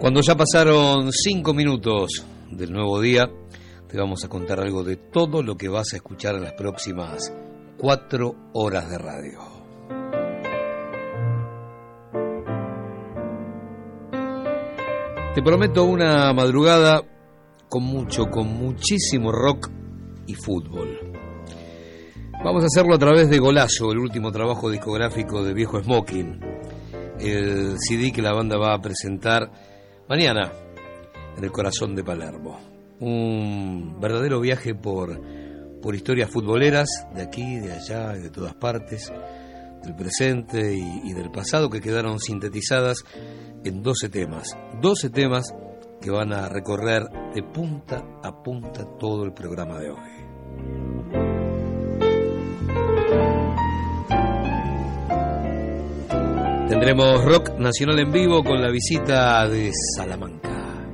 Cuando ya pasaron 5 minutos del nuevo día, te vamos a contar algo de todo lo que vas a escuchar en las próximas 4 horas de radio. Te prometo una madrugada con muchísimo rock y fútbol. Vamos a hacerlo a través de Golazo, el último trabajo discográfico de Viejo Smoking, el CD que la banda va a presentar mañana en el corazón de Palermo. Un verdadero viaje por historias futboleras de aquí, de allá y de todas partes, del presente y del pasado, que quedaron sintetizadas en 12 temas. 12 temas que van a recorrer de punta a punta todo el programa de hoy. Tendremos rock nacional en vivo con la visita de Salamanca.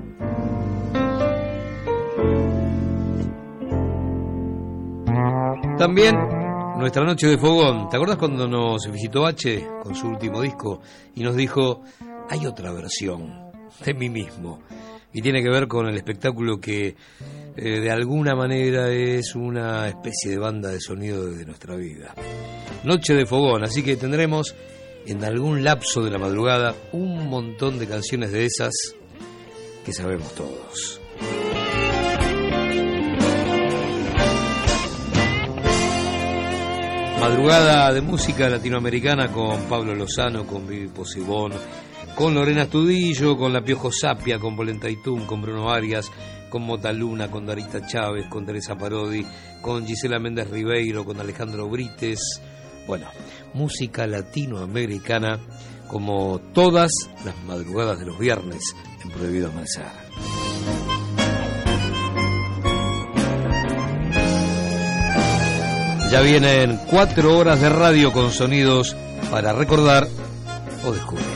También nuestra noche de fogón. ¿Te acuerdas cuando nos visitó H con su último disco y nos dijo, hay otra versión de mí mismo? Y tiene que ver con el espectáculo que de alguna manera es una especie de banda de sonido de nuestra vida. Noche de fogón, así que tendremos en algún lapso de la madrugada un montón de canciones de esas que sabemos todos. Madrugada de música latinoamericana con Pablo Lozano, con Vivi Posibón, con Lorena Astudillo, con La Piojo Sapia, con Polenta Itún, con Bruno Arias, con Mota Luna, con Darita Chávez, con Teresa Parodi, con Gisela Méndez Ribeiro, con Alejandro Brites. Bueno, música latinoamericana como todas las madrugadas de los viernes en Prohibido Amanecer. Ya vienen 4 horas de radio con sonidos para recordar o descubrir.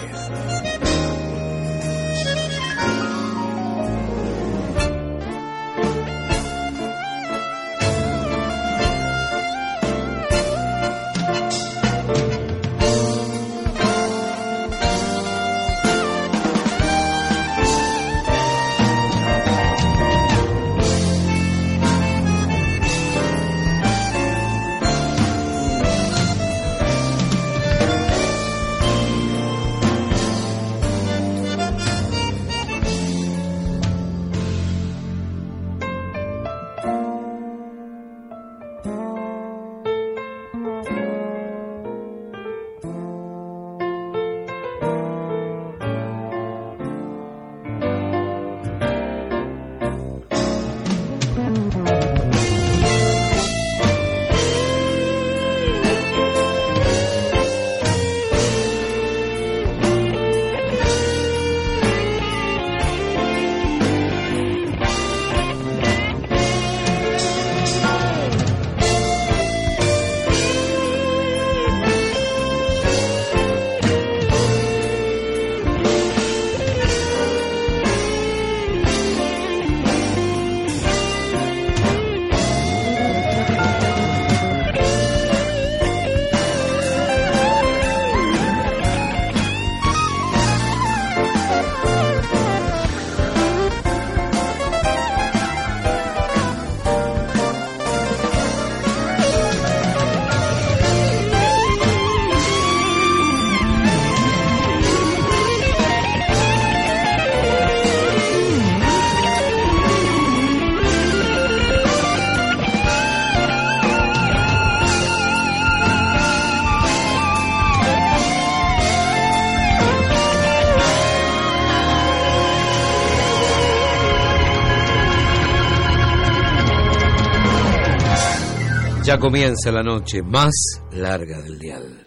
Ya comienza la noche más larga del dial.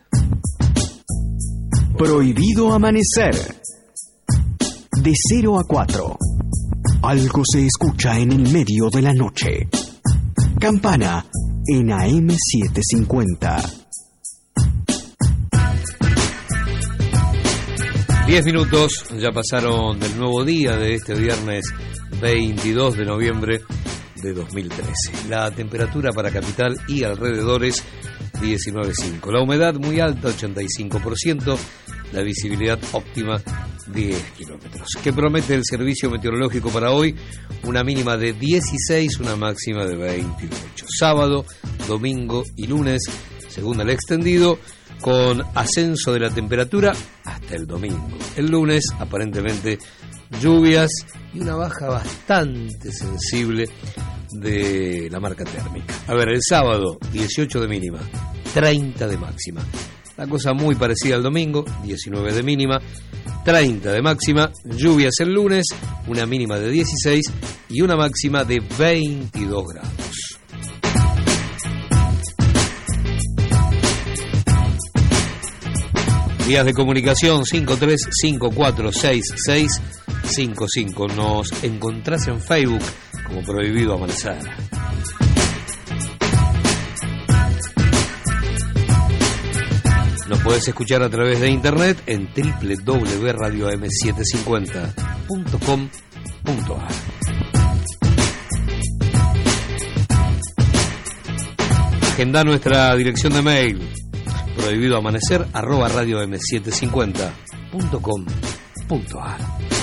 Prohibido Amanecer. De 0 a 4. Algo se escucha en el medio de la noche. Campana en AM750. 10 minutos ya pasaron del nuevo día de este viernes 22 de noviembre de 2013. La temperatura para capital y alrededores 19,5. La humedad muy alta, 85%. La visibilidad óptima 10 kilómetros. ¿Qué promete el servicio meteorológico para hoy? Una mínima de 16, una máxima de 28. Sábado, domingo y lunes, según el extendido, con ascenso de la temperatura hasta el domingo. El lunes, aparentemente, lluvias y una baja bastante sensible de la marca térmica. A ver, el sábado, 18 de mínima, 30 de máxima. Una cosa muy parecida al domingo, 19 de mínima, 30 de máxima. Lluvias el lunes, una mínima de 16 y una máxima de 22 grados. Vías de comunicación 53546655. Nos encontrás en Facebook como Prohibido Amanecer. Nos podés escuchar a través de internet en www.radiom750.com.ar. Agenda nuestra dirección de mail prohibidoamanecer@radiom750.com.ar.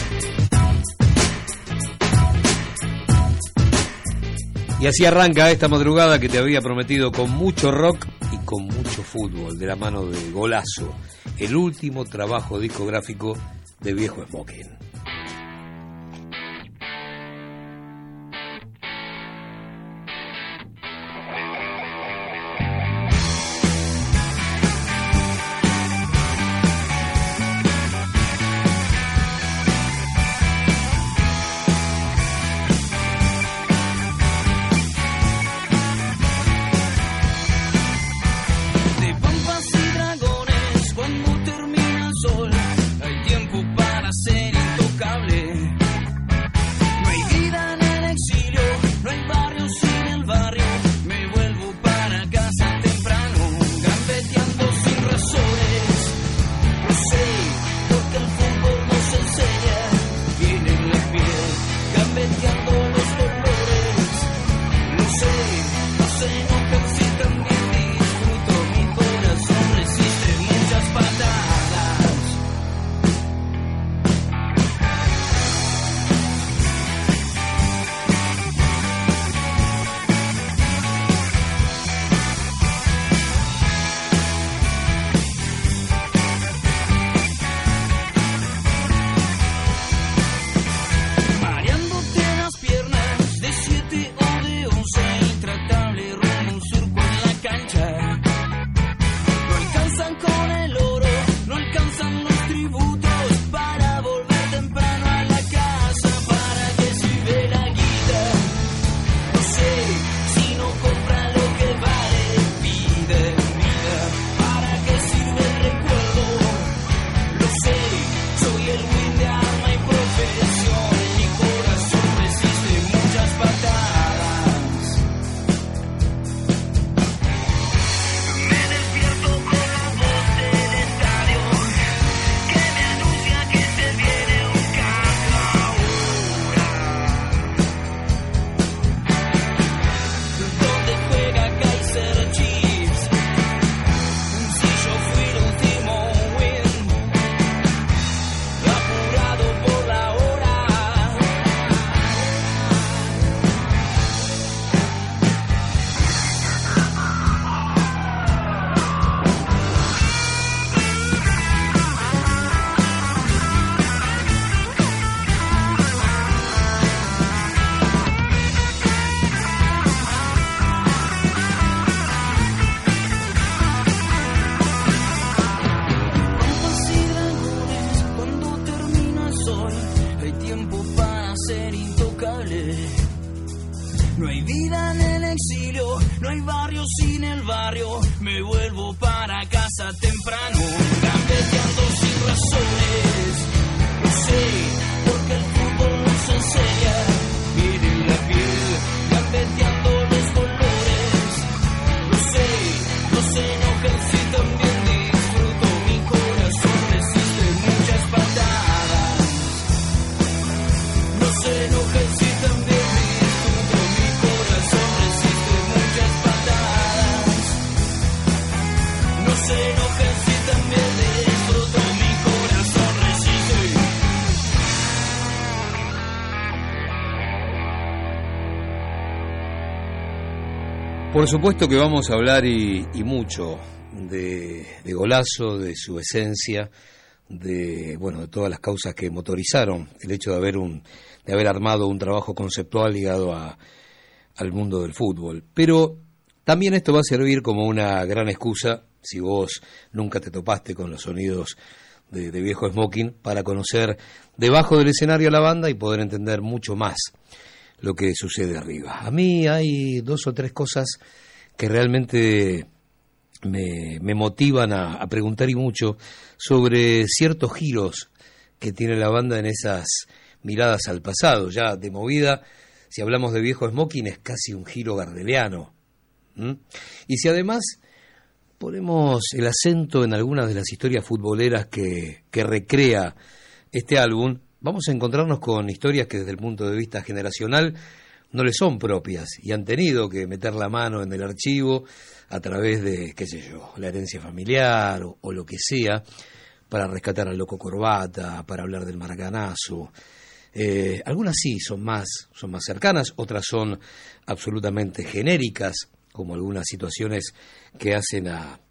Y así arranca esta madrugada que te había prometido con mucho rock y con mucho fútbol, de la mano de Golazo, el último trabajo discográfico de Viejo Smoking. No se enojen si también disfruto, mi corazón resiste. Por supuesto que vamos a hablar y mucho de Golazo, de su esencia, de todas las causas que motorizaron el hecho de haber armado un trabajo conceptual ligado al mundo del fútbol. Pero también esto va a servir como una gran excusa, si vos nunca te topaste con los sonidos de Viejo Smoking, para conocer debajo del escenario a la banda y poder entender mucho más lo que sucede arriba. A mí hay 2 o 3 cosas que realmente me motivan a preguntar y mucho sobre ciertos giros que tiene la banda en esas miradas al pasado. Ya de movida, si hablamos de Viejo Smoking, es casi un giro gardeliano. Y si además ponemos el acento en algunas de las historias futboleras que recrea este álbum, vamos a encontrarnos con historias que desde el punto de vista generacional no le son propias y han tenido que meter la mano en el archivo a través de, la herencia familiar o lo que sea, para rescatar al Loco Corbata, para hablar del Maracanazo. Algunas sí son más cercanas, otras son absolutamente genéricas, como algunas situaciones que hacen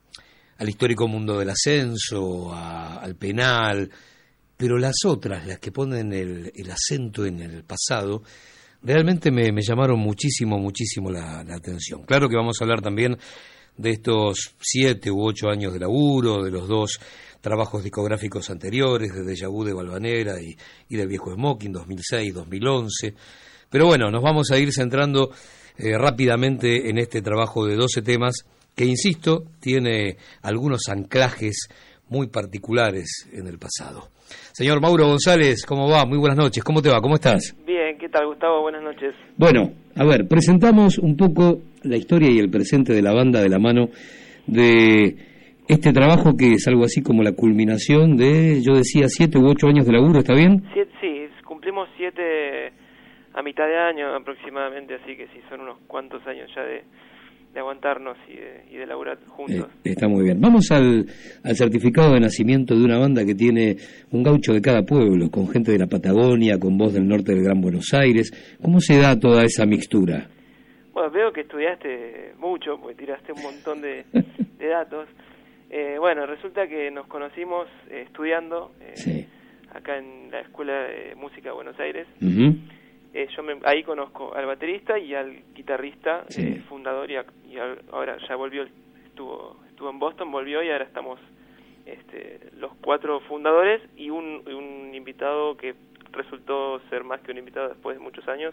al histórico mundo del ascenso, al penal. Pero las otras, las que ponen el acento en el pasado, realmente me llamaron muchísimo la atención. Claro que vamos a hablar también de estos 7 u 8 años de laburo, de los 2 trabajos discográficos anteriores, de Déjà Vu de Valvanera y de Viejo Smoking, 2006, 2011. Pero bueno, nos vamos a ir centrando rápidamente en este trabajo de 12 temas que, insisto, tiene algunos anclajes muy particulares en el pasado. Señor Mauro González, ¿cómo va? Muy buenas noches. ¿Cómo te va? ¿Cómo estás? Bien, ¿qué tal, Gustavo? Buenas noches. Bueno, a ver, presentamos un poco la historia y el presente de la banda de la mano de este trabajo que es algo así como la culminación de, yo decía, 7 u 8 años de laburo, ¿está bien? Sí, cumplimos 7 a mitad de año aproximadamente, así que sí, son unos cuantos años ya de aguantarnos y de laburar juntos. Está muy bien. Vamos al certificado de nacimiento de una banda que tiene un gaucho de cada pueblo, con gente de la Patagonia, con voz del norte del Gran Buenos Aires. ¿Cómo se da toda esa mixtura? Bueno, veo que estudiaste mucho, porque tiraste un montón de datos. Resulta que nos conocimos estudiando acá en la Escuela de Música de Buenos Aires. Uh-huh. Ahí conozco al baterista y al guitarrista, fundador, y ahora ya volvió, estuvo en Boston, volvió, y ahora estamos los 4 fundadores y un invitado que resultó ser más que un invitado después de muchos años,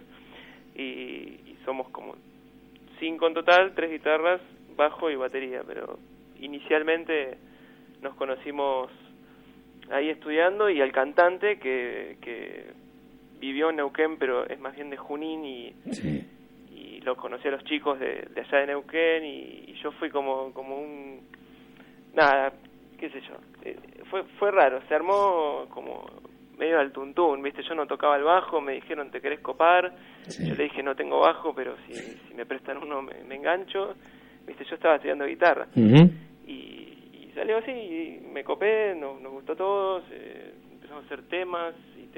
y somos como 5 en total, 3 guitarras, bajo y batería, pero inicialmente nos conocimos ahí estudiando, y al cantante que vivió en Neuquén, pero es más bien de Junín, y lo conocí a los chicos de allá de Neuquén, y yo fui como un... nada, qué sé yo, fue raro, se armó como medio al tuntún, ¿viste? Yo no tocaba el bajo, me dijeron, ¿te querés copar? Yo le dije, no tengo bajo, pero si me prestan uno me engancho, ¿viste? Yo estaba estudiando guitarra. Uh-huh. Y salió así, y me copé, nos gustó a todos, empezamos a hacer temas,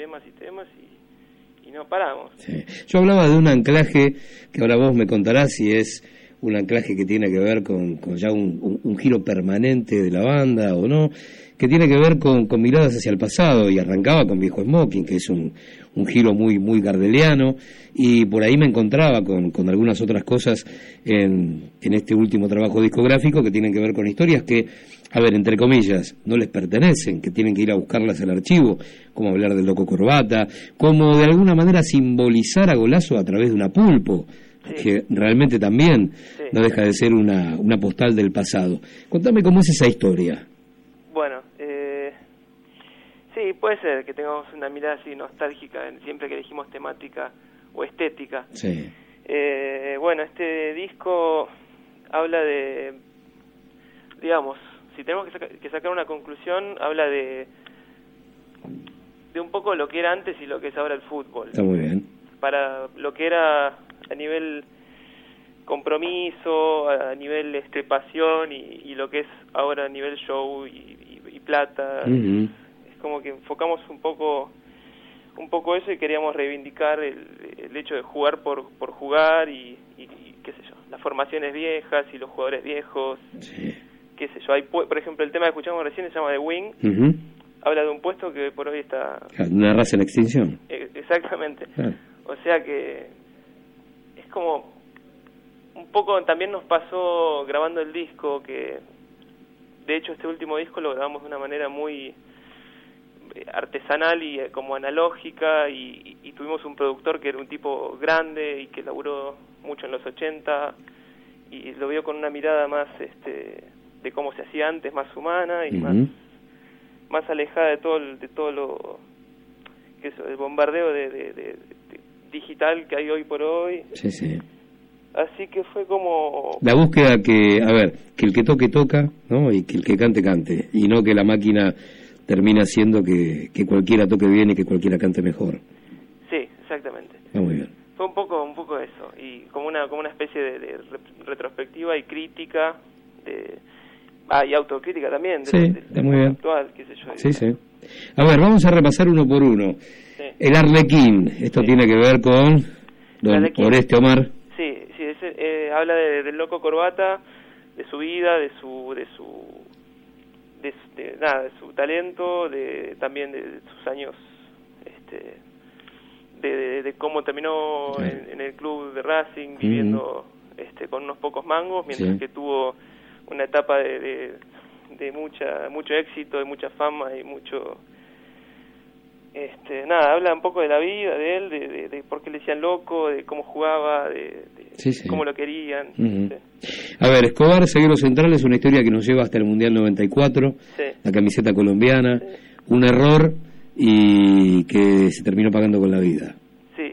y no paramos. Sí. Yo hablaba de un anclaje que ahora vos me contarás si es un anclaje que tiene que ver con ya un giro permanente de la banda o no, que tiene que ver con miradas hacia el pasado, y arrancaba con Viejo Smoking, que es un giro muy gardeliano, y por ahí me encontraba con algunas otras cosas en este último trabajo discográfico que tienen que ver con historias que, a ver, entre comillas, no les pertenecen, que tienen que ir a buscarlas al archivo, como hablar del Loco Corbata, como de alguna manera simbolizar a Golazo a través de una pulpo, que realmente también no deja de ser una postal del pasado. Contame cómo es esa historia. Bueno, sí, puede ser que tengamos una mirada así nostálgica siempre que elegimos temática o estética. Sí. Este disco habla de, digamos, si tenemos que sacar una conclusión, habla de un poco lo que era antes y lo que es ahora el fútbol. Está muy bien. Para lo que era a nivel compromiso, a nivel pasión, y lo que es ahora a nivel show y plata. Uh-huh. Es como que enfocamos un poco eso, y queríamos reivindicar el hecho de jugar por jugar y qué sé yo. las formaciones viejas y los jugadores viejos, Sí. qué sé yo. Hay, por ejemplo, el tema que escuchamos recién se llama The Wing, Ujú. habla de un puesto que por hoy está... Una raza en extinción. Exactamente. Claro. O sea que es como un poco, también nos pasó grabando el disco, que de hecho este último disco lo grabamos de una manera muy artesanal y como analógica, y tuvimos un productor que era un tipo grande y que laburó mucho en los 80 y lo vio con una mirada más de cómo se hacía antes, más humana y Ujú. más alejada de todo lo que es el bombardeo de digital que hay hoy por hoy. Sí, sí. Así que fue como... La búsqueda que, a ver, que el que toque toca, ¿no? Y que el que cante cante, y no que la máquina termina haciendo que cualquiera toque bien y que cualquiera cante mejor. Sí, exactamente. Está muy bien. Fue un poco eso, y como una especie de retrospectiva y crítica, y autocrítica también, Sí, está muy bien. actual, qué sé yo. Sí, sí. A ver, vamos a repasar uno por uno. Sí. El Arlequín, esto Sí. tiene que ver con don Arlequín. Oreste Omar. Sí, habla del loco Corbata, de su vida, de su talento, también de sus años, de cómo terminó Sí. en el club de Racing, viviendo con unos pocos mangos, mientras Sí. que tuvo una etapa de mucho éxito, de mucha fama y mucho... habla un poco de la vida de él, de por qué le decían loco, de cómo jugaba, de Sí, sí. cómo lo querían. Ujú. Sí. A ver, Escobar, zaguero central, es una historia que nos lleva hasta el Mundial 94, Sí. la camiseta colombiana, Sí. un error y que se terminó pagando con la vida. Sí,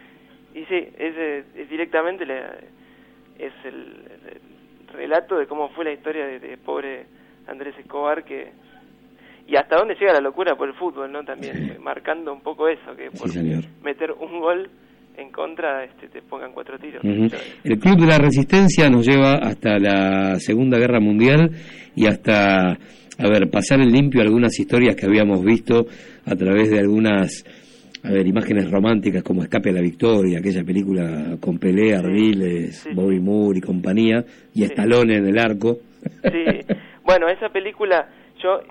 y sí, es directamente es el relato de cómo fue la historia de pobre Andrés Escobar, y hasta dónde llega la locura por el fútbol, ¿no? También Sí. marcando un poco eso, que por Sí, señor. meter un gol en contra te pongan 4 tiros. Ujú. El Club de la Resistencia nos lleva hasta la Segunda Guerra Mundial y hasta, a ver, pasar en limpio algunas historias que habíamos visto a través de algunas, a ver, imágenes románticas como Escape a la Victoria, aquella película con Pelé, Ardiles, Sí. Bobby Moore y compañía, y Stallone en el arco. Sí, bueno, esa película, yo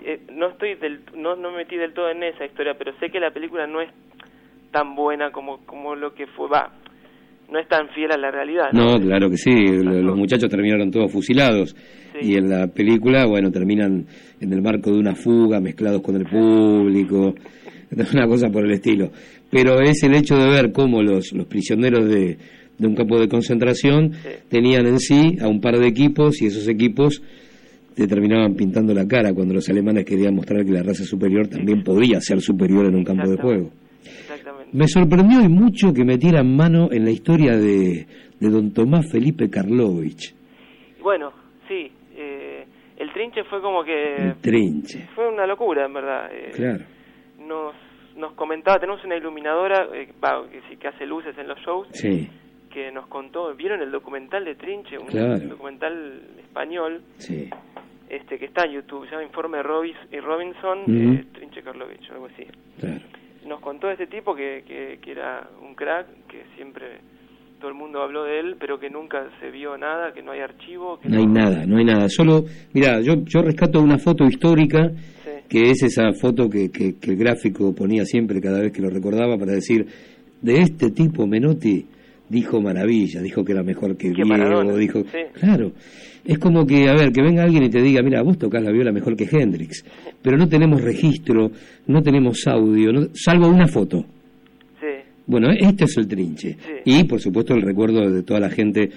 no me metí del todo en esa historia, pero sé que la película no es tan buena como lo que fue, no es tan fiel a la realidad. No, claro que sí, los muchachos terminaron todos fusilados. Sí. Y en la película, bueno, terminan en el marco de una fuga, mezclados con el público, una cosa por el estilo. Pero es el hecho de ver cómo los prisioneros de un campo de concentración tenían en sí a un par de equipos, y esos equipos te terminaban pintando la cara cuando los alemanes querían mostrar que la raza superior también podía ser superior en un campo de juego. Exactamente. Me sorprendió y mucho que metieran mano en la historia de don Tomás Felipe Karlovich. Bueno, sí, el Trinche fue como que... El Trinche. Fue una locura, en verdad. Claro. Nos comentaba, tenemos una iluminadora que hace luces en los shows, Sí. que nos contó, ¿vieron el documental de Trinche? Un Claro. documental español, Sí. que está en YouTube, se llama Informe Robinson, Ujú. Trinche Karlovich, algo así. Claro. Nos contó de este tipo que era un crack, que siempre todo el mundo habló de él, pero que nunca se vio nada, que no hay archivo. Que No hay nada. Solo, mirá, yo rescato una foto histórica, Sí. que es esa foto que el gráfico ponía siempre cada vez que lo recordaba para decir, de este tipo Menotti dijo maravilla, dijo que era mejor que Diego, Maradona. dijo... Sí. Claro, es como que, a ver, que venga alguien y te diga, mira, vos tocás la viola mejor que Hendrix, pero no tenemos registro, no tenemos audio, salvo una foto. Sí. Bueno, este es el Trinche. Sí. Y, por supuesto, el recuerdo de toda la gente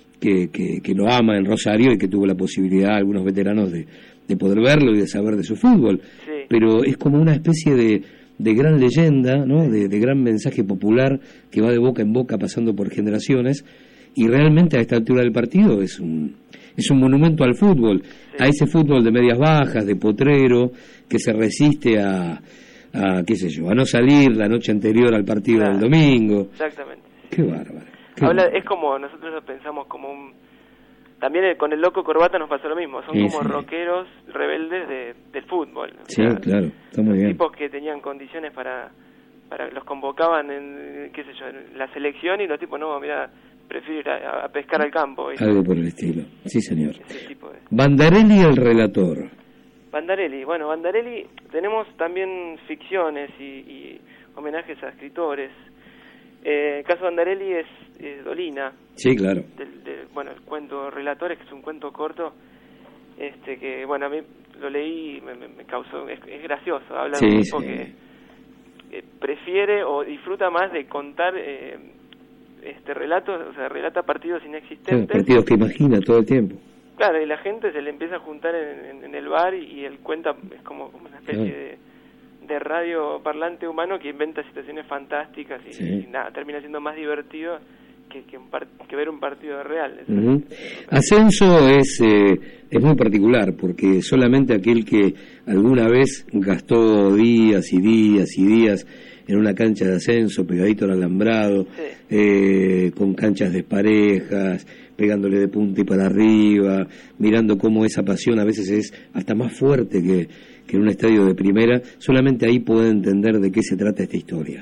que lo ama en Rosario y que tuvo la posibilidad, algunos veteranos, de poder verlo y de saber de su fútbol. Sí. Pero es como una especie de gran leyenda, ¿no? De gran mensaje popular que va de boca en boca pasando por generaciones, y realmente a esta altura del partido es un monumento al fútbol, a ese fútbol de medias bajas, de potrero, que se resiste a qué sé yo, a no salir la noche anterior al partido del domingo. Exactamente. Qué bárbaro. Es como, nosotros lo pensamos como también con el loco Corbata nos pasó lo mismo, son como rockeros rebeldes del fútbol. Sí, claro, está muy bien. Tipos que tenían condiciones para los convocaban en, qué sé yo, en la selección, y los tipos, no, mira, prefiero ir a pescar al campo. ¿Viste? Algo por el estilo, sí señor. Ese tipo de... Bandarelli, el relator. Bandarelli, bueno, Bandarelli tenemos también ficciones y homenajes a escritores. El caso de Bandarelli es Dolina. Sí, claro. Bueno, el cuento Relatores, que es un cuento corto, que bueno, a mí lo leí, me causó, es gracioso, habla de un tipo que prefiere o disfruta más de contar relatos, o sea, relata partidos inexistentes. Claro, partidos que imagina todo el tiempo. Claro, y la gente se le empieza a juntar en el bar y él cuenta, es como una especie de radio parlante humano que inventa situaciones fantásticas y nada, termina siendo más divertido que ver un partido real. Uh-huh. Ascenso es muy particular porque solamente aquel que alguna vez gastó días y días y días en una cancha de ascenso, pegadito al alambrado, con canchas desparejas, pegándole de punta y para arriba, mirando cómo esa pasión a veces es hasta más fuerte que en un estadio de primera, solamente ahí puede entender de qué se trata esta historia.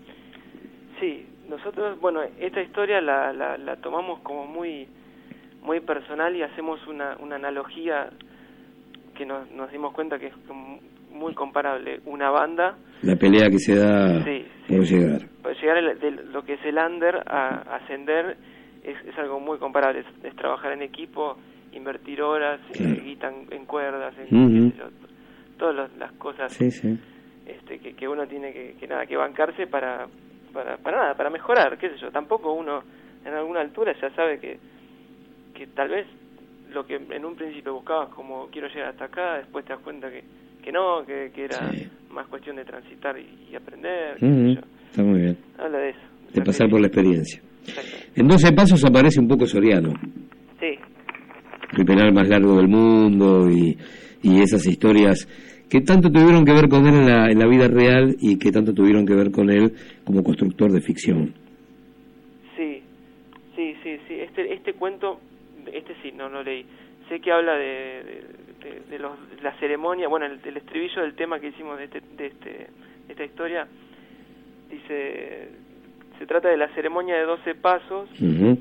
Sí, nosotros, bueno, esta historia la tomamos como muy personal y hacemos una analogía que nos dimos cuenta que es muy comparable. Una banda... La pelea que se da por llegar. Para llegar de lo que es el under a ascender es algo muy comparable. Es trabajar en equipo, invertir horas, guita en cuerdas, todas las cosas que uno tiene que bancarse para mejorar, qué sé yo. Tampoco uno en alguna altura ya sabe que tal vez lo que en un principio buscabas como quiero llegar hasta acá, después te das cuenta que no, que era más cuestión de transitar y aprender. Qué sé yo. Está muy bien. Habla de eso. De pasar por la experiencia. Exacto. En 12 pasos aparece un poco Soriano. Sí. El penal más largo del mundo y esas historias que tanto tuvieron que ver con él en la vida real y que tanto tuvieron que ver con él como constructor de ficción. Sí. Este cuento, sí, no lo leí. Sé que habla de la ceremonia, bueno, el estribillo del tema que hicimos de esta historia dice, se trata de la ceremonia de 12 pasos. Uh-huh.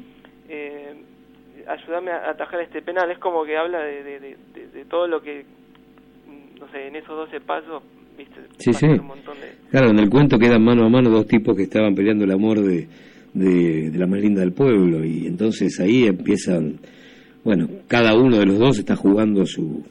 Ayúdame a atajar este penal. Es como que habla de todo lo que, no sé, en esos 12 pasos, viste, sí. Un montón de... Claro, en el cuento quedan mano a mano dos tipos que estaban peleando el amor de la más linda del pueblo, y entonces ahí empiezan, bueno, cada uno de los dos está jugando su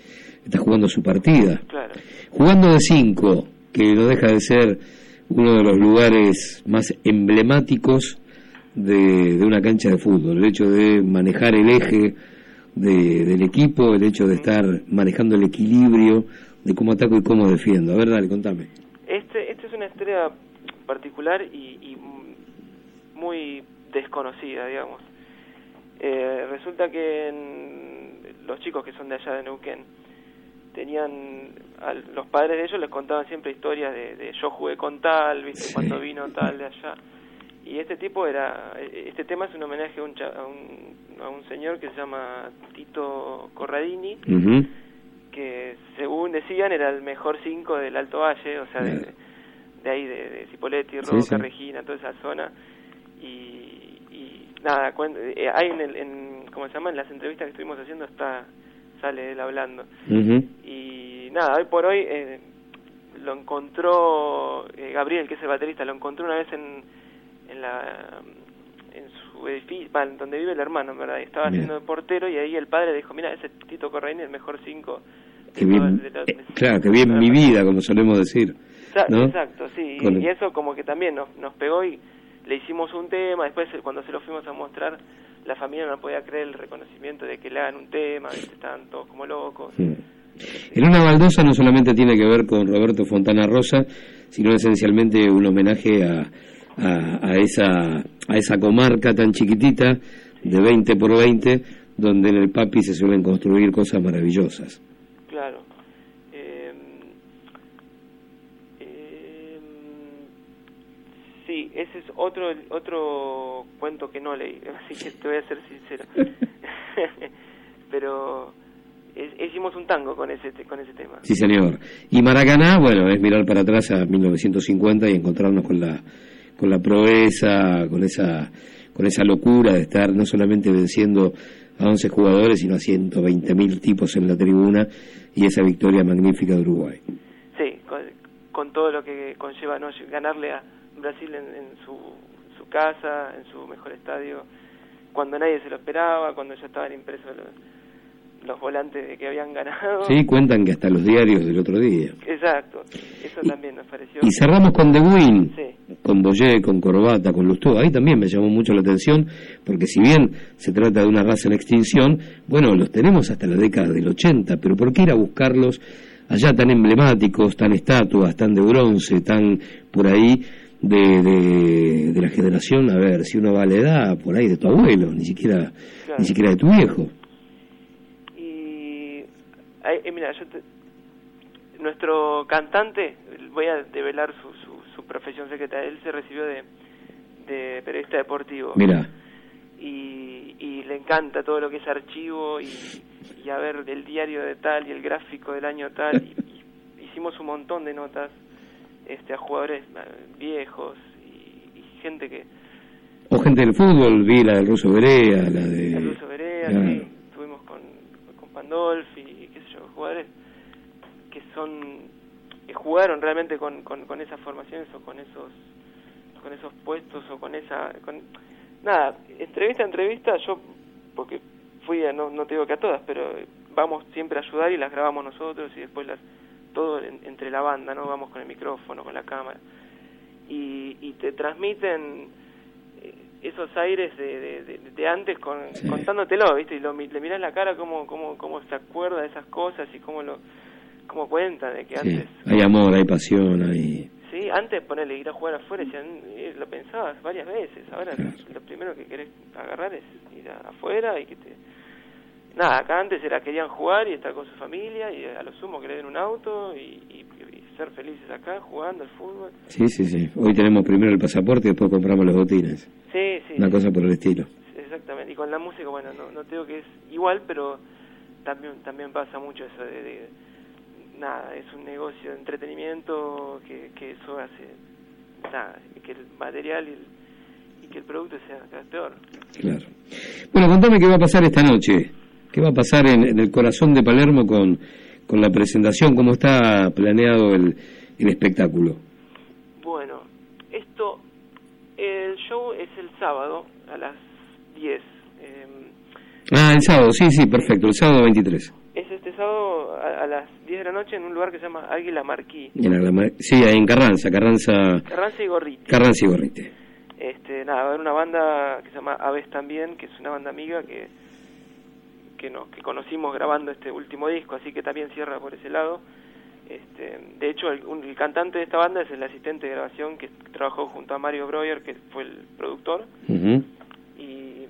partida. Claro. Jugando de 5, que no deja de ser uno de los lugares más emblemáticos de una cancha de fútbol, el hecho de manejar el eje del equipo, el hecho de estar manejando el equilibrio de cómo ataco y cómo defiendo. A ver, dale, contame. Este es una historia particular y muy desconocida, digamos. Resulta que los chicos que son de allá de Neuquén tenían, los padres de ellos les contaban siempre historias de yo jugué con tal, viste, cuando vino tal de allá. Y este tema es un homenaje a un señor que se llama Tito Corradini, uh-huh, que según decían era el mejor 5 del Alto Valle, o sea, de ahí, de Cipolletti, Roca, Regina, toda esa zona. Y nada, hay ¿cómo se llama? En las entrevistas que estuvimos haciendo sale él hablando. Uh-huh. Y nada, hoy por hoy lo encontró Gabriel, que es el baterista, lo encontró una vez en su edificio, donde vive el hermano, en verdad, y estaba haciendo de portero, y ahí el padre le dijo, mira, ese Tito Corradini es el mejor 5. Claro, que bien mi vida, como solemos decir, ¿no? Exacto, sí, y eso como que también nos pegó y le hicimos un tema. Después cuando se lo fuimos a mostrar, la familia no podía creer el reconocimiento de que le hagan un tema, estaban todos como locos. Sí. El Una Baldosa no solamente tiene que ver con Roberto Fontana Rosa, sino esencialmente un homenaje a esa comarca tan chiquitita de 20 por 20, donde en el Papi se suelen construir cosas maravillosas. Claro. Sí, ese es otro cuento que no leí, así que te voy a ser sincero. Pero hicimos un tango con ese tema. Sí, señor. Y Maracaná, bueno, es mirar para atrás a 1950 y encontrarnos con la proeza, con con esa locura de estar no solamente venciendo a 11 jugadores, sino a 120.000 tipos en la tribuna, y esa victoria magnífica de Uruguay. Sí, con todo lo que conlleva, ¿no?, ganarle a Brasil en su casa, en su mejor estadio, cuando nadie se lo esperaba, cuando ya estaban impresos los volantes de que habían ganado. Sí, cuentan que hasta los diarios del otro día. Exacto, eso también nos pareció. Y cerramos con The Win, sí, con Boyé, con Corbata, con Lustó. Ahí también me llamó mucho la atención, porque si bien se trata de una raza en extinción, bueno, los tenemos hasta la década del 80, pero ¿por qué ir a buscarlos allá tan emblemáticos, tan estatuas, tan de bronce, tan por ahí de la generación? A ver, si uno va a la edad, por ahí de tu abuelo, ni siquiera de tu viejo. Mira, nuestro cantante, voy a develar su profesión secreta, él se recibió de periodista deportivo. Mira. Y le encanta todo lo que es archivo y a ver el diario de tal y el gráfico del año tal, y hicimos un montón de notas a jugadores viejos y gente que... O gente del fútbol, vi la del Ruso Berea, la de... El Ruso Berea, sí, estuvimos con Pandolfi y qué sé yo, jugadores que jugaron realmente con esas formaciones o con esos puestos o nada, entrevista, yo, porque fui no te digo que a todas, pero vamos siempre a ayudar y las grabamos nosotros y después todo entre la banda, ¿no? Vamos con el micrófono, con la cámara y te transmiten esos aires de antes sí, contándotelo, ¿viste? Y le mirás la cara cómo se acuerda de esas cosas y cómo cuenta de que sí, antes... hay amor, hay pasión, hay... Sí, antes ponerle ir a jugar afuera, lo pensabas varias veces, ahora claro, lo primero que querés agarrar es ir afuera y que te... Nada, acá antes querían jugar y estar con su familia y a lo sumo que le den un auto y ser felices acá jugando al fútbol. Sí, sí, sí. Hoy tenemos primero el pasaporte y después compramos los botines. Sí, sí. Una cosa por el estilo. Exactamente. Y con la música, bueno, no te digo que es igual, pero también pasa mucho eso de nada, es un negocio de entretenimiento que eso hace nada, que el material y que el producto sea cada vez peor. Claro. Bueno, contame qué va a pasar esta noche. ¿Qué va a pasar en el corazón de Palermo con la presentación? ¿Cómo está planeado el espectáculo? Bueno, el show es el sábado a las 10. El sábado, sí, perfecto, el sábado 23. Es este sábado a las 10 de la noche en un lugar que se llama Águila Marquí. Sí, ahí en Carranza y Gorriti. Carranza y Gorriti. Nada, va a haber una banda que se llama Aves también, que es una banda amiga que conocimos grabando este último disco, así que también cierra por ese lado. De hecho, el cantante de esta banda es el asistente de grabación que trabajó junto a Mario Breuer, que fue el productor. Uh-huh. Y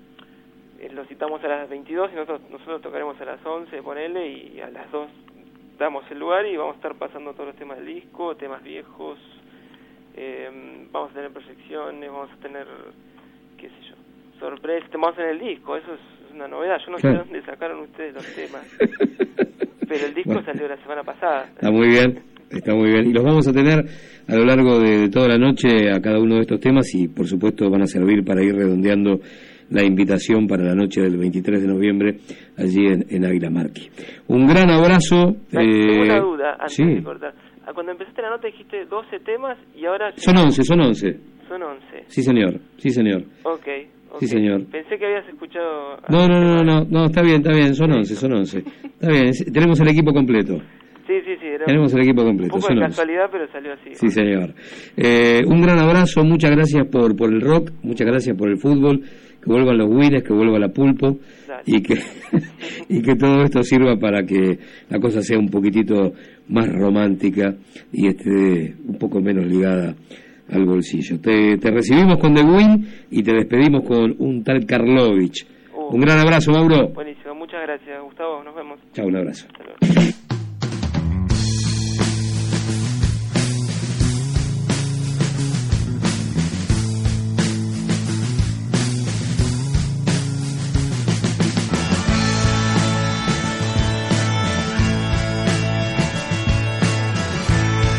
lo citamos a las 22 y nosotros tocaremos a las 11, ponele, y a las 2 damos el lugar y vamos a estar pasando todos los temas del disco, temas viejos, vamos a tener proyecciones, vamos a tener, qué sé yo, sorpresas, vamos a tener el disco, eso es una novedad, yo no sé dónde sacaron ustedes los temas, pero el disco salió la semana pasada. Está muy bien, y los vamos a tener a lo largo de toda la noche a cada uno de estos temas y por supuesto van a servir para ir redondeando la invitación para la noche del 23 de noviembre allí en Águila Marquí. Un gran abrazo. Tengo una duda antes sí, de cortar. Cuando empezaste la nota dijiste 12 temas y ahora... Son 11. Son 11. Sí, señor. Ok. Sí, señor. Pensé que habías escuchado... No, está bien, son 11. Está bien, tenemos el equipo completo. Sí. Tenemos el equipo completo. Un poco de casualidad, pero salió así. Sí, señor. Un gran abrazo, muchas gracias por el rock, muchas gracias por el fútbol, que vuelvan los Wines, que vuelva la Pulpo, y que todo esto sirva para que la cosa sea un poquitito más romántica y esté un poco menos ligada al bolsillo. Te recibimos con The Win y te despedimos con un tal Karlovich. Un gran abrazo, Mauro. Buenísimo, muchas gracias, Gustavo, nos vemos. Chao, un abrazo. Hasta luego.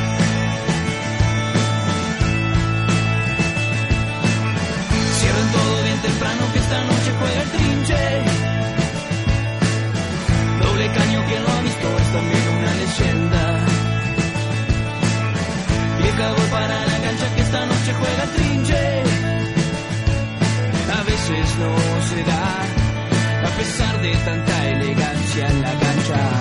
Cierren todo elegancia en la cancha.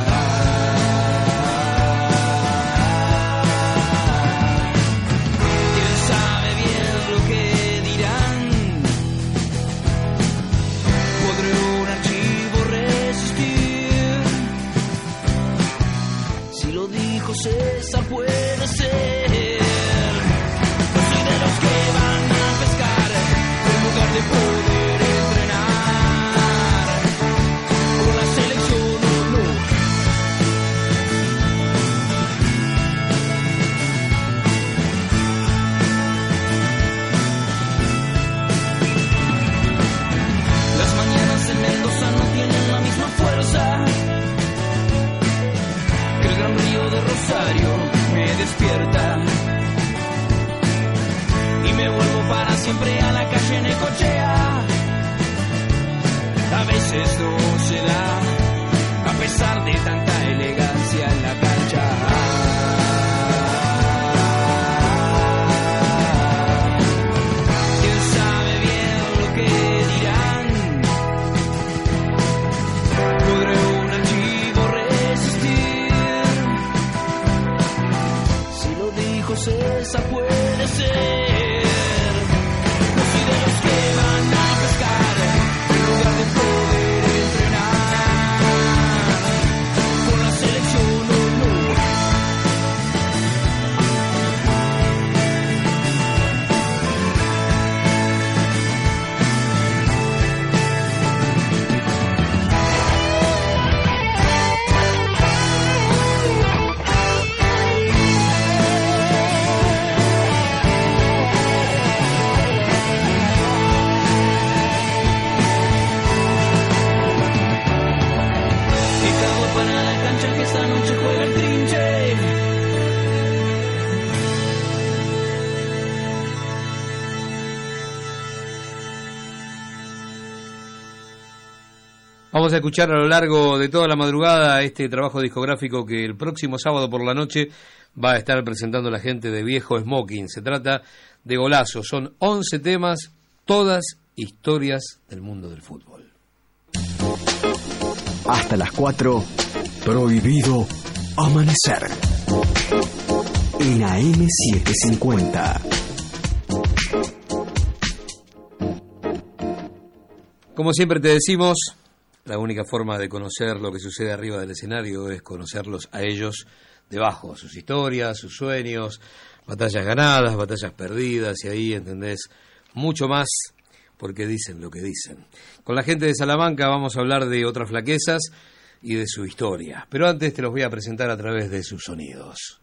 ¿Quién sabe bien lo que dirán? ¿Podrá un archivo resistir? Si lo dijo César, puede ser. No soy de los que van a pescar en lugar de poder entrenar con la selección o no. Las mañanas en Mendoza no tienen la misma fuerza que el gran río de Rosario me despierta y me vuelvo para siempre a la calle Necochea. A veces no se da, a pesar de tanta elegancia en la cancha. ¿Quién sabe bien lo que dirán? ¿Podrá un archivo resistir? Si lo dijo César, puede ser. No soy de los que van a pescar en lugar de poder entrenar con la selección o no. Y cargo para la cancha que esta noche juega el trinche. Vamos a escuchar a lo largo de toda la madrugada este trabajo discográfico que el próximo sábado por la noche va a estar presentando la gente de Viejo Smoking. Se trata de Golazo, son 11 temas, todas historias del mundo del fútbol. Hasta las 4, prohibido amanecer. En AM750. Como siempre te decimos, la única forma de conocer lo que sucede arriba del escenario es conocerlos a ellos debajo, sus historias, sus sueños, batallas ganadas, batallas perdidas, y ahí entendés mucho más porque dicen lo que dicen. Con la gente de Salamanca vamos a hablar de otras flaquezas y de su historia, pero antes te los voy a presentar a través de sus sonidos.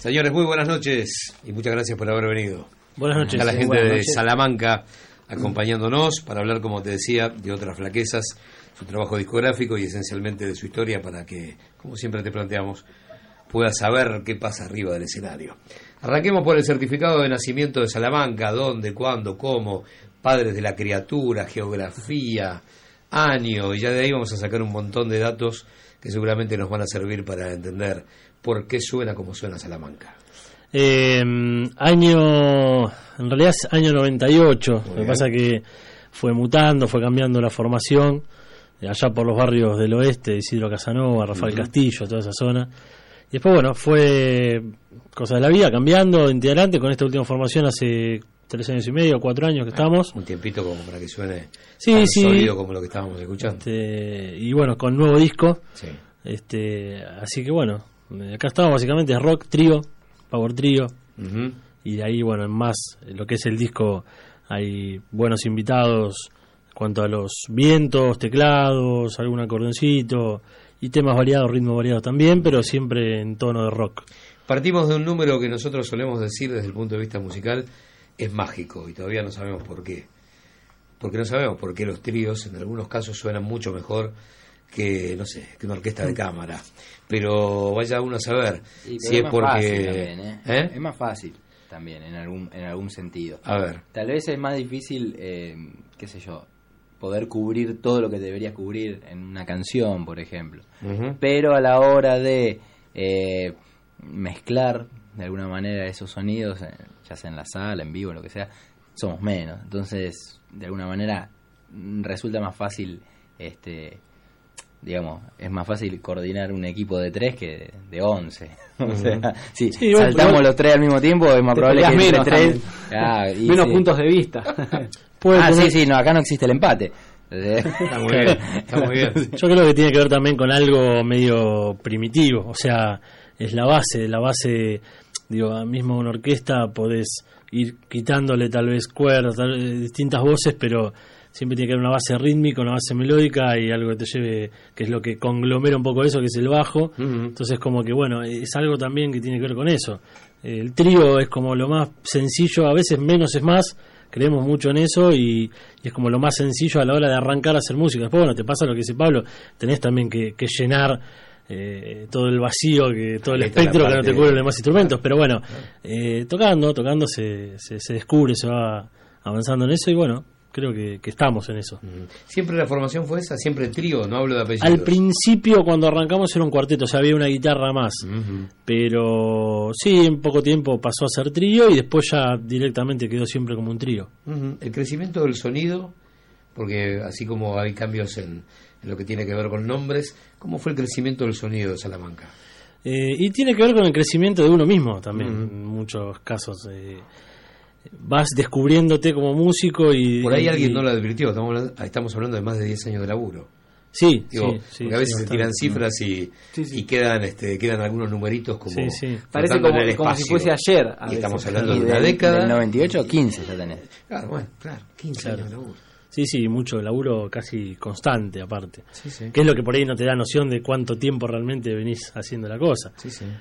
Señores, muy buenas noches y muchas gracias por haber venido. Buenas noches. A la gente buenas de noches. Salamanca acompañándonos para hablar, como te decía, de otras flaquezas, su trabajo discográfico y esencialmente de su historia para que, como siempre te planteamos, puedas saber qué pasa arriba del escenario. Arranquemos por el certificado de nacimiento de Salamanca, dónde, cuándo, cómo, padres de la criatura, geografía, año, y ya de ahí vamos a sacar un montón de datos que seguramente nos van a servir para entender por qué suena como suena Salamanca. En realidad es año 98, lo que pasa que fue mutando, fue cambiando la formación, allá por los barrios del oeste, Isidro Casanova, Rafael Castillo, toda esa zona. Y después, bueno, fue cosa de la vida, cambiando de integrante con esta última formación hace 3 años y medio, 4 años que estamos. Un tiempito como para que suene Sí. sólido como lo que estábamos escuchando. Y bueno, con nuevo disco. Sí. Así que bueno, acá estamos básicamente, es rock, trío, power trío. Ujú. Y de ahí, bueno, en más, lo que es el disco, hay buenos invitados en cuanto a los vientos, teclados, algún acordeoncito y temas variados, ritmos variados también, pero siempre en tono de rock. Partimos de un número que nosotros solemos decir desde el punto de vista musical es mágico y todavía no sabemos por qué. Porque no sabemos por qué los tríos en algunos casos suenan mucho mejor que, no sé, que una orquesta de cámara. Pero vaya uno a saber si es más porque... fácil también, ¿Eh? Es más fácil también en algún sentido. A ver. Tal vez es más difícil, qué sé yo, poder cubrir todo lo que deberías cubrir en una canción, por ejemplo. Ujú. Pero a la hora de mezclar de alguna manera esos sonidos, ya sea en la sala, en vivo, lo que sea, somos menos. Entonces, de alguna manera resulta más fácil, digamos, es más fácil coordinar un equipo de 3 que de 11. O sea, si Sí, bueno, saltamos pero- los 3 al mismo tiempo, es más Te probable peleas que menos entre 3... menos puntos de vista. Puede tener- sí, no, acá no existe el empate. Está muy bien, está muy bien. Yo creo que tiene que ver también con algo medio primitivo, o sea, es la base, digo, mismo una orquesta podés ir quitándole tal vez cuerdas, distintas voces, pero siempre tiene que haber una base rítmica, una base melódica y algo que te lleve, que es lo que conglomera un poco eso, que es el bajo. Ujú. Entonces como que bueno, es algo también que tiene que ver con eso. El trío es como lo más sencillo, a veces menos es más, creemos mucho en eso y es como lo más sencillo a la hora de arrancar a hacer música. Después bueno, te pasa lo que dice Pablo, tenés también que llenar todo el vacío, todo el Ahí está la espectro que no parte te cubre de- los demás instrumentos, pero bueno, tocando se descubre, se va avanzando en eso y bueno, creo que estamos en eso. Ujú. ¿Siempre la formación fue esa? ¿Siempre trío? No hablo de apellidos. Al principio cuando arrancamos era un cuarteto, o sea, había una guitarra más, Ujú. pero sí, en poco tiempo pasó a ser trío y después ya directamente quedó siempre como un trío. Ujú. El crecimiento del sonido, porque así como hay cambios en lo que tiene que ver con nombres, ¿cómo fue el crecimiento del sonido de Salamanca? Y tiene que ver con el crecimiento de uno mismo también, Ujú. en muchos casos. Vas descubriéndote como músico y... Por ahí alguien y- no lo advirtió, estamos hablando de más de 10 años de laburo. Sí, Digo, sí, porque a veces se bastante. tiran cifras y, Sí, sí. y quedan algunos numeritos como Sí, sí. Parece flotando en el como si espacio. fuese ayer. a Y veces. estamos hablando Y de una del década. 98, 15 ya tenés. Claro, bueno, claro, 15 Claro. años de laburo. Sí, mucho laburo casi constante aparte. Sí, sí. Que es lo que por ahí no te da noción de cuánto tiempo realmente venís haciendo la cosa. Sí, sí.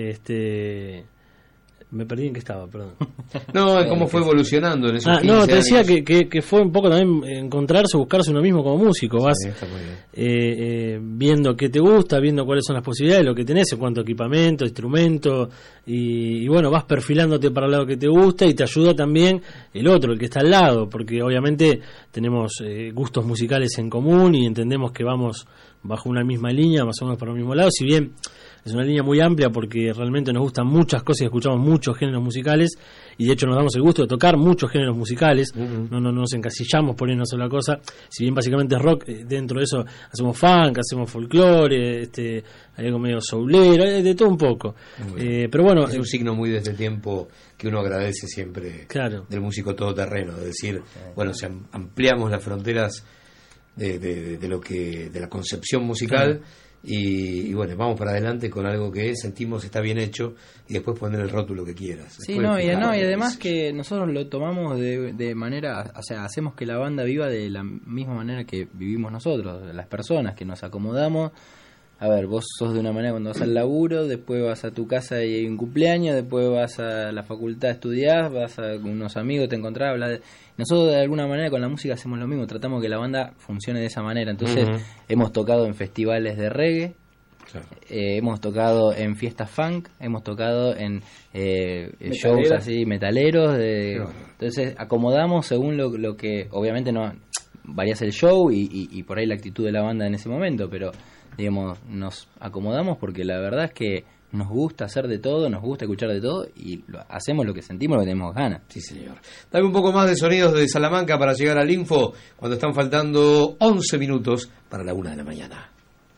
Me perdí en qué estaba, perdón. No, cómo fue evolucionando en esos 15 No, te decía años. que fue un poco también encontrarse, buscarse uno mismo como músico. Vas Sí, está muy bien. viendo qué te gusta, viendo cuáles son las posibilidades, lo que tenés en cuanto a equipamiento, instrumento, y bueno, vas perfilándote para el lado que te gusta y te ayuda también el otro, el que está al lado, porque obviamente tenemos gustos musicales en común y entendemos que vamos bajo una misma línea, más o menos para el mismo lado, si bien es una línea muy amplia porque realmente nos gustan muchas cosas y escuchamos muchos géneros musicales y de hecho nos damos el gusto de tocar muchos géneros musicales. Ujú. No nos encasillamos por una sola cosa, si bien básicamente es rock, dentro de eso hacemos funk, hacemos folclore, hay algo medio soulero, de todo un poco. Muy bien. Pero bueno, Es un signo muy de este tiempo que uno agradece siempre claro. del músico todoterreno, es decir, bueno, si ampliamos las fronteras de lo que de la concepción musical y bueno, vamos para adelante con algo que sentimos está bien hecho y después poner el rótulo que quieras. Sí, Después, y claro, además que nosotros lo tomamos de manera, o sea, hacemos que la banda viva de la misma manera que vivimos nosotros, las personas que nos acomodamos. A a ver, vos sos de una manera cuando vas al laburo, después vas a tu casa y hay un cumpleaños, después vas a la facultad a estudiar, vas con unos amigos, te encontrás, hablas. Nosotros de alguna manera con la música hacemos lo mismo, tratamos que la banda funcione de esa manera. Entonces hemos tocado en festivales de reggae, claro. Hemos tocado en fiestas funk, hemos tocado en shows así metaleros. Claro. Entonces acomodamos según lo que, obviamente no varias el show y por ahí la actitud de la banda en ese momento, pero digamos, nos acomodamos porque la verdad es que nos gusta hacer de todo, nos gusta escuchar de todo y hacemos lo que sentimos, lo que tenemos ganas. Sí, señor. Dame un poco más de sonidos de Salamanca para llegar al info cuando están faltando 11 minutos para la 1 de la mañana.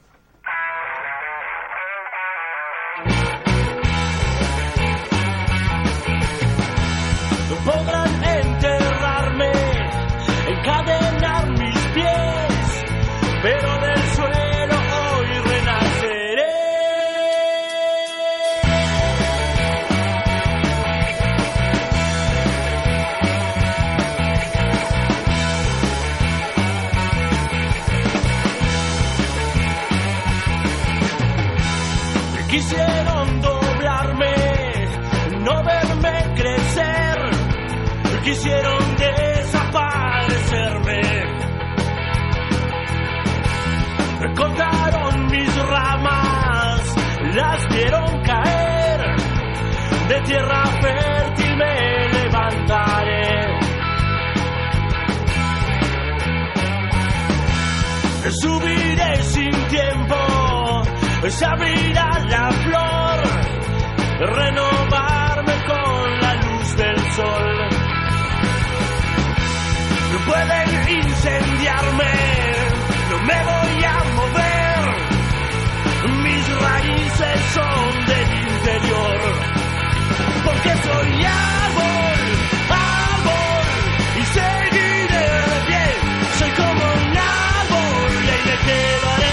Podrán enterrarme, encadenar mis pies, pero del suelo hoy renaceré. Quisieron doblarme, no verme crecer, quisieron desaparecerme. Cortaron mis ramas, las vieron caer, de tierra fértil me levantaré. Subiré sin tiempo, se abrirá la flor, renovarme con la luz del sol. Pueden incendiarme, no me voy a mover, mis raíces son del interior, porque soy árbol, árbol, y seguiré de pie, soy como un árbol y ahí me quedaré.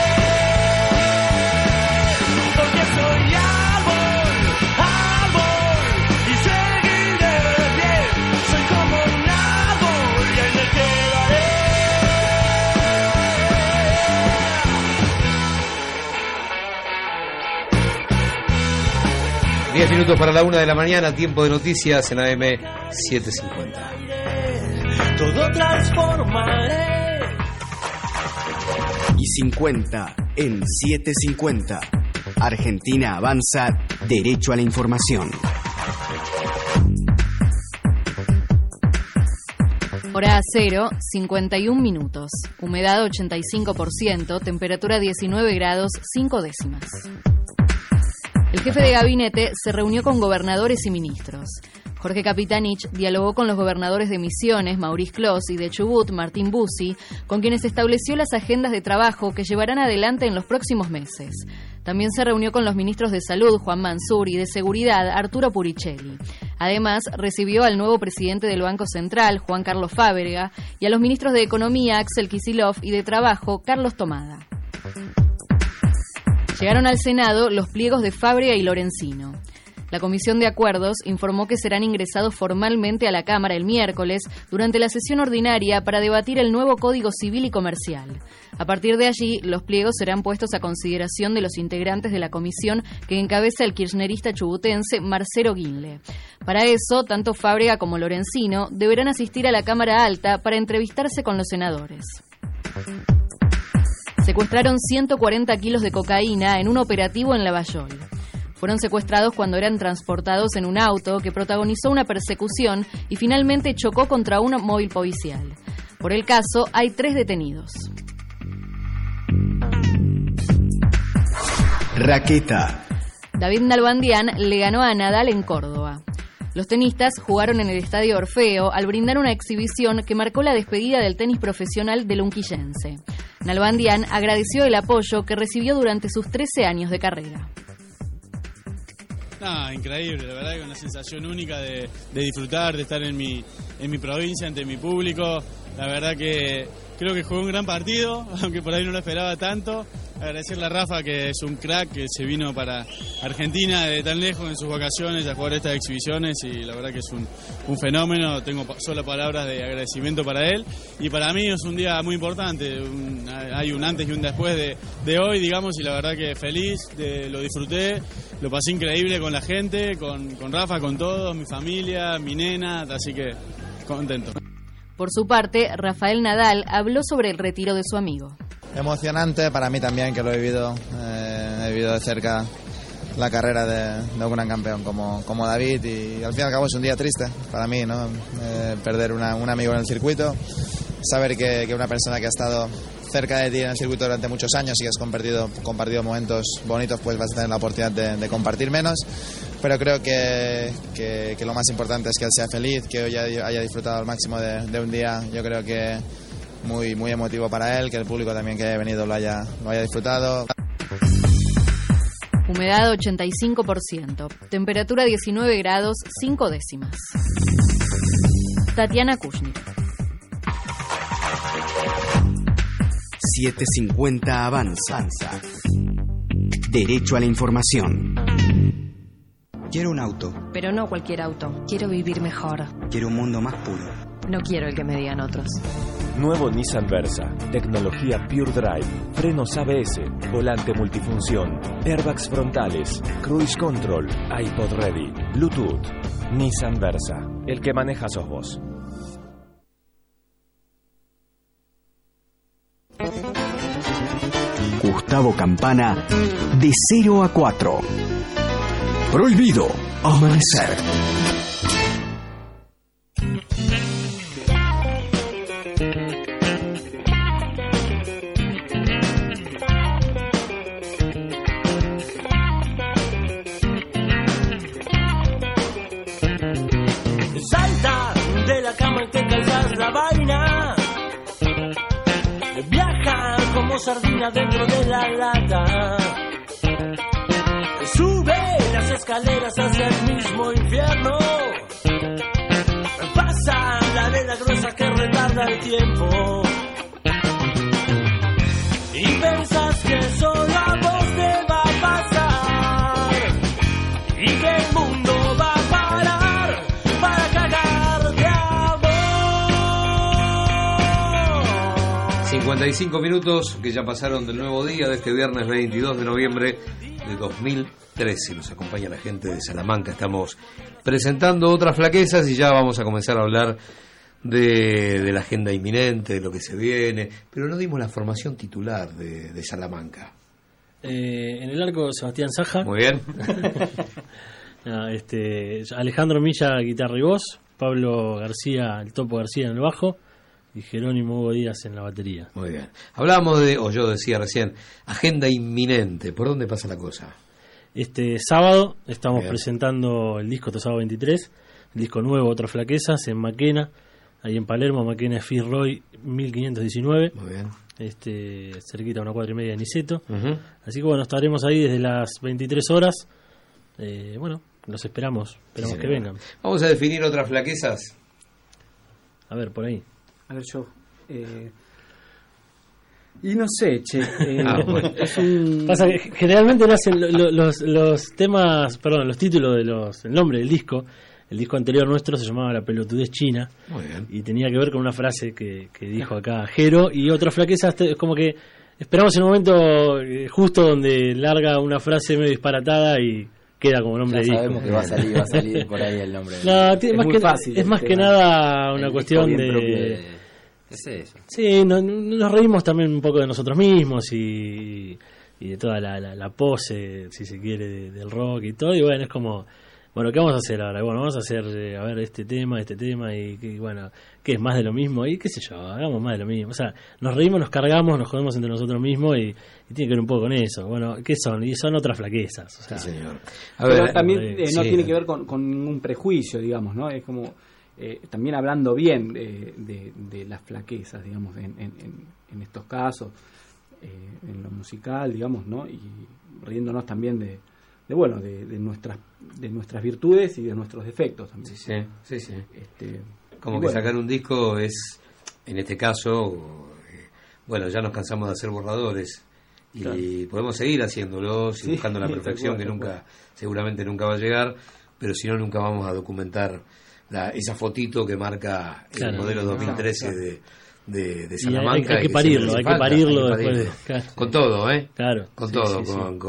Diez minutos para la 1 de la mañana, tiempo de noticias en AM 750. Todo transformaré. Y 50 en 750. Argentina avanza derecho a la información. Hora 0, 51 minutos. Humedad 85%, temperatura 19 grados 5 décimas. El jefe de gabinete se reunió con gobernadores y ministros. Jorge Capitanich dialogó con los gobernadores de Misiones, Maurice Clos, y de Chubut, Martín Bussi, con quienes estableció las agendas de trabajo que llevarán adelante en los próximos meses. También se reunió con los ministros de Salud, Juan Mansur, y de Seguridad, Arturo Puricelli. Además, recibió al nuevo presidente del Banco Central, Juan Carlos Fábrega, y a los ministros de Economía, Axel Kicillof, y de Trabajo, Carlos Tomada. Llegaron al Senado los pliegos de Fábrega y Lorenzino. La Comisión de Acuerdos informó que serán ingresados formalmente a la Cámara el miércoles durante la sesión ordinaria para debatir el nuevo Código Civil y Comercial. A partir de allí, los pliegos serán puestos a consideración de los integrantes de la comisión que encabeza el kirchnerista chubutense Marcelo Guinle. Para eso, tanto Fábrega como Lorenzino deberán asistir a la Cámara Alta para entrevistarse con los senadores. Secuestraron 140 kilos de cocaína en un operativo en Lavallol. Fueron secuestrados cuando eran transportados en un auto que protagonizó una persecución y finalmente chocó contra un móvil policial. Por el caso, hay 3 detenidos. Raqueta. David Nalbandián le ganó a Nadal en Córdoba. Los tenistas jugaron en el Estadio Orfeo al brindar una exhibición que marcó la despedida del tenis profesional del unquillense. Nalbandián agradeció el apoyo que recibió durante sus 13 años de carrera. Increíble, la verdad que una sensación única de disfrutar, de estar en mi provincia, ante mi público. La verdad que creo que jugué un gran partido, aunque por ahí no lo esperaba tanto. agradecerle a Rafa, que es un crack, que se vino para Argentina de tan lejos en sus vacaciones a jugar estas exhibiciones, y la verdad que es un fenómeno. Tengo solo palabras de agradecimiento para él, y para mí es un día muy importante. Hay un antes y un después de hoy, digamos, y la verdad que feliz, lo disfruté, lo pasé increíble con la gente, con Rafa, con todos, mi familia, mi nena, así que contento. Por su parte, Rafael Nadal habló sobre el retiro de su amigo. Emocionante para mí también, que lo he vivido de cerca la carrera de un gran campeón como David, y al fin y al cabo es un día triste para mí, ¿no? Perder un amigo en el circuito, saber que una persona que ha estado cerca de ti en el circuito durante muchos años y que has compartido momentos bonitos, pues vas a tener la oportunidad de compartir menos, pero creo que lo más importante es que él sea feliz, que hoy haya disfrutado al máximo de un día, yo creo que muy, muy emotivo para él, que el público también que haya venido lo haya disfrutado. Humedad 85%, temperatura 19 grados 5 décimas. Tatiana Kushnik. 750 Avanza. Derecho a la información. Quiero un auto. Pero no cualquier auto. Quiero vivir mejor. Quiero un mundo más puro. No quiero el que me digan otros. Nuevo Nissan Versa. Tecnología Pure Drive. Frenos ABS. Volante multifunción. Airbags frontales. Cruise Control. iPod Ready. Bluetooth. Nissan Versa. El que maneja sos vos. Gustavo Campana, de 0 a 4. Prohibido amanecer. Salta de la cama y te calzas la vaina. Viaja como sardina dentro de la lata. Sube las escaleras hacia el mismo infierno. Pasa la arena gruesa que retarda el tiempo. Y pensás que solo a vos te va a pasar. Y que el mundo va a parar para cagar de amor. 55 minutos que ya pasaron del nuevo día de este viernes 22 de noviembre de 2013. Nos acompaña la gente de Salamanca. Estamos presentando otras flaquezas y ya vamos a comenzar a hablar de la agenda inminente, de lo que se viene. Pero no dimos la formación titular de Salamanca. En el arco, Sebastián Saja. Muy bien. Alejandro Milla, guitarra y voz. Pablo García, el Topo García en el bajo. Y Jerónimo Hugo Díaz en la batería. Muy bien. Hablábamos yo decía recién, agenda inminente. ¿Por dónde pasa la cosa? Este sábado estamos presentando el disco, este sábado 23, el disco nuevo, Otras Flaquezas, en Maquena, ahí en Palermo, Maquena Fitzroy 1519. Muy bien. Cerquita a una 4:30 de Niceto. Uh-huh. Así que bueno, estaremos ahí desde las 23 horas. Los esperamos que vengan. Vamos a definir otras flaquezas. A ver, por ahí. A ver, yo. Y no sé, che. Bueno. Pasa que generalmente nacen los temas, los títulos el nombre del disco. El disco anterior nuestro se llamaba La pelotudez china. Muy bien. Y tenía que ver con una frase que dijo acá Jero. Y otra flaqueza es como que esperamos el momento justo donde larga una frase medio disparatada y queda como nombre de disco. Sabemos que va a salir por ahí el nombre. No, es más que nada una cuestión de... ¿Qué es eso? Sí, nos reímos también un poco de nosotros mismos y de toda la pose, si se quiere, del rock y todo. Y bueno, es como, ¿qué vamos a hacer ahora? Bueno, vamos a hacer, este tema y bueno, ¿qué es más de lo mismo? Y qué sé yo, hagamos más de lo mismo. O sea, nos reímos, nos cargamos, nos jodemos entre nosotros mismos y tiene que ver un poco con eso. Bueno, ¿qué son? Y son otras flaquezas. O sea, sí, señor. Pero también no tiene que ver con ningún prejuicio, digamos, ¿no? Es como... también hablando bien de las flaquezas, digamos, en estos casos, en lo musical, digamos, ¿no? Y riéndonos también de nuestras virtudes y de nuestros defectos también. Sí. Como que sacar un disco es, en este caso, ya nos cansamos de hacer borradores Y podemos seguir haciéndolos y buscando la perfección que nunca, seguramente nunca va a llegar, pero si no, nunca vamos a documentar esa fotito que marca el modelo 2013 de Salamanca. Hay que parirlo, después. Con todo, Claro. Con todo,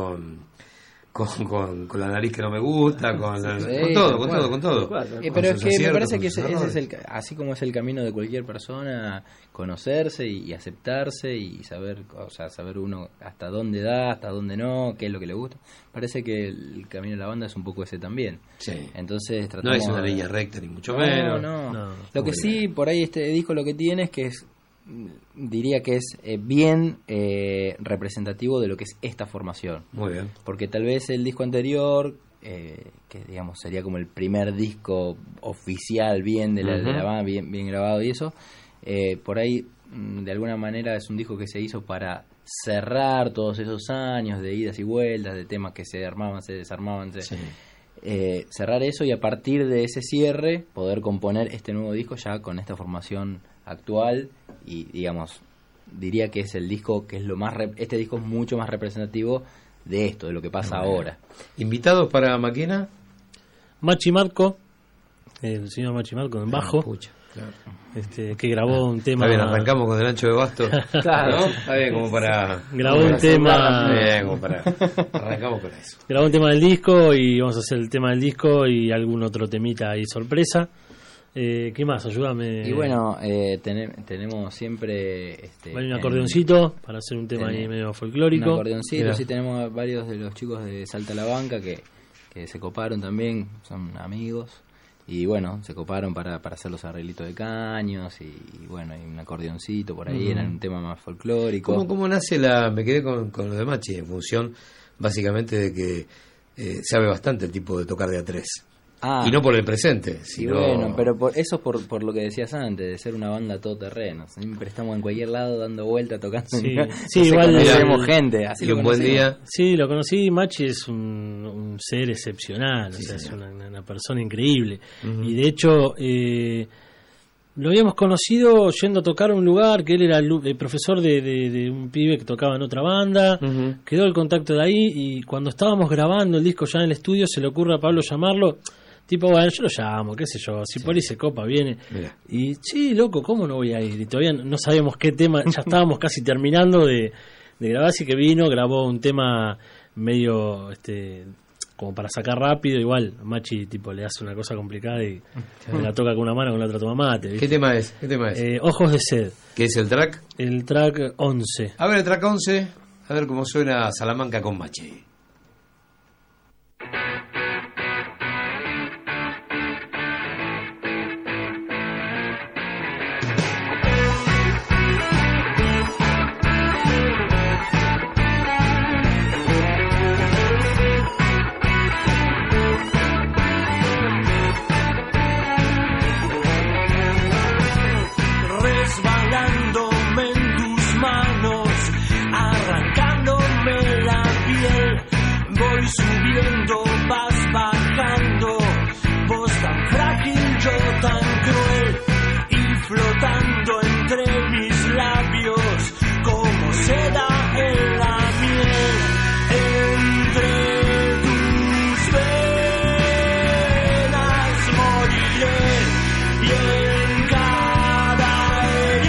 con la nariz que no me gusta, con todo. Pero es que me parece que ese es así como es el camino de cualquier persona, conocerse y aceptarse y saber uno hasta dónde da, hasta dónde no, qué es lo que le gusta. Parece que el camino de la banda es un poco ese también. Sí. Entonces no es una línea recta ni mucho menos. No. Lo que sí, por ahí este disco lo que tiene es que diría que es bien representativo de lo que es esta formación. Muy bien. Porque tal vez el disco anterior, que digamos sería como el primer disco oficial bien de la banda, bien grabado y eso, por ahí de alguna manera es un disco que se hizo para cerrar todos esos años de idas y vueltas, de temas que se armaban, se desarmaban, cerrar eso y a partir de ese cierre poder componer este nuevo disco ya con esta formación actual. Y digamos, diría que es el disco que es este disco es mucho más representativo de esto, de lo que pasa ahora. ¿Invitados para Maquena? Machi Marco, el señor Machi Marco en bajo, claro. Que grabó un tema. Está bien, arrancamos con el ancho de basto. Claro, ¿no? Está bien, como para. Grabó un tema. Bien, como para. Arrancamos con eso. Grabó un tema del disco y vamos a hacer el tema del disco y algún otro temita ahí sorpresa. ¿Qué más? Ayúdame. Y bueno, tenemos siempre hay un acordeoncito para hacer un tema ahí medio folclórico. Un acordeoncito, sí, tenemos varios de los chicos de Salta la Banca que se coparon también, son amigos. Y bueno, se coparon para hacer los arreglitos de caños y bueno, hay un acordeoncito por ahí, era un tema más folclórico. ¿Cómo nace me quedé con lo de Machi, en función básicamente de que sabe bastante el tipo de tocar de a tres? Y no por el presente, sino... Y bueno, pero eso por lo que decías antes, de ser una banda todoterreno. Siempre estamos en cualquier lado dando vueltas, tocando. Sí, igual tenemos gente. Así y un buen día. Sí, lo conocí. Machi es un ser excepcional, o sea, es una persona increíble. Y de hecho, lo habíamos conocido yendo a tocar a un lugar que él era el profesor de un pibe que tocaba en otra banda. Quedó el contacto de ahí y cuando estábamos grabando el disco ya en el estudio se le ocurre a Pablo llamarlo. Tipo, bueno, yo lo llamo, qué sé yo, si por ahí se copa, viene. Mira. Y sí, loco, ¿cómo no voy a ir? Y todavía no sabíamos qué tema, ya estábamos casi terminando de grabar, así que vino, grabó un tema medio, como para sacar rápido, igual, Machi, tipo, le hace una cosa complicada y la toca con una mano, con la otra toma mate, ¿viste? ¿Qué tema es? Ojos de Sed. ¿Qué es el track? El track 11. A ver, el track 11, a ver cómo suena Salamanca con Machi. Subiendo, vas bajando, vos tan frágil, yo tan cruel, y flotando entre mis labios, como seda en la miel, entre tus venas moriré, y en cada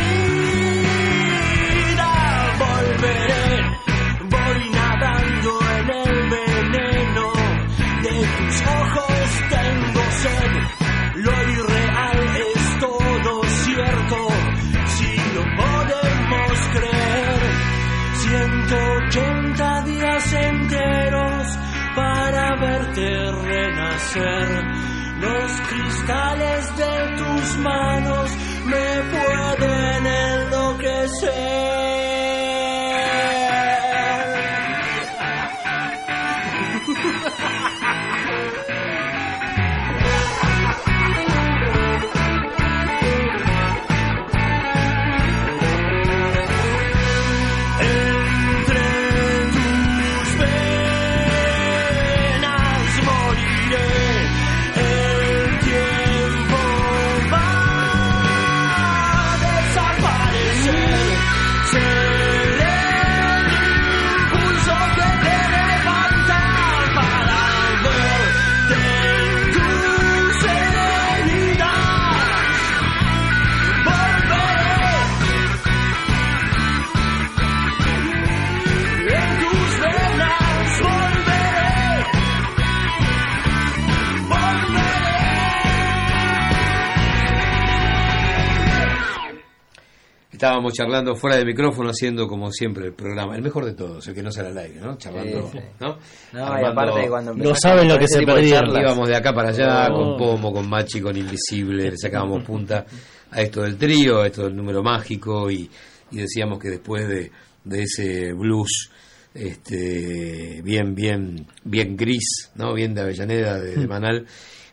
herida volveré, voy nadando en el veneno de tus ojos, tengo sed, lo irreal es todo cierto, si lo podemos creer, 180 días enteros para verte renacer, los cristales de tus manos me pueden enloquecer. Entre tus venas moriré, el tiempo va Estábamos charlando fuera de micrófono, haciendo como siempre el programa, el mejor de todos, el que no sale al aire, ¿no? Charlando, Sí. ¿no? No, y aparte cuando no saben lo que se perdieron. Íbamos de acá para allá, con Pomo, con Machi, con Invisible, le sacábamos punta a esto del trío, a esto del número mágico, y decíamos que después de ese blues bien gris, ¿no? Bien de Avellaneda, de Manal,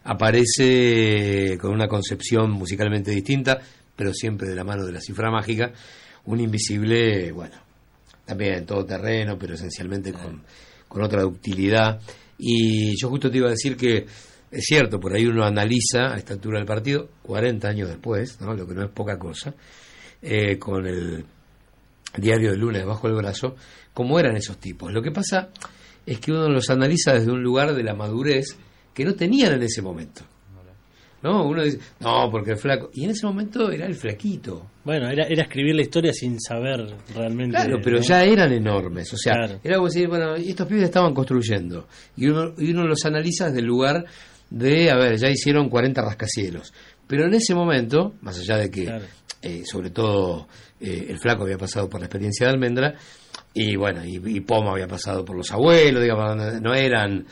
aparece con una concepción musicalmente distinta, pero siempre de la mano de la cifra mágica, un Invisible, bueno, también todo terreno, pero esencialmente con otra ductilidad. Y yo justo te iba a decir que es cierto, por ahí uno analiza a esta altura del partido, 40 años después, ¿no? Lo que no es poca cosa, con el diario del lunes bajo el brazo, cómo eran esos tipos. Lo que pasa es que uno los analiza desde un lugar de la madurez que no tenían en ese momento. ¿No? Uno dice, no, porque el flaco. Y en ese momento era el flaquito. Bueno, era escribir la historia sin saber realmente. Claro, pero ¿no? Ya eran enormes. O sea, claro. Era como decir, bueno, estos pibes estaban construyendo. Y uno los analiza desde el lugar de, a ver, ya hicieron 40 rascacielos. Pero en ese momento, más allá de que, claro. Sobre todo, el flaco había pasado por la experiencia de Almendra, y bueno, y Pomo había pasado por los abuelos, digamos, no eran.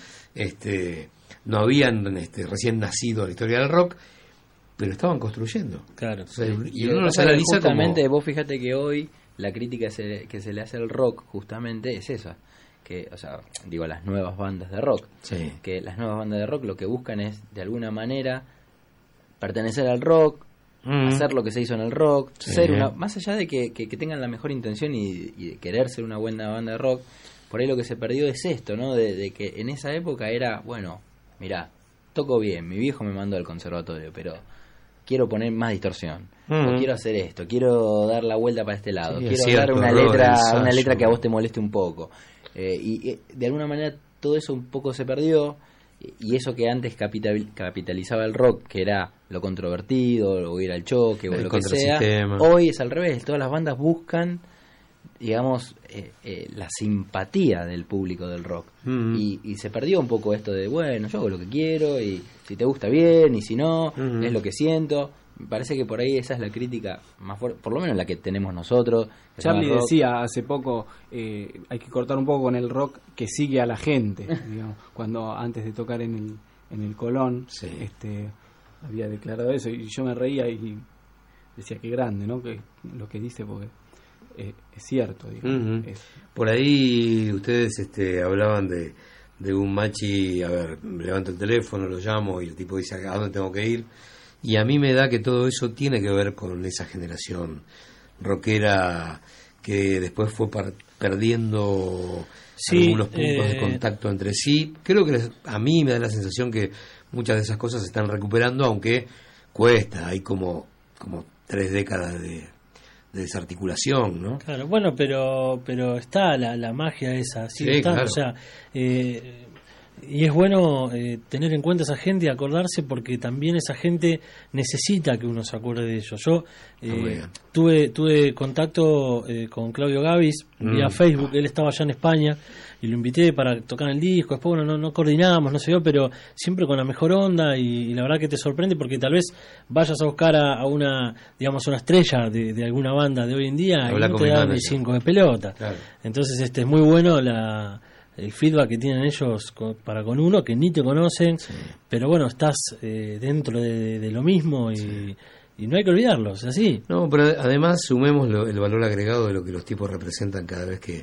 No habían recién nacido la historia del rock, pero estaban construyendo. Claro. O sea, y uno los analiza justamente, como... vos fíjate que hoy la crítica que se le hace al rock justamente es esa, que, o sea, digo, las nuevas bandas de rock, sí. Que las nuevas bandas de rock lo que buscan es de alguna manera pertenecer al rock, hacer lo que se hizo en el rock, sí. Ser una, más allá de que tengan la mejor intención y de querer ser una buena banda de rock, por ahí lo que se perdió es esto, ¿no? De que en esa época era, bueno, mirá, toco bien, mi viejo me mandó al conservatorio, pero quiero poner más distorsión, o quiero hacer esto, quiero dar la vuelta para este lado, sí, quiero dar una letra que a vos te moleste un poco. Y de alguna manera todo eso un poco se perdió, y eso que antes capitalizaba el rock, que era lo controvertido, o ir al choque, o lo que sea, hoy es al revés, todas las bandas buscan, digamos, la simpatía del público del rock, y se perdió un poco esto de, bueno, yo hago lo que quiero, y si te gusta bien, y si no, es lo que siento. Me parece que por ahí esa es la crítica más fuerte, por lo menos la que tenemos nosotros. Charlie decía hace poco, hay que cortar un poco con el rock que sigue a la gente, digamos, cuando antes de tocar en el Colón, sí. Había declarado eso, y yo me reía y decía que grande, ¿no? Que lo que dice, porque es cierto, digamos. Por ahí ustedes hablaban de un Machi, a ver, levanto el teléfono, lo llamo y el tipo dice, ¿a dónde tengo que ir? Y a mí me da que todo eso tiene que ver con esa generación rockera que después fue perdiendo algunos puntos de contacto entre sí. Creo que a mí me da la sensación que muchas de esas cosas se están recuperando, aunque cuesta, hay como 3 décadas de desarticulación, ¿no? Claro, bueno, pero está la magia esa, sigue estando, claro. O sea, y es bueno tener en cuenta a esa gente y acordarse, porque también esa gente necesita que uno se acuerde de ellos. Yo tuve contacto con Claudio Gavis vía Facebook, él estaba allá en España y lo invité para tocar el disco. Después, bueno, no coordinamos, no sé yo, pero siempre con la mejor onda, y la verdad que te sorprende, porque tal vez vayas a buscar a una, digamos, una estrella de alguna banda de hoy en día y no te dan ni 5 de pelota. Claro. Entonces es muy bueno el feedback que tienen ellos para con uno, que ni te conocen, sí. Pero bueno, estás dentro de lo mismo, y no hay que olvidarlo, es así. No, pero además sumemos el valor agregado de lo que los tipos representan cada vez que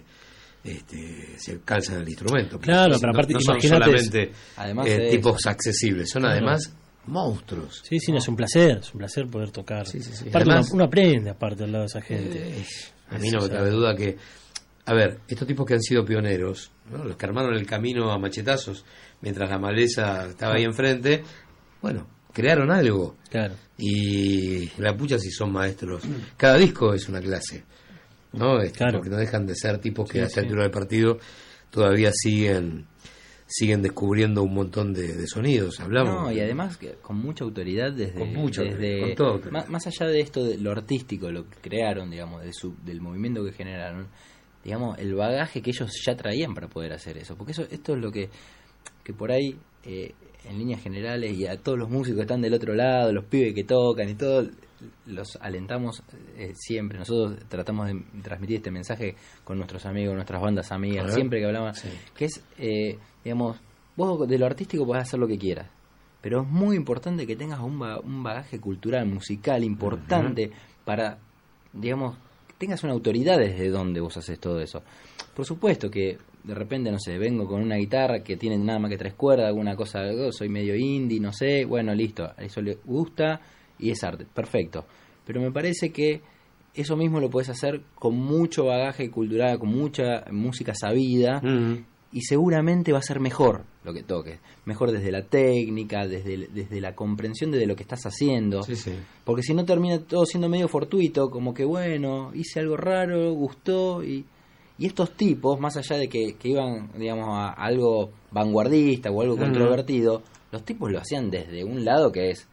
se calzan el instrumento. Claro, pero aparte, no son solamente tipos accesibles, son además monstruos. Sí, no, es un placer poder tocar. Sí. Aparte, además, uno aprende aparte al lado de esa gente. A mí no me cabe duda que, a ver, estos tipos que han sido pioneros, ¿no? Los que armaron el camino a machetazos mientras la maleza estaba ahí enfrente, bueno, crearon algo. Claro. Y la pucha si son maestros. Cada disco es una clase, ¿no? Claro. Porque no dejan de ser tipos que a esta altura del partido todavía siguen descubriendo un montón de sonidos. Hablamos. No, y además con mucha autoridad con todo. Más allá de esto, de lo artístico, lo que crearon, digamos, del movimiento que generaron, digamos, el bagaje que ellos ya traían para poder hacer eso. Porque esto es lo que por ahí en líneas generales, y a todos los músicos que están del otro lado, los pibes que tocan y todo, los alentamos siempre. Nosotros tratamos de transmitir este mensaje con nuestros amigos, nuestras bandas amigas, siempre que hablamos, que es, digamos, vos de lo artístico podés hacer lo que quieras, pero es muy importante que tengas un bagaje cultural, musical importante para, digamos, que tengas una autoridad desde donde vos haces todo eso. Por supuesto que de repente, no sé, vengo con una guitarra que tiene nada más que 3 cuerdas, alguna cosa, soy medio indie, no sé, bueno, listo, a eso le gusta y es arte, perfecto. Pero me parece que eso mismo lo puedes hacer con mucho bagaje cultural, con mucha música sabida, y seguramente va a ser mejor lo que toques, mejor desde la técnica, desde la comprensión de lo que estás haciendo, porque si no termina todo siendo medio fortuito, como que bueno, hice algo raro, gustó, y estos tipos, más allá de que iban, digamos, a algo vanguardista o algo controvertido, los tipos lo hacían desde un lado que es,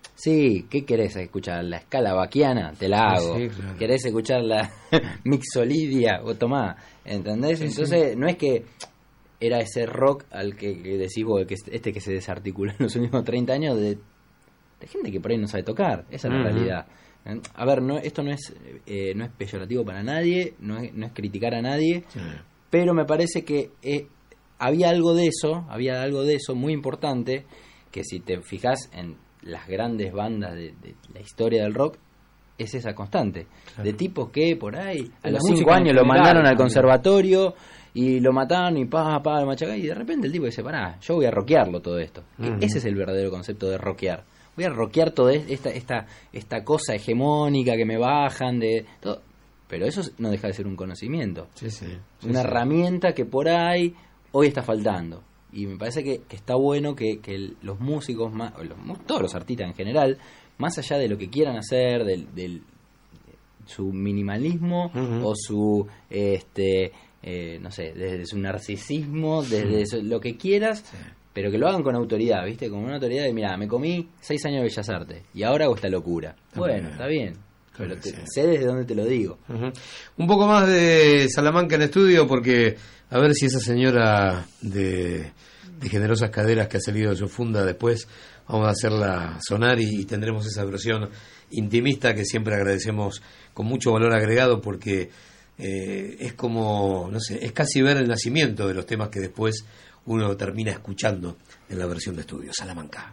sí, ¿qué querés escuchar? ¿La escala baquiana? Te la hago. Sí, claro. ¿Querés escuchar la mixolidia? O tomá, ¿entendés? Entonces, no es que era ese rock al que decís vos, que se desarticuló en los últimos 30 años de gente que por ahí no sabe tocar. Esa es la realidad. A ver, esto no es peyorativo para nadie, no es criticar a nadie, pero me parece que había algo de eso muy importante, que si te fijas en las grandes bandas de la historia del rock, es esa constante, de tipos que por ahí a los 5 años lo mandaron al conservatorio y lo mataron y lo machacaron, y de repente el tipo dice, pará, yo voy a rockearlo todo esto. Ese es el verdadero concepto de rockear. Voy a rockear toda esta cosa hegemónica que me bajan de todo, pero eso no deja de ser un conocimiento, una herramienta que por ahí hoy está faltando, y me parece que está bueno que los músicos, todos los artistas en general, más allá de lo que quieran hacer, del su minimalismo o su no sé, desde su narcisismo, desde lo que quieras, pero que lo hagan con autoridad, ¿viste? Con una autoridad de, mira, me comí 6 años de Bellas Artes y ahora hago esta locura. Bueno, está bien, pero sé desde dónde te lo digo. Un poco más de Salamanca en estudio, porque a ver si esa señora de generosas caderas que ha salido de su funda después, vamos a hacerla sonar y tendremos esa versión intimista que siempre agradecemos con mucho valor agregado, porque es como, no sé, es casi ver el nacimiento de los temas que después uno termina escuchando en la versión de estudio. Salamanca.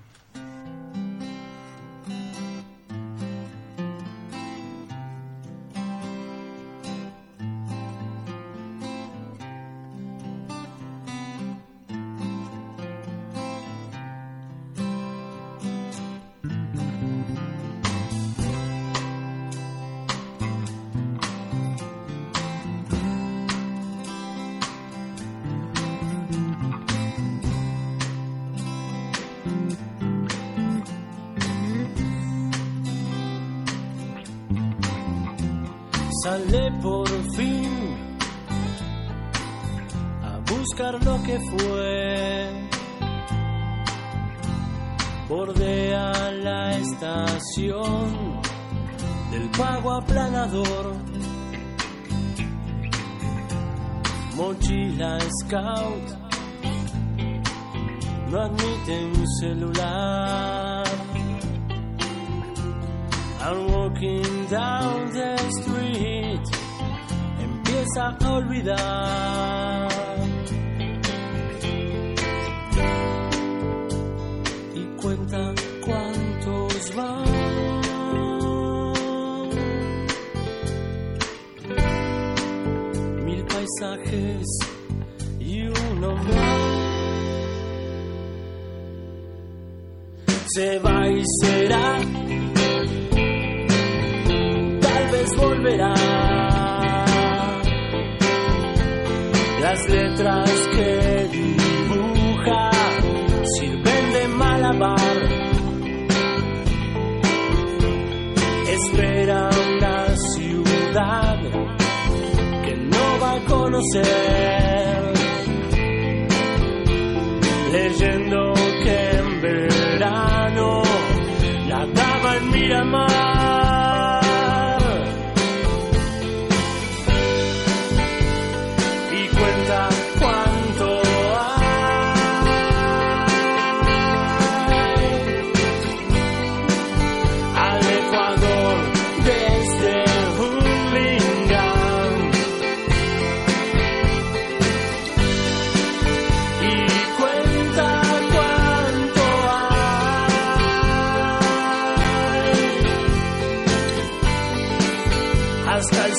Sale por fin a buscar lo que fue, bordea la estación del pago aplanador, mochila scout, no admite un celular. I'm walking down the street, empieza a olvidar. Y cuenta cuántos van. Mil paisajes y uno más. Se va y será. Volverá. Las letras que dibuja sirven de malabar. Espera una ciudad que no va a conocer, leyendo que en verano nadaba en Miramar. Cuenta cuánto hay.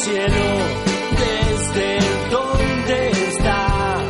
cielo desde donde está.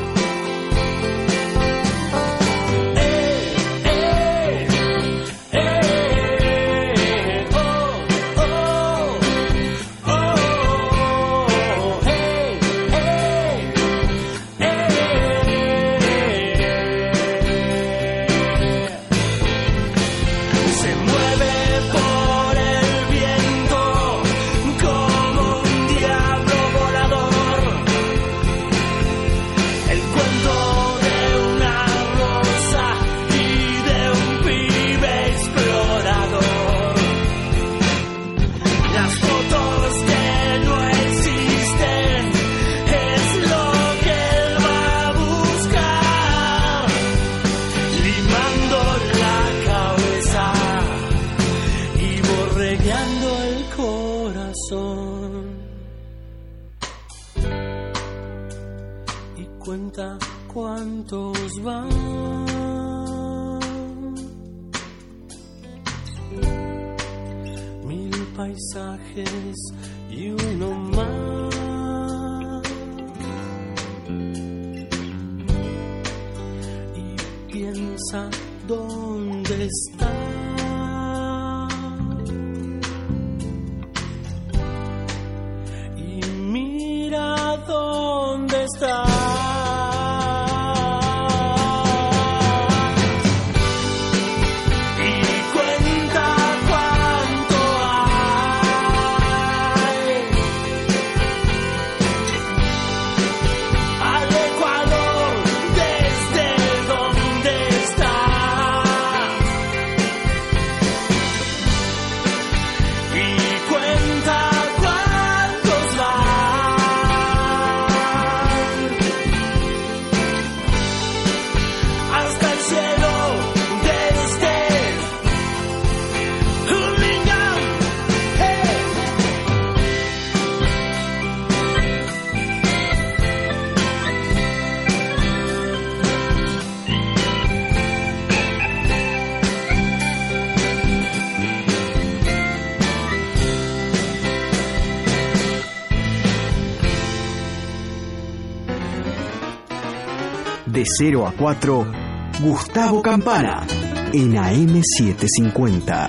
Cuenta cuántos van. Mil paisajes y uno más. Y piensa dónde está. Y mira dónde está. De 0 a 4, Gustavo Campana, en AM750.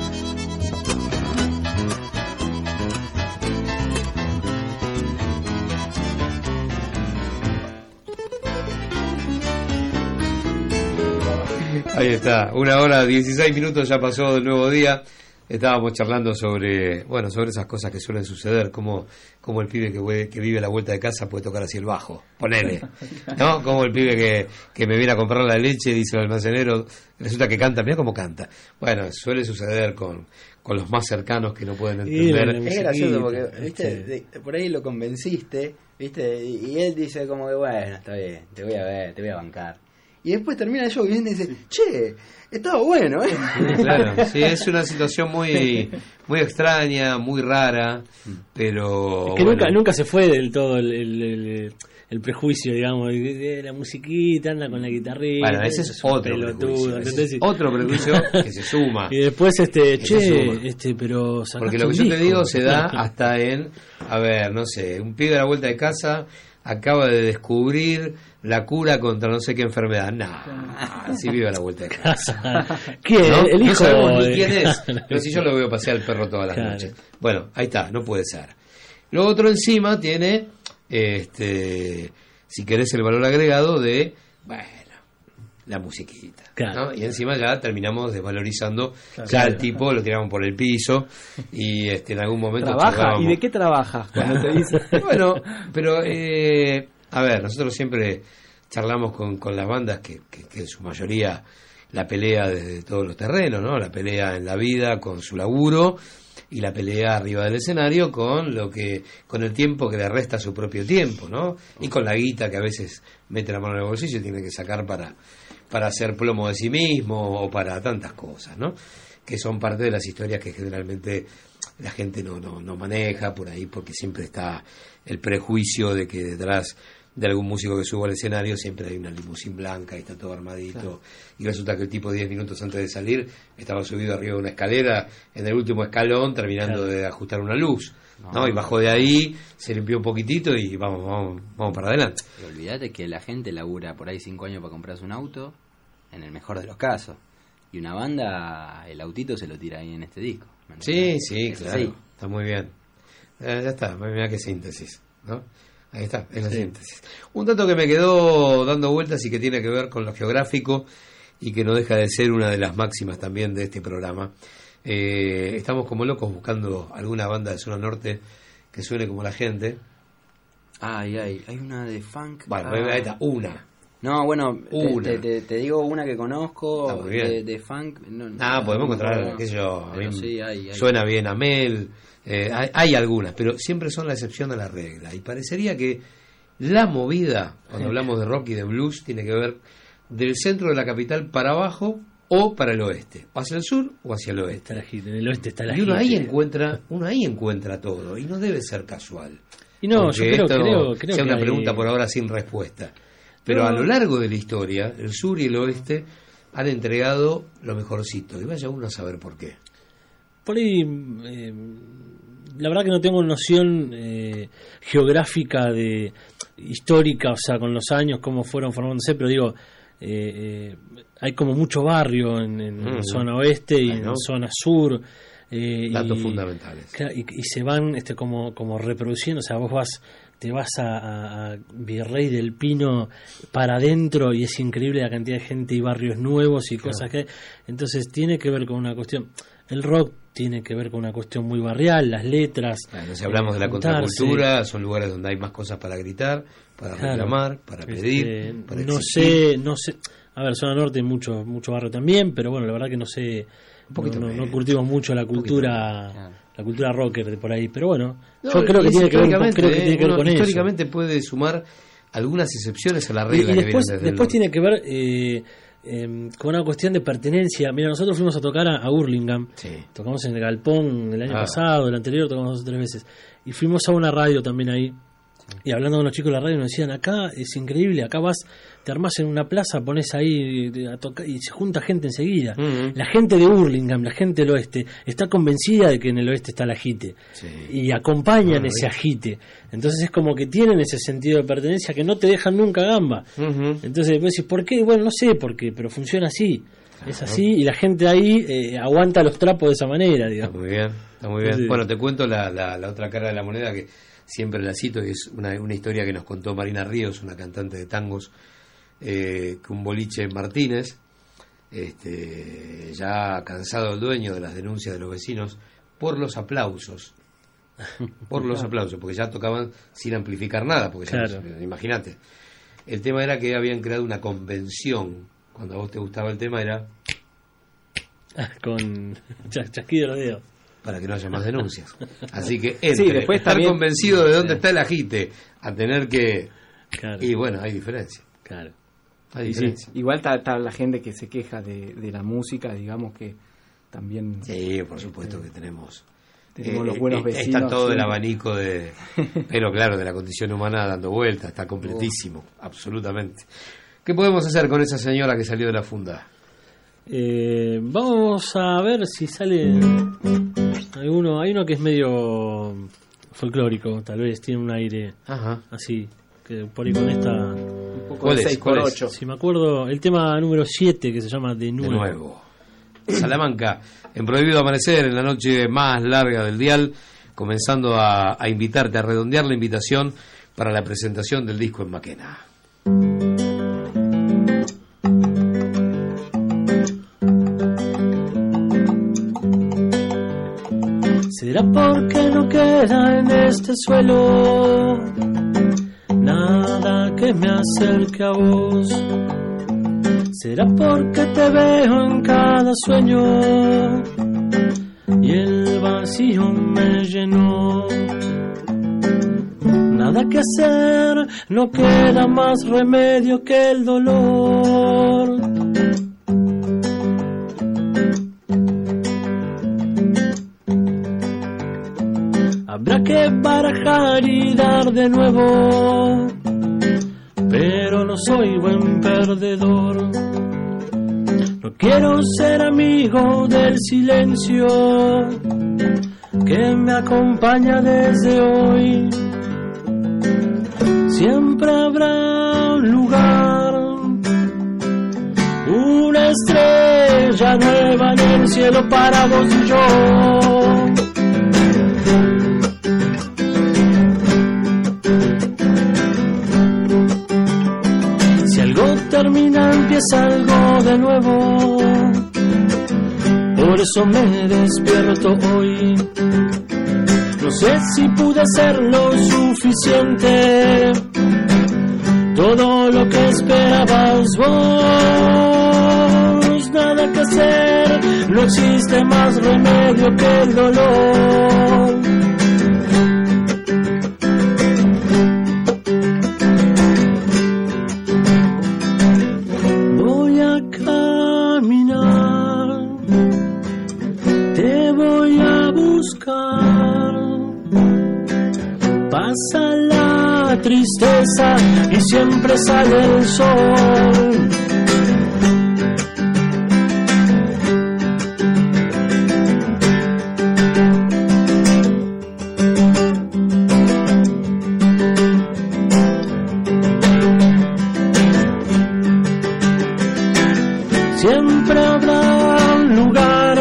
Ahí está, 1:16 ya pasó del nuevo día. Estábamos charlando sobre esas cosas que suelen suceder, como el pibe que vive a la vuelta de casa puede tocar así el bajo, ponele, ¿no? Como el pibe que me viene a comprar la leche, dice el almacenero, resulta que canta, mira cómo canta. Bueno, suele suceder con los más cercanos que no pueden entender. Es gracioso porque, ¿viste? Por ahí lo convenciste, ¿viste? Y él dice como que, bueno, está bien, te voy a ver, te voy a bancar. Y después termina el show y viene y dice, che, estaba bueno, ¿eh? Claro, sí, es una situación muy extraña, muy rara, pero... Es que nunca se fue del todo el prejuicio, digamos, de la musiquita, anda con la guitarrita. Bueno, ese es otro prejuicio. Otro prejuicio que se suma. Y después, pero... Porque lo que yo te digo se da hasta en, no sé, un pibe a la vuelta de casa acaba de descubrir la cura contra no sé qué enfermedad. Así vive a la vuelta de casa. ¿Quién? ¿No? El hijo. No sabemos ni quién es, pero si yo lo veo pasear al perro todas las noches. Bueno, ahí está, no puede ser. Lo otro encima tiene, si querés, el valor agregado de, la musiquita. ¿No? Y encima ya terminamos desvalorizando, ya el tipo lo tiramos por el piso y en algún momento ¿trabaja? ¿Y de qué trabajas cuando te dice? Bueno, pero nosotros siempre charlamos con las bandas que en su mayoría la pelea desde todos los terrenos, ¿no? La pelea en la vida con su laburo y la pelea arriba del escenario con el tiempo que le resta su propio tiempo, ¿no? Y con la guita que a veces mete la mano en el bolsillo y tiene que sacar para hacer plomo de sí mismo o para tantas cosas, ¿no? Que son parte de las historias que generalmente la gente no maneja por ahí, porque siempre está el prejuicio de que detrás de algún músico que suba al escenario, siempre hay una limusín blanca y está todo armadito, claro. Y resulta que el tipo 10 minutos antes de salir estaba subido arriba de una escalera, en el último escalón, terminando claro. de ajustar una luz, ¿no? Y bajó de ahí, se limpió un poquitito y vamos para adelante. Pero olvídate que la gente labura por ahí 5 años para comprarse un auto, en el mejor de los casos, y una banda, el autito se lo tira ahí en este disco. Sí, claro, sí. Está muy bien. Ya está, mira qué síntesis, ¿no? Ahí está, es la síntesis. Un dato que me quedó dando vueltas y que tiene que ver con lo geográfico y que no deja de ser una de las máximas también de este programa. Estamos como locos buscando alguna banda de zona norte que suene como la gente. Hay una de funk. Bueno, ahí está, una. No, bueno, te digo una que conozco de funk. Podemos encontrar, qué sé yo, a mí sí, hay. Suena bien Amel. Hay algunas, pero siempre son la excepción a la regla. Y parecería que la movida, cuando hablamos de rock y de blues, tiene que ver del centro de la capital para abajo o para el oeste, hacia el sur o hacia el oeste. En el oeste está la y uno ahí encuentra todo, y no debe ser casual. Y no, yo creo sea que una pregunta por ahora sin respuesta. Pero a lo largo de la historia, el sur y el oeste han entregado lo mejorcito, y vaya uno a saber por qué. Por ahí, la verdad que no tengo noción geográfica histórica, o sea, con los años, cómo fueron formándose, pero digo, hay como mucho barrio en zona oeste y en zona sur. Datos fundamentales. Y se van como reproduciendo, o sea, te vas a Virrey del Pino para adentro y es increíble la cantidad de gente y barrios nuevos y cosas que... Entonces tiene que ver con una cuestión... El rock tiene que ver con una cuestión muy barrial, las letras... Claro, si hablamos de la contracultura, son lugares donde hay más cosas para gritar, para reclamar, para pedir, para exigir. No sé... A ver, zona norte hay mucho barrio también, pero bueno, la verdad que no sé... No cultivamos mucho la cultura... La cultura rocker de por ahí, pero bueno, yo creo que tiene que ver con eso. Históricamente puede sumar algunas excepciones a la regla. Y después tiene que ver con una cuestión de pertenencia. Mira, nosotros fuimos a tocar a Hurlingham, tocamos en el Galpón el año pasado, el anterior tocamos 2 o 3 veces, y fuimos a una radio también ahí. Y hablando con los chicos de la radio nos decían, acá es increíble, acá vas, te armás en una plaza, pones ahí a tocar y se junta gente enseguida. La gente de Hurlingham, la gente del oeste, está convencida de que en el oeste está el agite y acompañan ese agite. Entonces es como que tienen ese sentido de pertenencia que no te dejan nunca gamba. Entonces vos decís, ¿por qué? Bueno, no sé por qué, pero funciona así. Es así y la gente ahí aguanta los trapos de esa manera, digamos. Está muy bien. Bueno, te cuento la otra cara de la moneda que siempre la cito, y es una historia que nos contó Marina Ríos, una cantante de tangos, que un boliche en Martínez, ya cansado el dueño de las denuncias de los vecinos por los aplausos, porque ya tocaban sin amplificar nada, porque imagínate, el tema era que habían creado una convención, cuando a vos te gustaba el tema era con chasquido los dedos, para que no haya más denuncias. Así que después estar también convencido de dónde está el agite a tener que... Y bueno, hay diferencia. Hay diferencia. Igual está la gente que se queja de la música, digamos que también... Sí, por supuesto que tenemos los buenos vecinos. Está todo el abanico pero claro, de la condición humana dando vueltas, está completísimo, absolutamente. ¿Qué podemos hacer con esa señora que salió de la funda? Vamos a ver si sale alguno. Hay uno que es medio folclórico, tal vez tiene un aire así, que por ahí con esta un poco ¿Cuál es? 6x8. Si me acuerdo, el tema número 7 que se llama De Nuevo. Salamanca, en Prohibido Amanecer, en la noche más larga del dial, comenzando a invitarte, a redondear la invitación para la presentación del disco en Maquena. ¿Será porque no queda en este suelo nada que me acerque a vos? ¿Será porque te veo en cada sueño y el vacío me llenó? Nada que hacer, no queda más remedio que el dolor. Habrá que barajar y dar de nuevo soy buen perdedor. No quiero ser amigo del silencio que me acompaña desde hoy. Siempre habrá un lugar, una estrella nueva en el cielo para vos y yo. Si algo termina, empieza algo de nuevo. Por eso me despierto hoy. No sé si pude ser lo suficiente, todo lo que esperabas vos. Nada que hacer, no existe más remedio que el dolor. Voy a caminar, te voy a buscar. Pasa la tristeza y siempre sale el sol. Siempre habrá un lugar,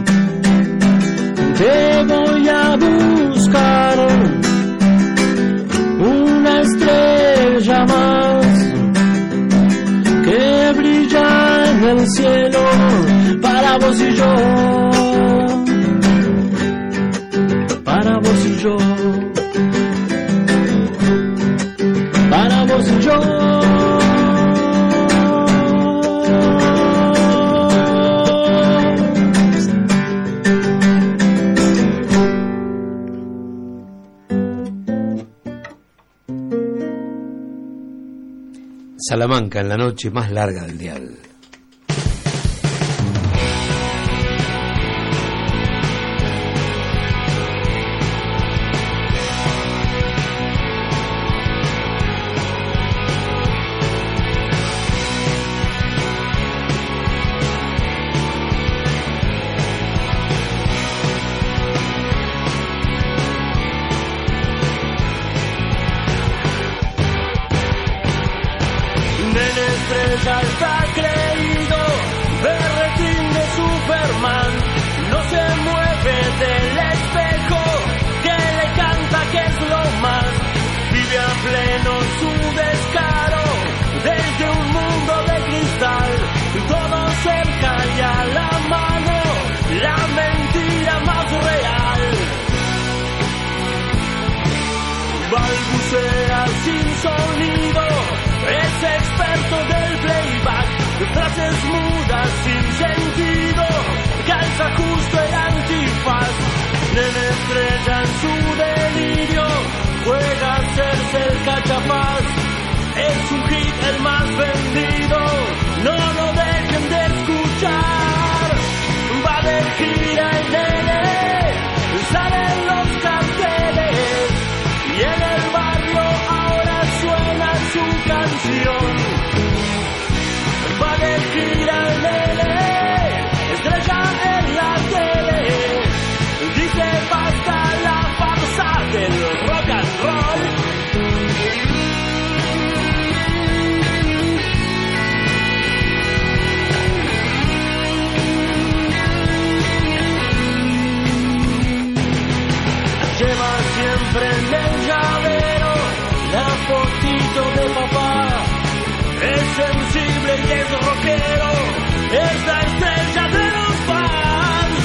te voy a buscar. Una estrella más que brilla en el cielo para vos y yo, para vos y yo, para vos y yo. Salamanca en la noche más larga del dial. Está creído, berretín de Superman, no se mueve del espejo que le canta que es lo más. Vive a pleno su descaro desde un mundo de cristal, todo cerca y a la mano, la mentira más real. Balbucea sin sonido, es experto del playback, frases mudas sin sentido, calza justo el antifaz. Nene estrella en su delirio, juega a hacerse el cachapaz. Es un hit el más vendido, no lo dejen de escuchar. Va de gira el nene, salen los carteles y en el barrio ahora suena su canción. Va de gira el nene, estrella en la tele, dice basta la farsa del rock and roll. Lleva siempre en el llavero la fotito de papá. Es sensible y es rockero, es la estrella de los fans.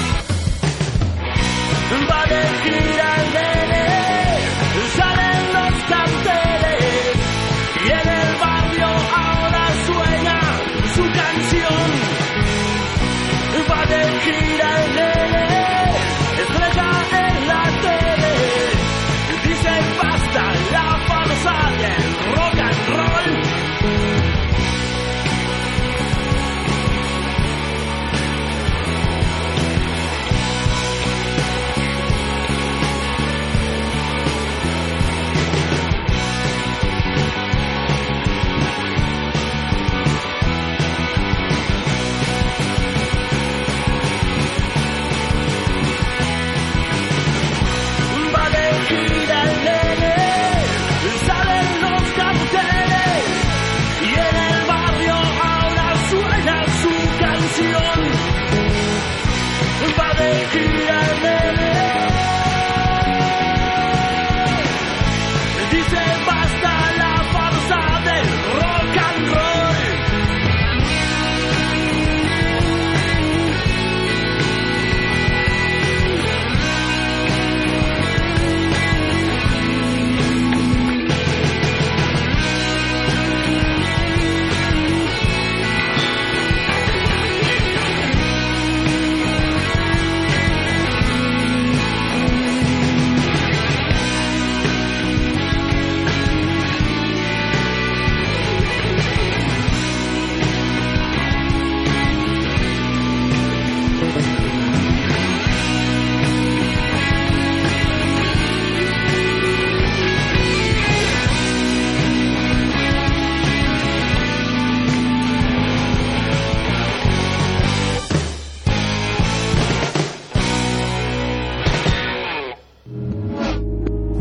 Va de gira el nene, salen los carteles y en el barrio ahora suena su canción. Va de gira el nene, estrella en la tele, dice basta la farsa del rock and roll.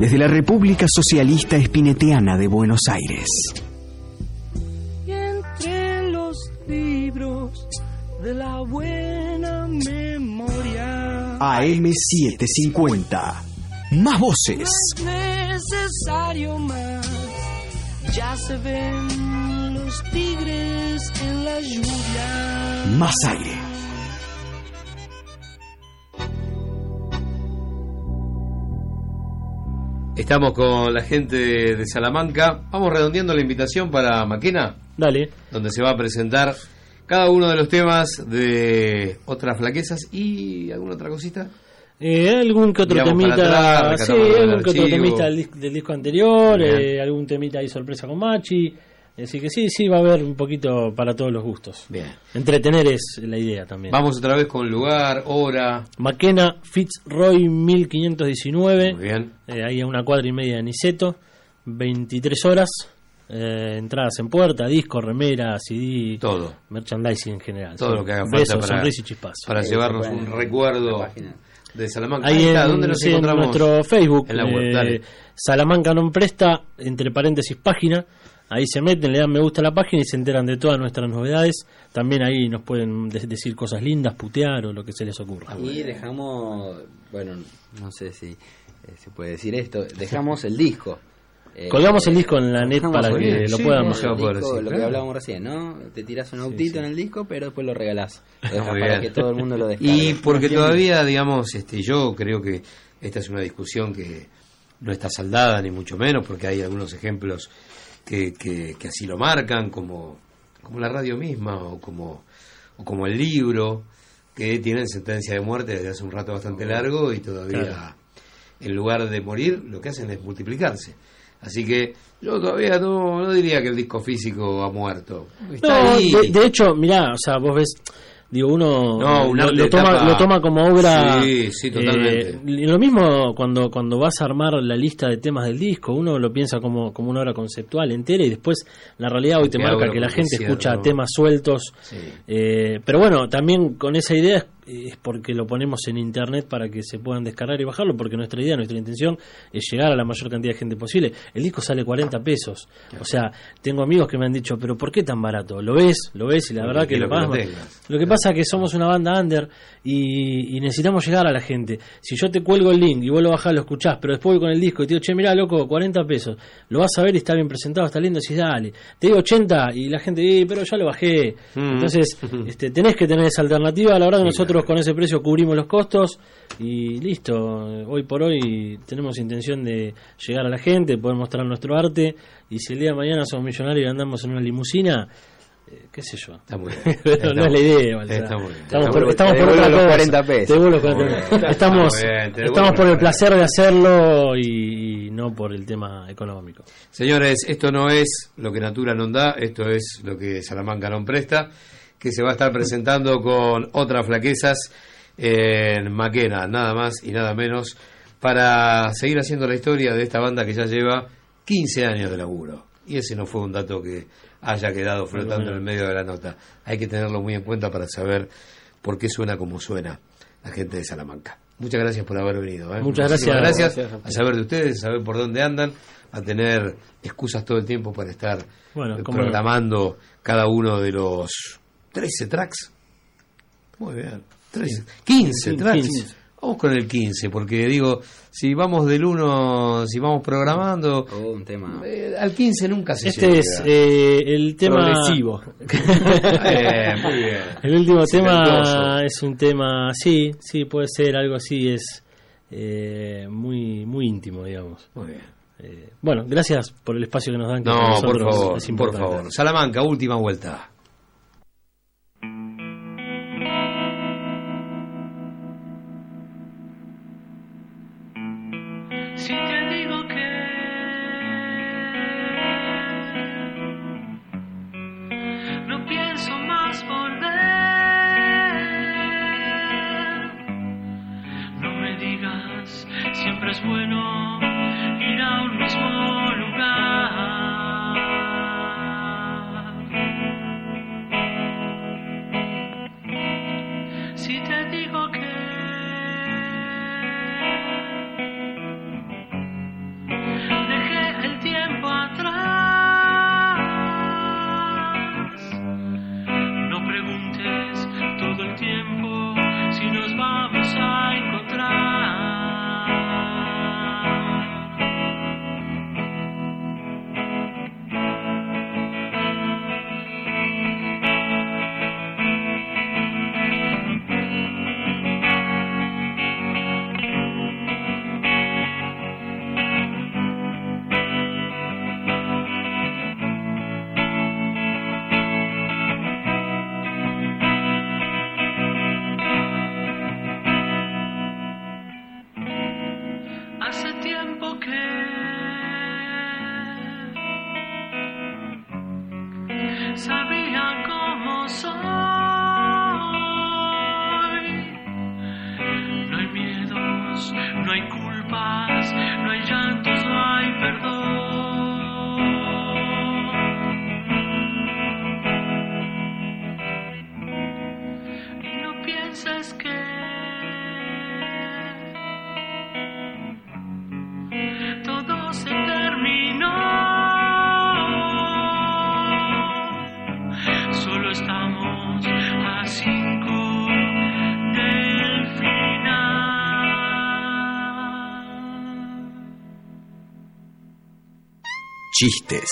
desde la República Socialista Espineteana de Buenos Aires. Y entre los libros de la buena memoria, AM750. Más voces. no es necesario más. Ya se ven los tigres en la lluvia. Más aire. Estamos con la gente de Salamanca. Vamos redondeando la invitación para Maquena. Dale. Donde se va a presentar cada uno de los temas de Otras Flaquezas y alguna otra cosita. Algún que otro Miramos temita, para atrás, sí, rescatamos algún que otro archivo. temita del disco anterior, Bien. algún temita ahí sorpresa con Machi. Así que sí, va a haber un poquito para todos los gustos. Bien. Entretener es la idea también. Vamos otra vez con lugar, hora. Maquena Fitzroy 1519. Muy bien. Ahí a 1 cuadra y media de Niceto. 23 horas. Entradas en puerta, disco, remera, CD. Todo. Merchandising en general. Todo sí. lo que haga falta Besos, para, sonrisa y chispazo. para llevarnos un recuerdo de Salamanca. Ahí está, en, ¿dónde nos sí, en encontramos? nuestro Facebook, En la web, dale. Salamanca non presta, entre paréntesis página. Ahí se meten, le dan me gusta a la página y se enteran de todas nuestras novedades. También ahí nos pueden decir cosas lindas, putear o lo que se les ocurra. Y dejamos, bueno, no sé si se puede decir esto, dejamos el disco. Colgamos el disco en la net Dejamos para el que disco. lo puedan Sí, ver. el disco, lo que hablábamos recién, ¿no? Te tiras un autito en el disco, pero después lo regalás. Lo dejas Muy para bien. que todo el mundo lo descargue. Y porque todavía, digamos, yo creo que esta es una discusión que no está saldada, ni mucho menos, porque hay algunos ejemplos que así lo marcan, como la radio misma, o como el libro, que tienen sentencia de muerte desde hace un rato bastante largo y todavía, Claro. en lugar de morir, lo que hacen es multiplicarse. Así que yo todavía no diría que el disco físico ha muerto. Está No, ahí. de hecho, mirá, o sea, vos ves, digo, uno No, un arte lo de toma, tapa. lo toma como obra. Sí, totalmente. Y lo mismo cuando vas a armar la lista de temas del disco, uno lo piensa como una obra conceptual entera y después la realidad hoy te Que marca abra que la porque gente es escucha cierto. temas sueltos. Sí. Pero bueno, también con esa idea es porque lo ponemos en internet para que se puedan descargar y bajarlo, porque nuestra idea, nuestra intención es llegar a la mayor cantidad de gente posible. El disco sale 40 pesos. O sea, tengo amigos que me han dicho, pero ¿por qué tan barato? Lo ves y la verdad que lo pagas. Lo que pasa es que somos una banda under y necesitamos llegar a la gente. Si yo te cuelgo el link y vos lo bajás, lo escuchás, pero después voy con el disco y te digo, che, mirá, loco, 40 pesos. Lo vas a ver y está bien presentado, está lindo, decís, dale. Te digo 80 y la gente dice, pero ya lo bajé. Entonces, tenés que tener esa alternativa. La verdad que nosotros con ese precio cubrimos los costos y listo. Hoy por hoy tenemos intención de llegar a la gente, poder mostrar nuestro arte, y si el día de mañana somos millonarios y andamos en una limusina, qué sé yo. Está muy bien. Pero no es la idea. O sea, Está muy bien. estamos Te por otra devuelvo los cosa. 40 pesos. Te devuelvo los 40 Muy pesos. bien. Estamos, Muy bien, te estamos devuelvo por el los placer de hacerlo y no por el tema económico. Señores, esto no es lo que Natura non da, esto es lo que Salamanca non presta, que se va a estar presentando con Otras Flaquezas en Maquena, nada más y nada menos, para seguir haciendo la historia de esta banda que ya lleva 15 años de laburo. Y ese no fue un dato que haya quedado flotando en el medio de la nota. Hay que tenerlo muy en cuenta para saber por qué suena como suena la gente de Salamanca. Muchas gracias por haber venido. Muchas Muchísimas gracias. gracias a saber de ustedes, a saber por dónde andan, a tener excusas todo el tiempo para estar programando cada uno de los 13 tracks. Muy bien. 15 tracks. 15. Vamos con el 15, porque digo, si vamos del 1, si vamos programando, un tema. Al 15 nunca se Este llega. es el tema progresivo. Muy bien. El último tema Talentoso. es un tema, sí, puede ser algo así, es muy muy íntimo, digamos. Muy bien. Bueno, gracias por el espacio que nos dan. Que para No, nosotros por favor, es por importante. favor. Salamanca, última vuelta. Si te digo que no pienso más volver, no me digas, siempre es bueno ir a un mismo lugar. Si te digo que paz, no hay llantos, no hay perdón. Y no pienses que todo se terminó. Solo estamos a 5 del final. Chistes.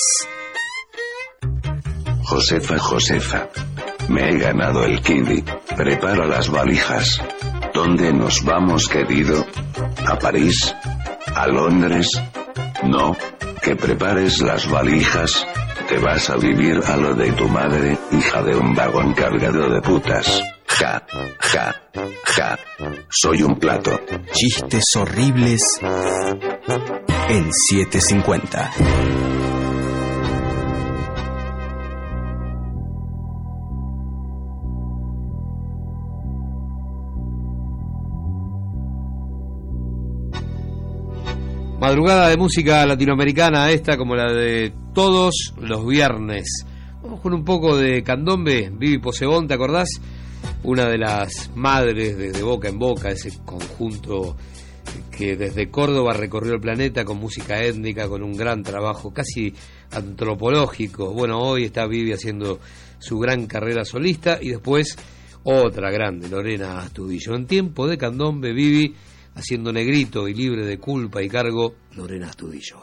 Josefa, me he ganado el Kiddy. Prepara las valijas. ¿Dónde nos vamos, querido? ¿A París? ¿A Londres? No, que prepares las valijas. Te vas a vivir a lo de tu madre, hija de un vagón cargado de putas. Ja, ja, ja. Soy un plato. Chistes horribles en 750. Madrugada de música latinoamericana, esta como la de todos los viernes. Vamos con un poco de candombe. Vivi Posebón, ¿te acordás? Una de las madres de Boca en Boca, ese conjunto que desde Córdoba recorrió el planeta con música étnica, con un gran trabajo casi antropológico. Bueno, hoy está Vivi haciendo su gran carrera solista y después otra grande, Lorena Astudillo. En tiempo de candombe, Vivi haciendo Negrito y libre de culpa y cargo, Lorena Astudillo.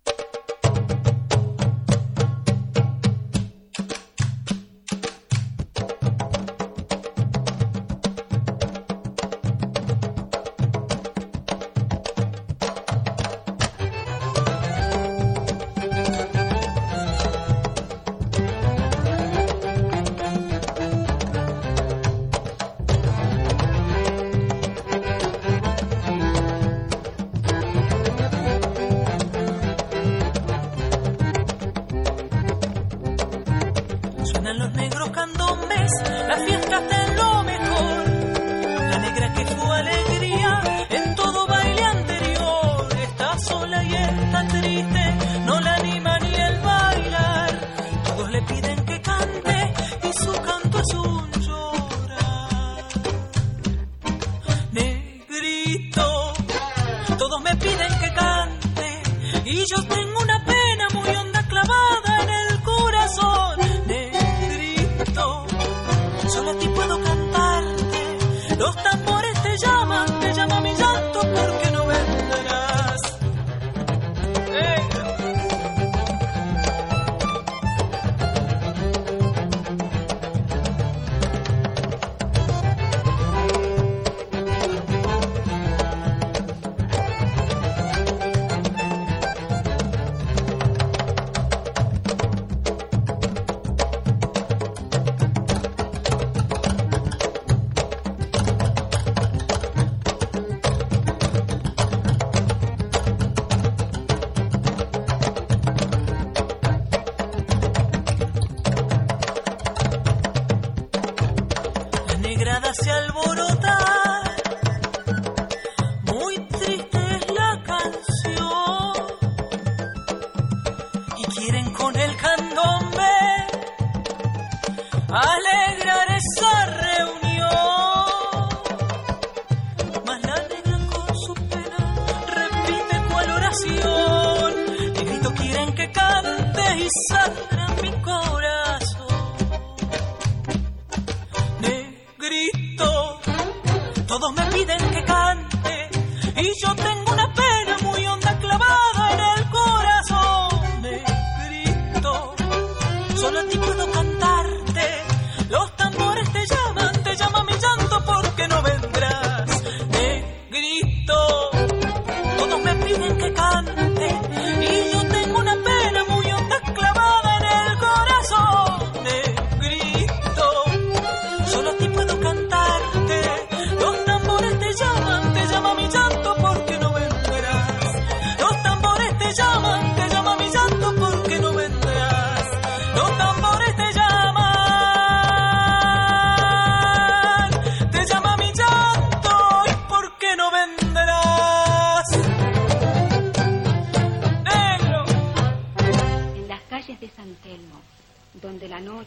Solo a ti puedo cantarte, los tambores te llaman mi llanto porque no ven.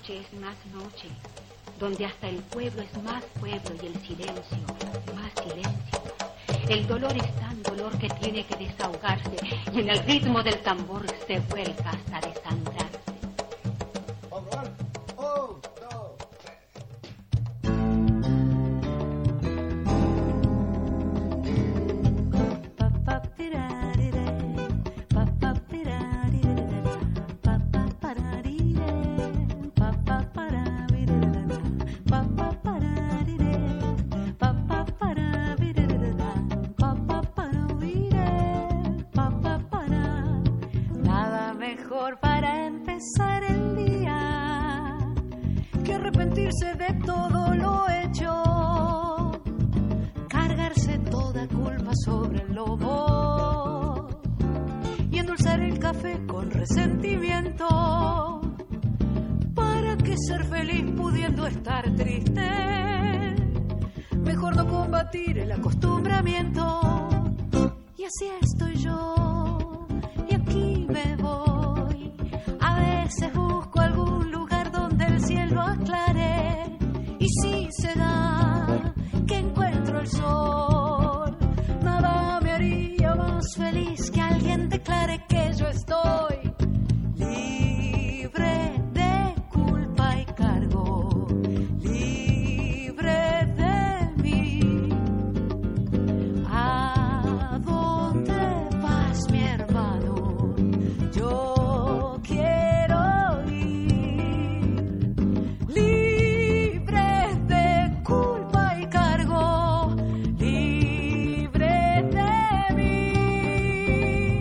noche es más noche, donde hasta el pueblo es más pueblo y el silencio más silencio. El dolor es tan dolor que tiene que desahogarse y en el ritmo del tambor se vuelca hasta desangrarse. De todo lo hecho, cargarse toda culpa sobre el lomo y endulzar el café con resentimiento. ¿Para qué ser feliz pudiendo estar triste? Mejor no combatir el acostumbramiento. Y así estoy yo, y aquí me voy. A veces busco algún lugar donde el cielo aclare. Y si se da que encuentro el sol, nada me haría más feliz que alguien declare que yo estoy libre de culpa y cargo, libre de mí. ¿A dónde vas, mi hermano? Yo quiero ir libre. Culpa y cargo, libre de mí.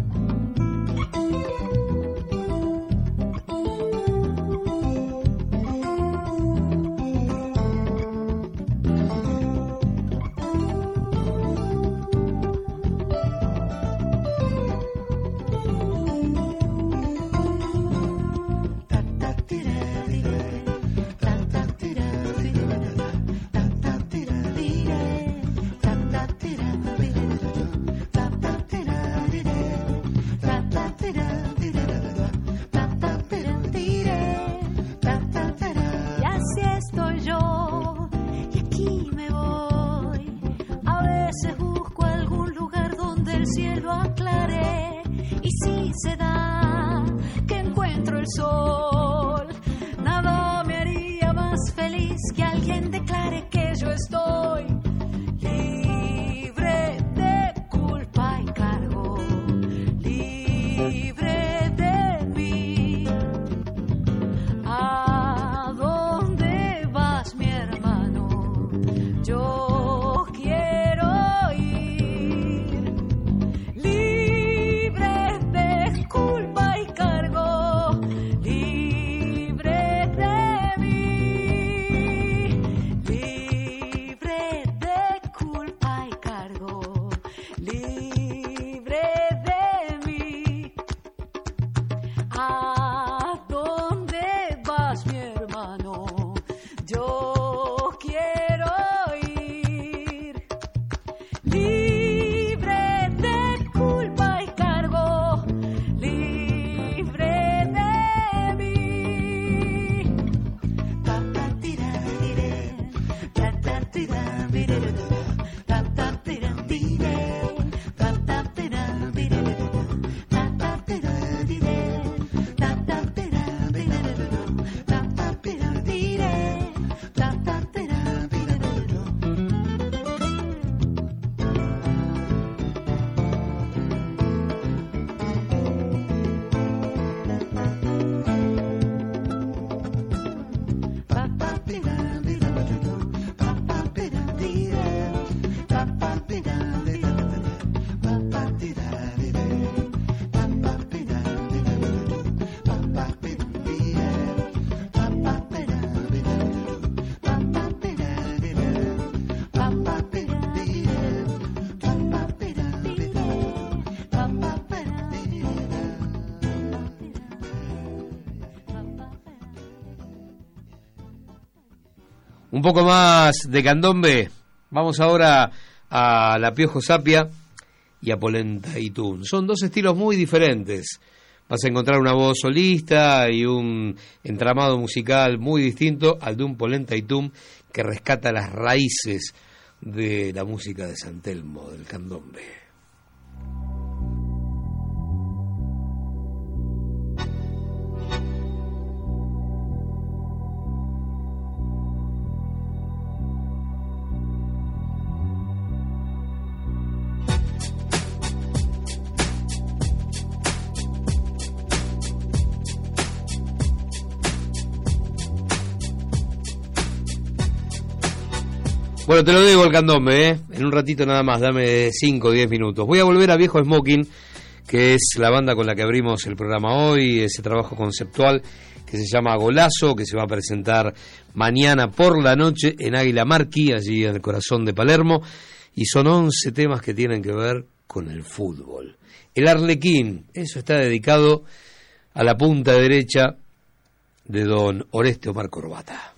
Un poco más de candombe. Vamos ahora a La Piojo Sapia y a Polenta y Tun. Son dos estilos muy diferentes, vas a encontrar una voz solista y un entramado musical muy distinto al de un Polenta y Tum que rescata las raíces de la música de San Telmo, del candombe. Bueno, te lo digo el candombe, en un ratito nada más, dame 5 o 10 minutos. Voy a volver a Viejo Smoking, que es la banda con la que abrimos el programa hoy, ese trabajo conceptual que se llama Golazo, que se va a presentar mañana por la noche en Águila Marquí, allí en el corazón de Palermo, y son 11 temas que tienen que ver con el fútbol. El Arlequín, eso está dedicado a la punta derecha de don Oreste Omar Corbata.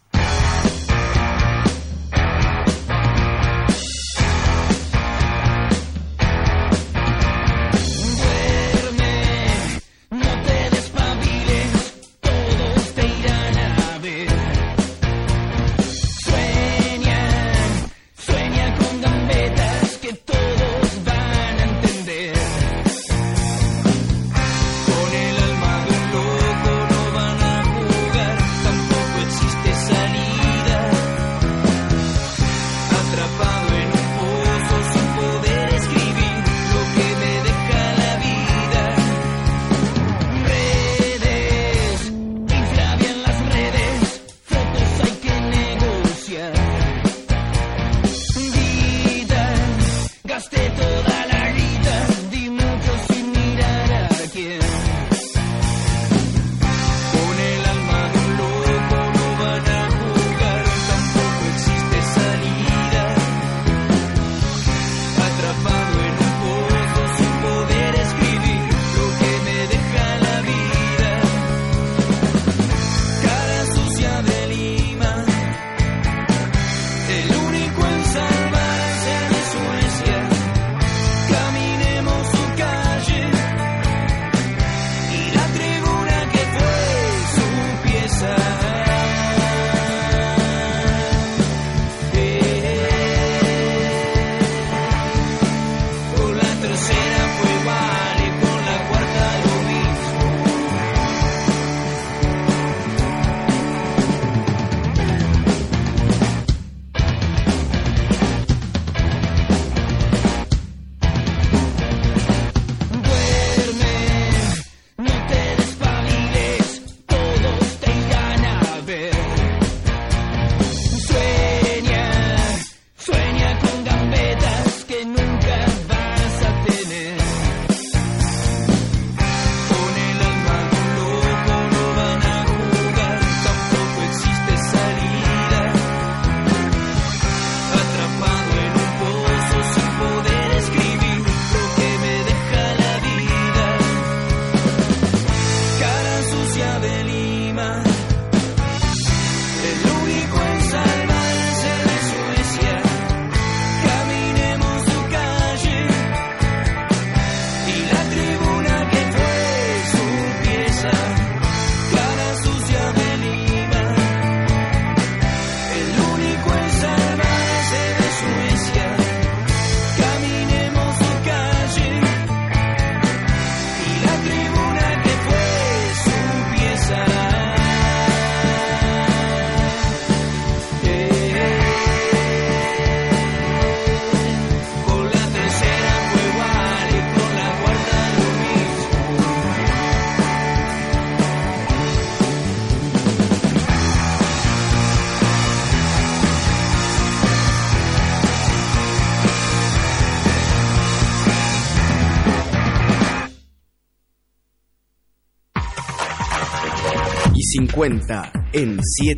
Y 50 en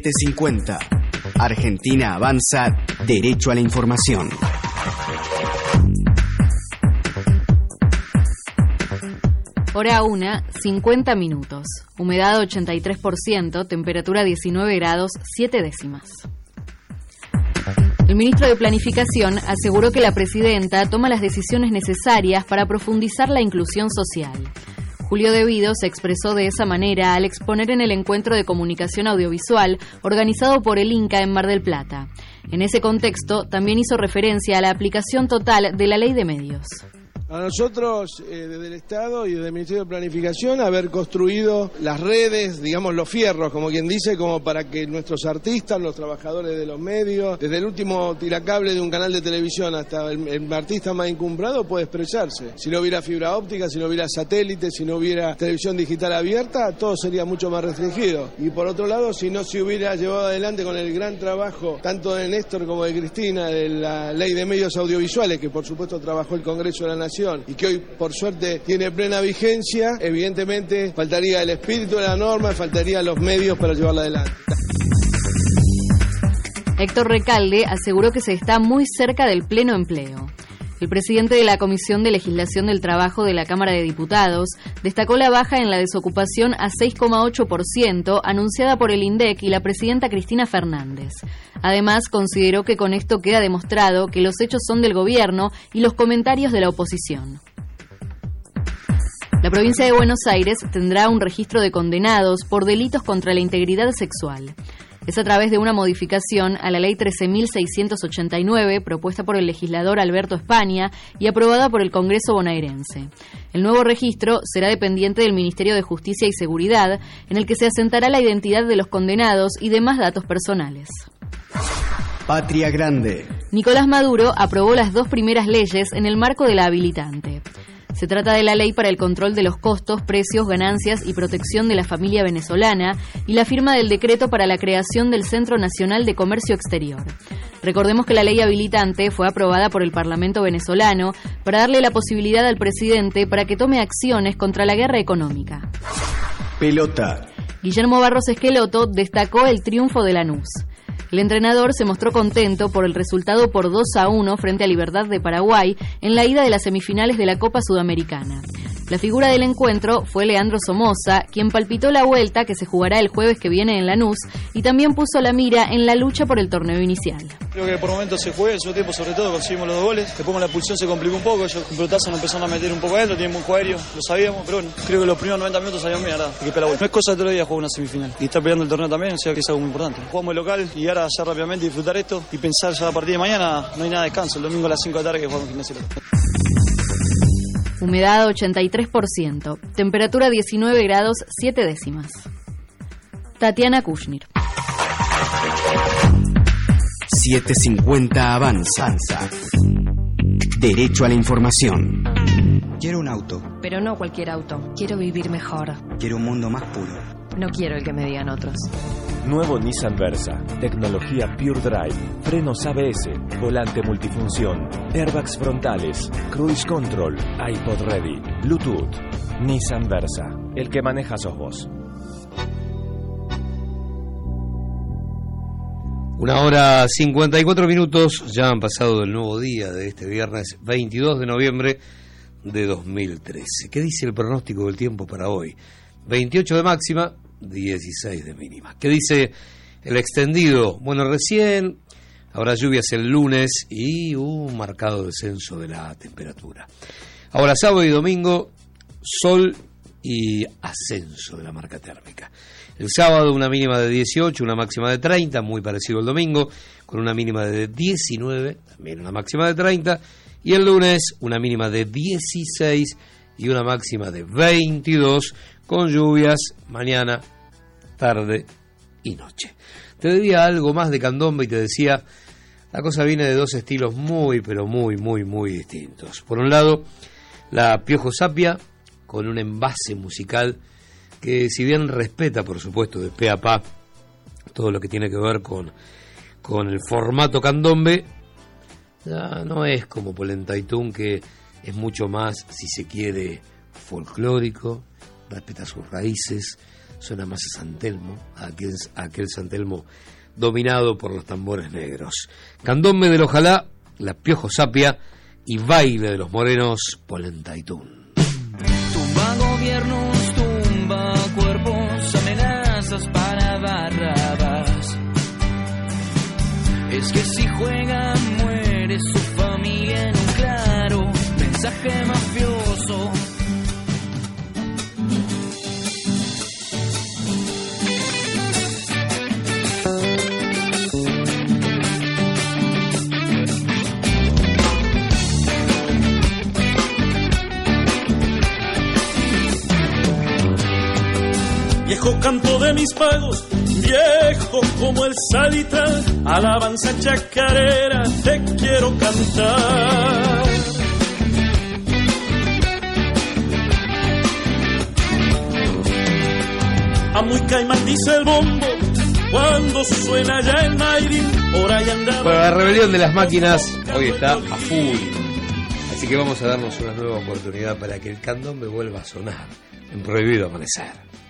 750. Argentina avanza derecho a la información. Hora 1, 50 minutos. Humedad 83%, temperatura 19 grados 7 décimas. El ministro de Planificación aseguró que la presidenta toma las decisiones necesarias para profundizar la inclusión social. Julio Devido se expresó de esa manera al exponer en el encuentro de comunicación audiovisual organizado por el INCA en Mar del Plata. En ese contexto, también hizo referencia a la aplicación total de la Ley de Medios. A nosotros, desde el Estado y desde el Ministerio de Planificación, haber construido las redes, digamos los fierros, como quien dice, como para que nuestros artistas, los trabajadores de los medios, desde el último tiracable de un canal de televisión hasta el artista más encumbrado, puede expresarse. Si no hubiera fibra óptica, si no hubiera satélite, si no hubiera televisión digital abierta, todo sería mucho más restringido. Y por otro lado, si no se hubiera llevado adelante con el gran trabajo, tanto de Néstor como de Cristina, de la Ley de Medios Audiovisuales, que por supuesto trabajó el Congreso de la Nación, y que hoy por suerte tiene plena vigencia, evidentemente faltaría el espíritu de la norma, faltarían los medios para llevarla adelante. Héctor Recalde aseguró que se está muy cerca del pleno empleo. El presidente de la Comisión de Legislación del Trabajo de la Cámara de Diputados destacó la baja en la desocupación a 6,8% anunciada por el INDEC y la presidenta Cristina Fernández. Además, consideró que con esto queda demostrado que los hechos son del gobierno y los comentarios de la oposición. La provincia de Buenos Aires tendrá un registro de condenados por delitos contra la integridad sexual. Es a través de una modificación a la Ley 13.689, propuesta por el legislador Alberto España y aprobada por el Congreso bonaerense. El nuevo registro será dependiente del Ministerio de Justicia y Seguridad, en el que se asentará la identidad de los condenados y demás datos personales. Patria Grande. Nicolás Maduro aprobó las 2 primeras leyes en el marco de la habilitante. Se trata de la ley para el control de los costos, precios, ganancias y protección de la familia venezolana y la firma del decreto para la creación del Centro Nacional de Comercio Exterior. Recordemos que la ley habilitante fue aprobada por el Parlamento venezolano para darle la posibilidad al presidente para que tome acciones contra la guerra económica. Pelota. Guillermo Barros Esqueloto destacó el triunfo de Lanús. El entrenador se mostró contento por el resultado por 2-1 frente a Libertad de Paraguay en la ida de las semifinales de la Copa Sudamericana. La figura del encuentro fue Leandro Somoza, quien palpitó la vuelta que se jugará el jueves que viene en Lanús y también puso la mira en la lucha por el torneo inicial. Creo que por momentos se juega, en su tiempo sobre todo conseguimos los 2 goles, después con la expulsión se complicó un poco, ellos con pelotazo nos empezaron a meter un poco adentro, teníamos un juego aéreo, lo sabíamos, pero bueno, creo que los primeros 90 minutos salieron bien, hay que pegar la vuelta. No es cosa de todos los días jugar una semifinal y estar peleando el torneo también, o sea que es algo muy importante. Jugamos el local y ahora ya rápidamente disfrutar esto y pensar ya a partir de mañana, no hay nada de descanso, el domingo a las 5 de la tarde que jugamos Gimnasia. Humedad 83%, temperatura 19 grados 7 décimas. Tatiana Kushnir. 750 Avanza. Derecho a la información. Quiero un auto. Pero no cualquier auto. Quiero vivir mejor. Quiero un mundo más puro. No quiero el que me digan otros. Nuevo Nissan Versa, tecnología Pure Drive, frenos ABS, volante multifunción, airbags frontales, cruise control, iPod Ready, Bluetooth. Nissan Versa, el que maneja sos vos. 1:54, ya han pasado del nuevo día de este viernes 22 de noviembre de 2013. ¿Qué dice el pronóstico del tiempo para hoy? 28 de máxima, 16 de mínima. ¿Qué dice el extendido? Bueno, recién habrá lluvias el lunes y un marcado descenso de la temperatura. Ahora sábado y domingo, sol y ascenso de la marca térmica. El sábado una mínima de 18, una máxima de 30, muy parecido al domingo, con una mínima de 19, también una máxima de 30, y el lunes una mínima de 16 y una máxima de 22, con lluvias mañana, tarde y noche. Te diría algo más de candombe y te decía, la cosa viene de 2 estilos muy, pero muy distintos. Por un lado, la Piojo Sapia, con un envase musical que, si bien respeta, por supuesto, de pe a pa todo lo que tiene que ver con el formato candombe, ya no es como Polentaitún, que es mucho más, si se quiere, folclórico, respeta sus raíces, suena más a San Telmo, a aquel San Telmo dominado por los tambores negros. Candombe del Ojalá, la Piojo Sapia y baile de los morenos, Polentaitún. Tumba gobiernos, tumba cuerpos, amenazas para Barrabás. Es que si juega muere su familia en un claro mensaje mafioso. viejo canto de mis pagos, viejo como el salitral, alabanza chacarera te quiero cantar. A muy caimán dice el bombo cuando suena ya el Mayrin, por ahí andaba. Bueno, la rebelión de las máquinas hoy está a full. Así que vamos a darnos una nueva oportunidad para que el candombe vuelva a sonar en Prohibido Amanecer.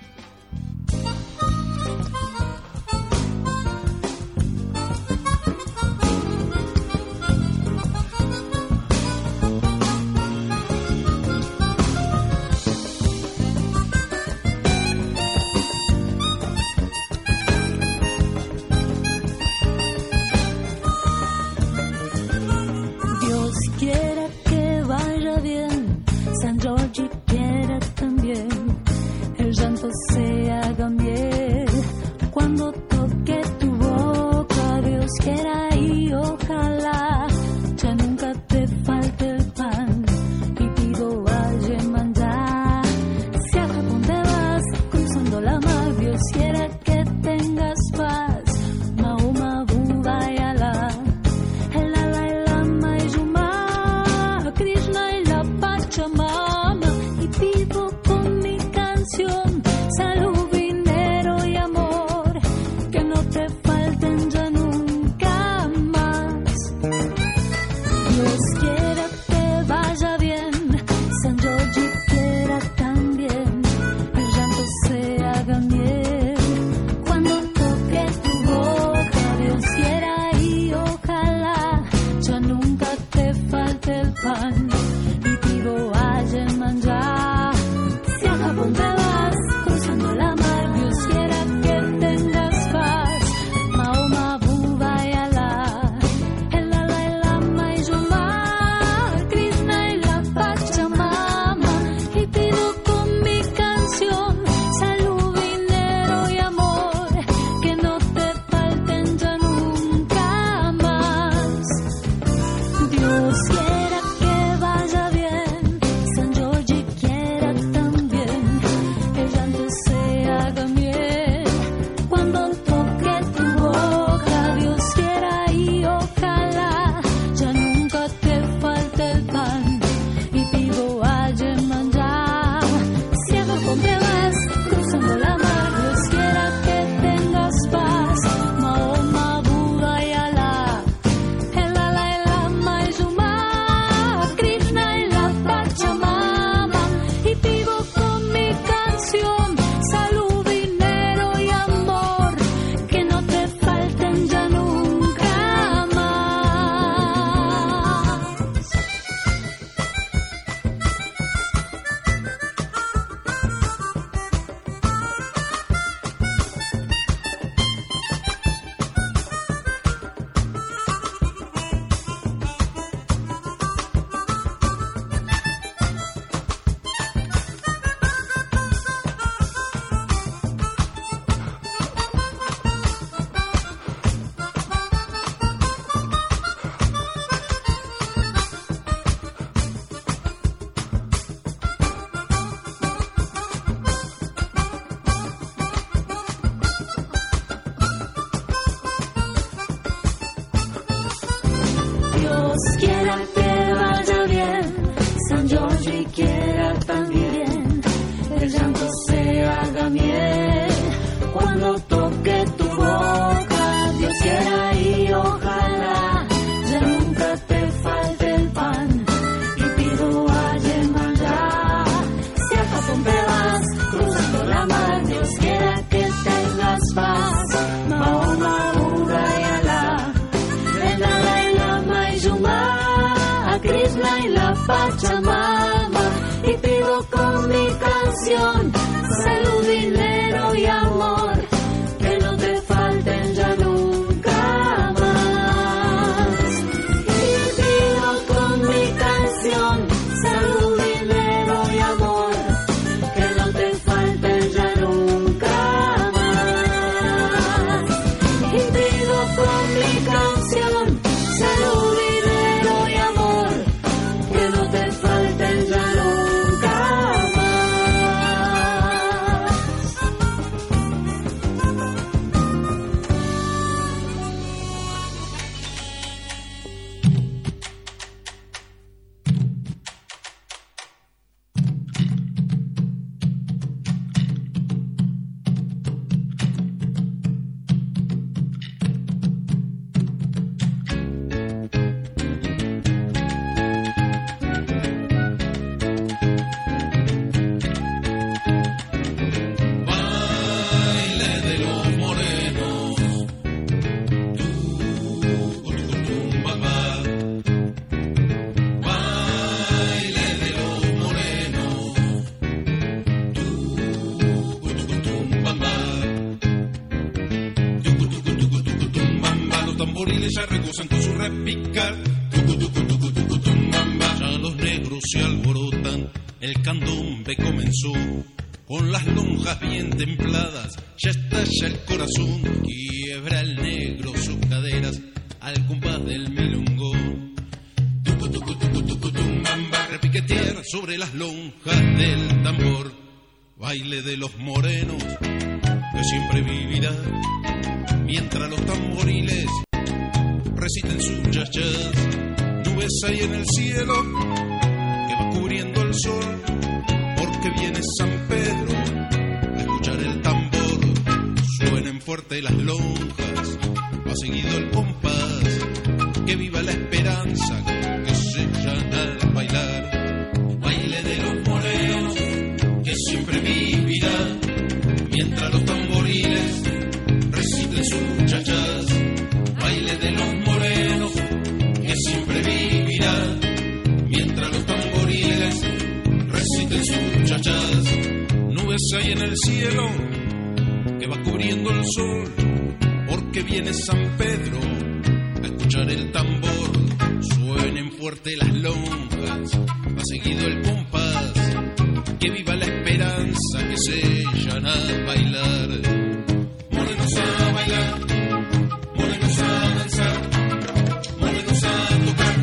Pachamama, y pido con mi canción salud, dinero y amor, que no te falten ya nunca más. Y pido con mi canción salud, dinero y amor, que no te falten ya nunca más. Y pido con mi canción salud, dinero y amor, que no te falten ya nunca más. El candombe comenzó con las lonjas bien templadas, ya estalla el corazón, quiebra el negro sus caderas al compás del milongo. Tucutucutucutucutumbamba, repiquetear sobre las lonjas del tambor, baile de los morenos que siempre vivirá, mientras los tamboriles reciten sus chachas. Nubes hay en el cielo que va cubriendo el sol, porque viene San Pedro a escuchar el tambor. Suenen fuerte las lonjas, va seguido el compás, que viva la esperanza, que se llama al bailar. Baile de los morenos que siempre vivirá, mientras los tamboriles reciten sus chachas. Baile de los morenos que siempre vivirá, mientras los tamboriles reciten sus chachas. Nubes hay en el cielo que va cubriendo el sol, porque viene San Pedro a escuchar el tambor. Suenen fuerte las lonjas, va seguido el compás, que viva la esperanza, que se llama a bailar. Morenos a bailar, morenos a danzar, morenos a tocar.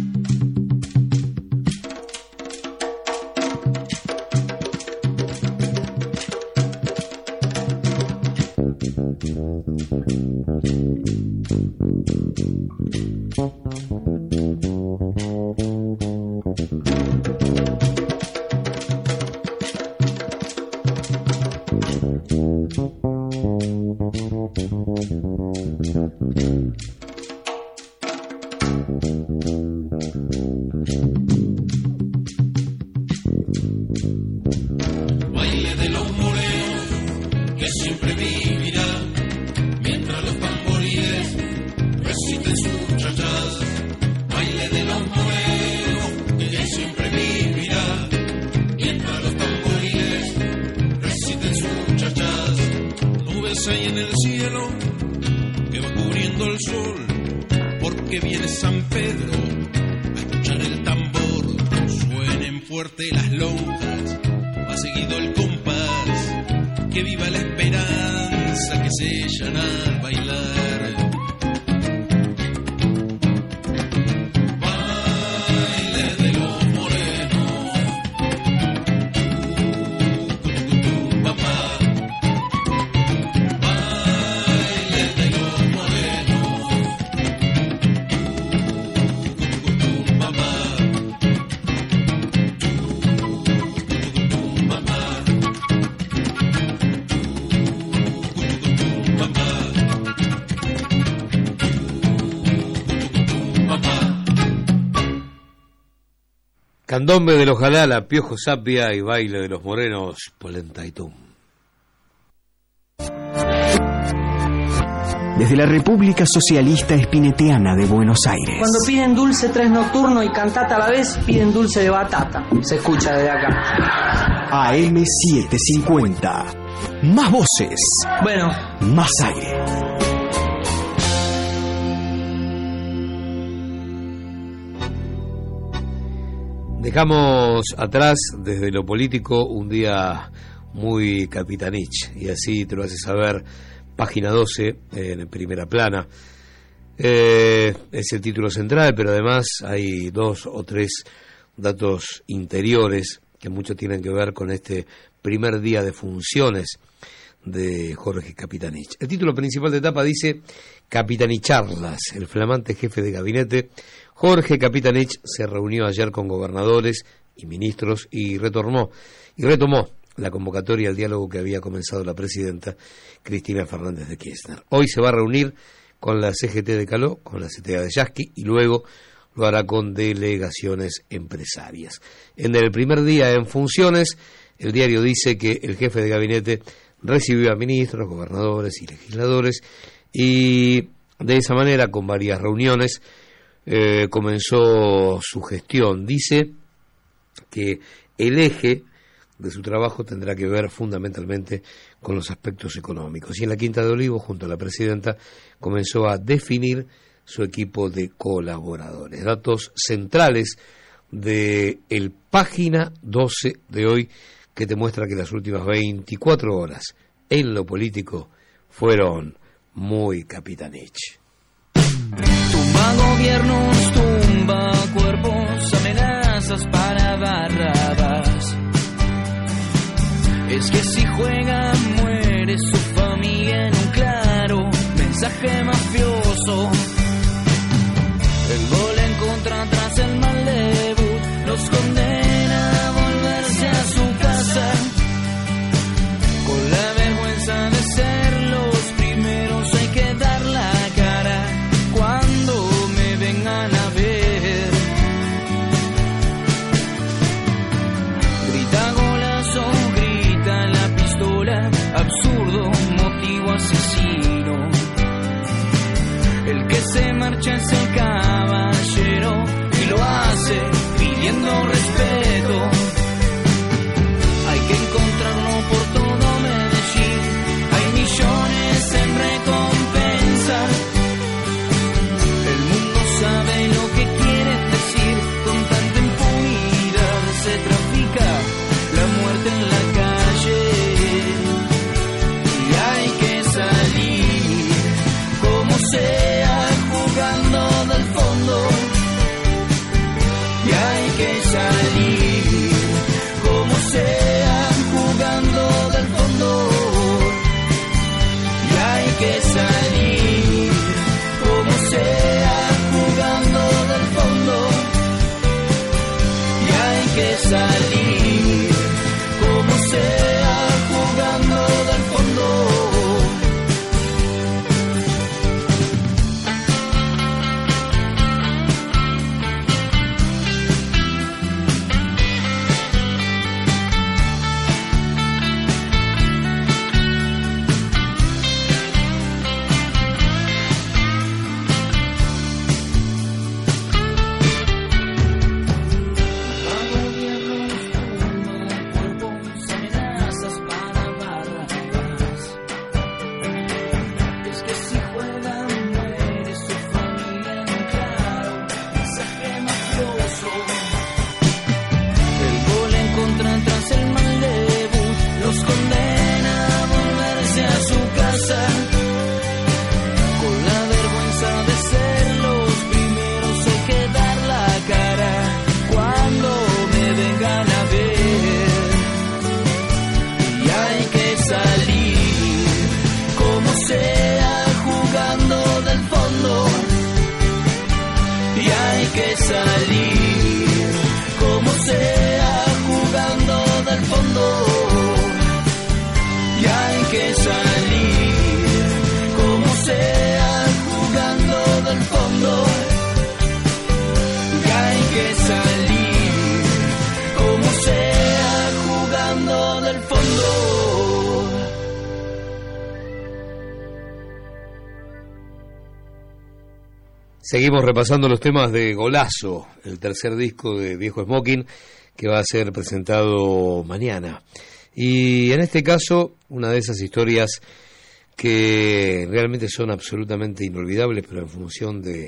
Baile de los morenos que siempre vivirá, mientras los tamboriles reciten sus chachas. Baile de los morenos que siempre vivirá, mientras los tamboriles reciten sus chachas. Nubes hay en el cielo que va cubriendo el sol, porque viene San Pedro a escuchar el tambor. Suenen fuerte las lonjas, va seguido el compás, que viva la esperanza, que se llama al bailar. Baile de los morenos, papá. Baile de los morenos, papá. Candombe de los Jalala, Piojo Sapia y Baile de los Morenos, Polenta y Tum. Desde la República Socialista Espineteana de Buenos Aires. Cuando piden dulce 3 nocturno y cantata a la vez, piden dulce de batata. Se escucha desde acá. AM750. Más voces. Bueno. Más aire. Dejamos atrás, desde lo político, un día muy capitanich, y así te lo hace saber Página 12, en Primera Plana. Es el título central, pero además hay 2 o 3 datos interiores que mucho tienen que ver con este primer día de funciones de Jorge Capitanich. El título principal de etapa dice: Capitanicharlas. El flamante jefe de gabinete Jorge Capitanich se reunió ayer con gobernadores y ministros y retomó la convocatoria al diálogo que había comenzado la presidenta Cristina Fernández de Kirchner. Hoy se va a reunir con la CGT de Caló, con la CTA de Yasky, y luego lo hará con delegaciones empresarias. En el primer día en funciones, el diario dice que el jefe de gabinete recibió a ministros, gobernadores y legisladores, y de esa manera, con varias reuniones, comenzó su gestión. Dice que el eje de su trabajo tendrá que ver fundamentalmente con los aspectos económicos. Y en la Quinta de Olivos, junto a la presidenta, comenzó a definir su equipo de colaboradores. Datos centrales de el Página 12 de hoy, que te muestra que las últimas 24 horas en lo político fueron muy capitanich. Tumba gobiernos, tumba cuerpos, amenazas para Barrabás. Es que si juega muere su familia en un claro mensaje mafioso. El gol en contra tras el mal debut los condena a volverse a su casa con la vergüenza de ser los primeros. Hay que dar la cara cuando me vengan a ver. Grita golazo, grita la pistola, absurdo motivo asesino. El que se marcha es el caballero y lo hace pidiendo respeto. Hay que encontrarlo por todo Medellín, hay millones en recompensa. El mundo sabe lo que quiere decir, con tanta impunidad se trafica la muerte en la calle. Y hay que salir como sea, jugando del fondo. Y hay que salir como sea, jugando del fondo. Y hay que salir como sea, jugando del fondo. Y hay que salir como sea, jugando del fondo. Seguimos repasando los temas de Golazo, el tercer disco de Viejo Smoking, que va a ser presentado mañana. Y en este caso, una de esas historias que realmente son absolutamente inolvidables, pero en función de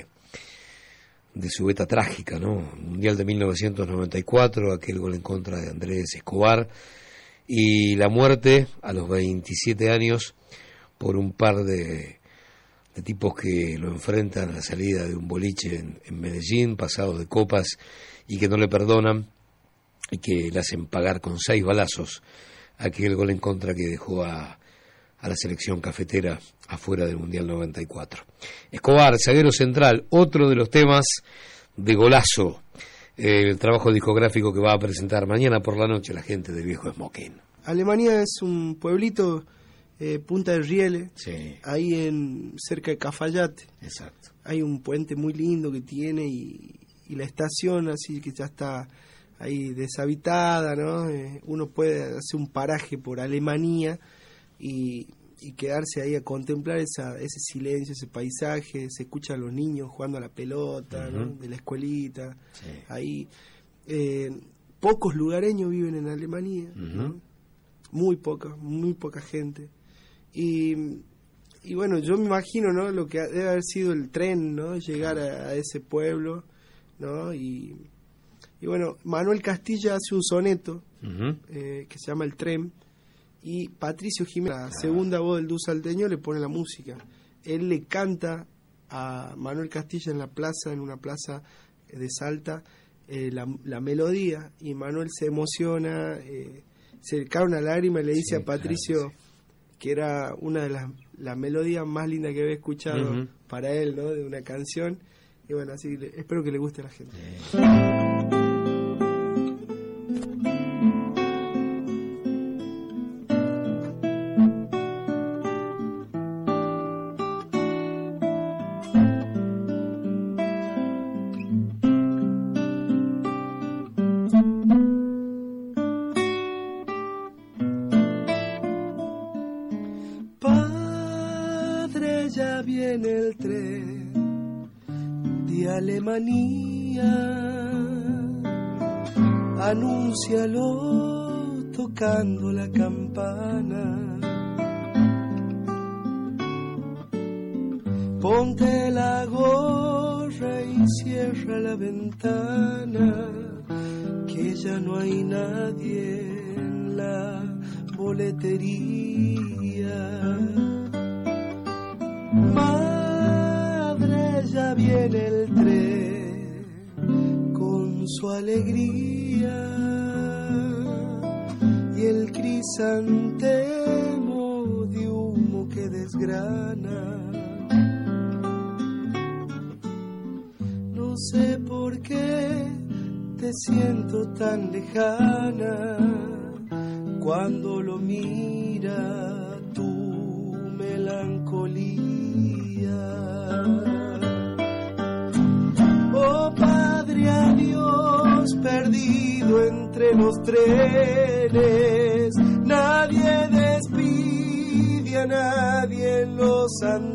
su beta trágica, ¿no? Mundial de 1994, aquel gol en contra de Andrés Escobar, y la muerte a los 27 años por un par de tipos que lo enfrentan a la salida de un boliche en Medellín, pasados de copas, y que no le perdonan, y que le hacen pagar con 6 balazos aquel gol en contra que dejó a la selección cafetera afuera del Mundial 94. Escobar, zaguero central, otro de los temas de Golazo, el trabajo discográfico que va a presentar mañana por la noche la gente de Viejo Smoking. Alemania es un pueblito, Punta del Riele, sí, ahí cerca de Cafayate. Exacto. Hay un puente muy lindo que tiene y la estación así que ya está ahí deshabitada, ¿no? Uno puede hacer un paraje por Alemania y quedarse ahí a contemplar ese silencio, ese paisaje. Se escucha a los niños jugando a la pelota, ¿no? De la escuelita. Sí. Ahí pocos lugareños viven en Alemania, ¿no? Muy poca gente. Y bueno, yo me imagino, ¿no? Lo que debe haber sido el tren, ¿no? Llegar a ese pueblo, ¿no? Y Y bueno, Manuel Castilla hace un soneto que se llama El Tren, y Patricio Jiménez, la segunda voz del dúo salteño, le pone la música. Él le canta a Manuel Castilla en una plaza de Salta, la melodía, y Manuel se emociona, se le cae una lágrima y le dice a Patricio que era una de las melodías más lindas que había escuchado para él, ¿no? De una canción. Y bueno, así espero que le guste a la gente. Anúncialo tocando la campana. Ponte la gorra y cierra la ventana, que ya no hay nadie en la boletería. Madre, ya viene el tren con su alegría y el crisantemo de humo que desgrana. No sé por qué te siento tan lejana cuando lo mira tu melancolía. Oh Padre, adiós, perdido entre los trenes, nadie despide a nadie en los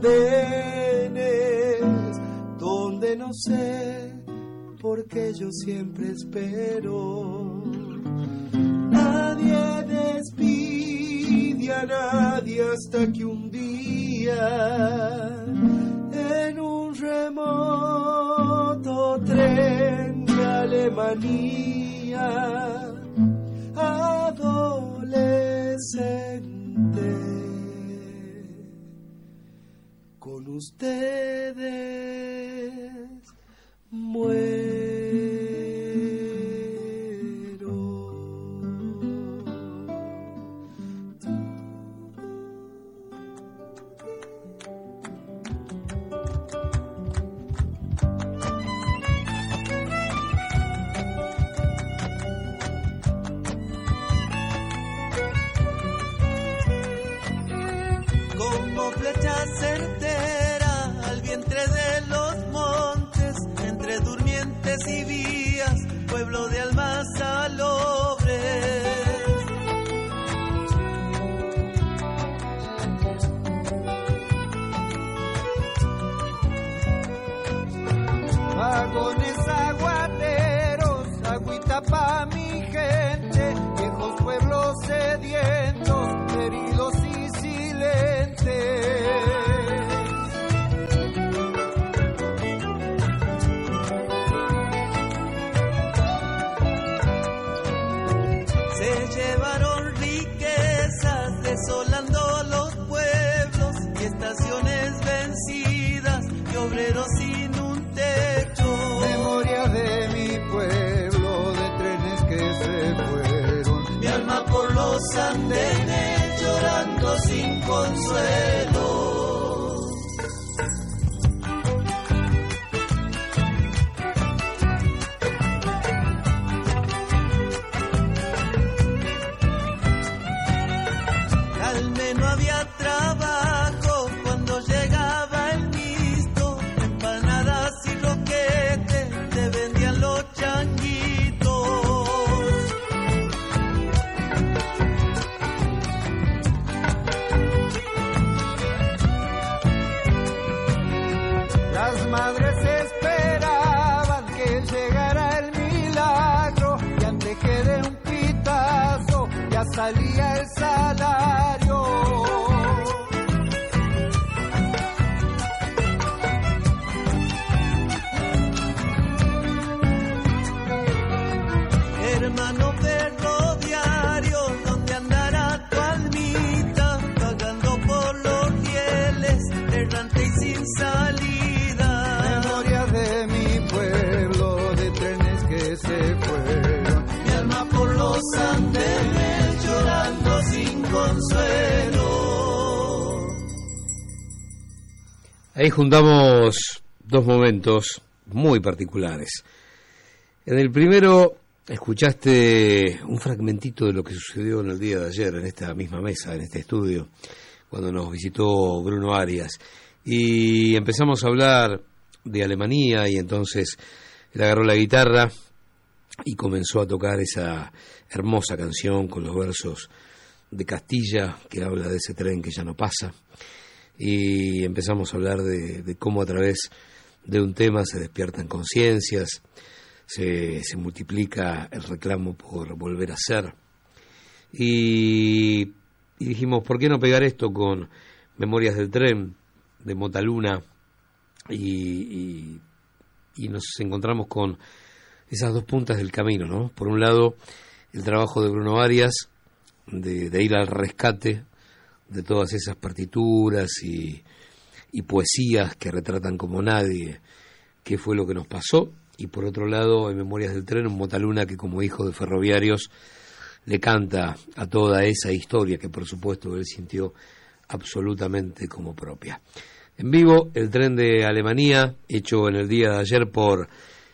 andenes, donde no sé por qué yo siempre espero. Nadie despide a nadie hasta que un día, en un remoto tren de Alemania, adolescente, con ustedes muero. Flecha certera al vientre de los montes, entre durmientes y vías, pueblo de almas salobres. Vagones aguateros, agüita pa' mi gente, viejos pueblos sedientos, heridos y silentes. Se llevaron riquezas, desolando los pueblos y estaciones vencidas y obreros sin un techo. Memoria de mi pueblo, de trenes que se fueron, mi alma por los andenes llorando sin consuelo. Al menos había trabajo cuando llegaba el misto, empanadas y roquetes te vendían los changuitos. Las madres esperaban que llegara el milagro y antes que de un pitazo ya salía el salario. hermano ferroviario, ¿dónde andará tu almita? Vagando por los rieles, errante y sin salida. Memoria de mi pueblo, de trenes que se fueron. Mi alma por los andenes, llorando sin consuelo. Ahí juntamos dos momentos muy particulares. En el primero escuchaste un fragmentito de lo que sucedió en el día de ayer en esta misma mesa, en este estudio, cuando nos visitó Bruno Arias. Y empezamos a hablar de Alemania y entonces él agarró la guitarra y comenzó a tocar esa hermosa canción con los versos de Castilla que habla de ese tren que ya no pasa. Y empezamos a hablar de cómo a través de un tema se despiertan conciencias, se multiplica el reclamo por volver a ser. Y dijimos, ¿por qué no pegar esto con Memorias del Tren, de Motaluna? Y nos encontramos con esas dos puntas del camino, ¿no? Por un lado, el trabajo de Bruno Arias, de ir al rescate de todas esas partituras y poesías que retratan como nadie qué fue lo que nos pasó, y por otro lado, en Memorias del Tren, un Motaluna que como hijo de ferroviarios le canta a toda esa historia que por supuesto él sintió absolutamente como propia. En vivo, el tren de Alemania, hecho en el día de ayer por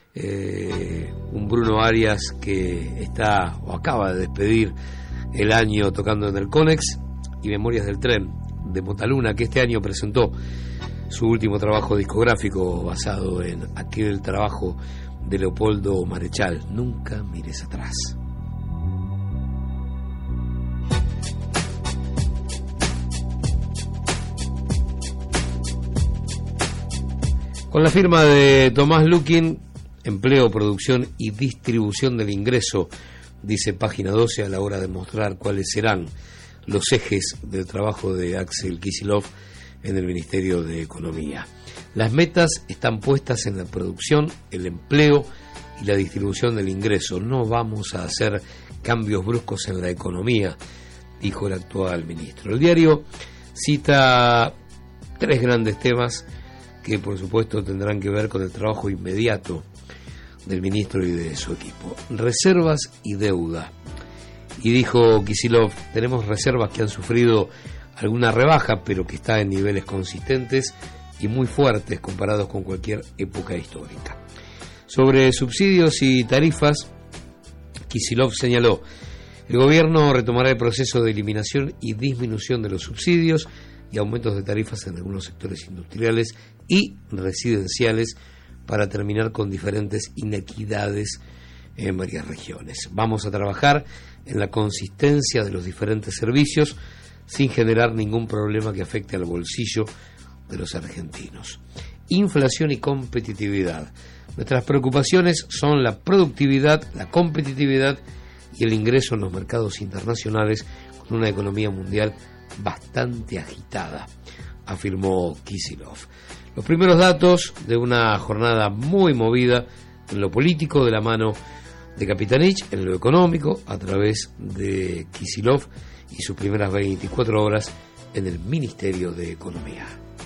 un Bruno Arias que está o acaba de despedir el año tocando en el Conex, y Memorias del Tren de Motaluna, que este año presentó su último trabajo discográfico basado en aquel trabajo de Leopoldo Marechal, Nunca mires atrás. Con la firma de Tomás Lukin, empleo, producción y distribución del ingreso, dice página 12 a la hora de mostrar cuáles serán los ejes del trabajo de Axel Kicillof en el Ministerio de Economía. Las metas están puestas en la producción, el empleo y la distribución del ingreso. No vamos a hacer cambios bruscos en la economía, dijo el actual ministro. El diario cita tres grandes temas que por supuesto tendrán que ver con el trabajo inmediato del ministro y de su equipo. Reservas y deuda. Y dijo Kicillof, tenemos reservas que han sufrido alguna rebaja, pero que está en niveles consistentes y muy fuertes comparados con cualquier época histórica. Sobre subsidios y tarifas, Kicillof señaló, el gobierno retomará el proceso de eliminación y disminución de los subsidios y aumentos de tarifas en algunos sectores industriales y residenciales para terminar con diferentes inequidades en varias regiones. Vamos a trabajar en la consistencia de los diferentes servicios sin generar ningún problema que afecte al bolsillo de los argentinos. Inflación y competitividad. Nuestras preocupaciones son la productividad, la competitividad y el ingreso en los mercados internacionales con una economía mundial bastante agitada, afirmó Kicillof. Los primeros datos de una jornada muy movida en lo político de la mano de Capitanich, en lo económico a través de Kicillof y sus primeras 24 horas en el Ministerio de Economía.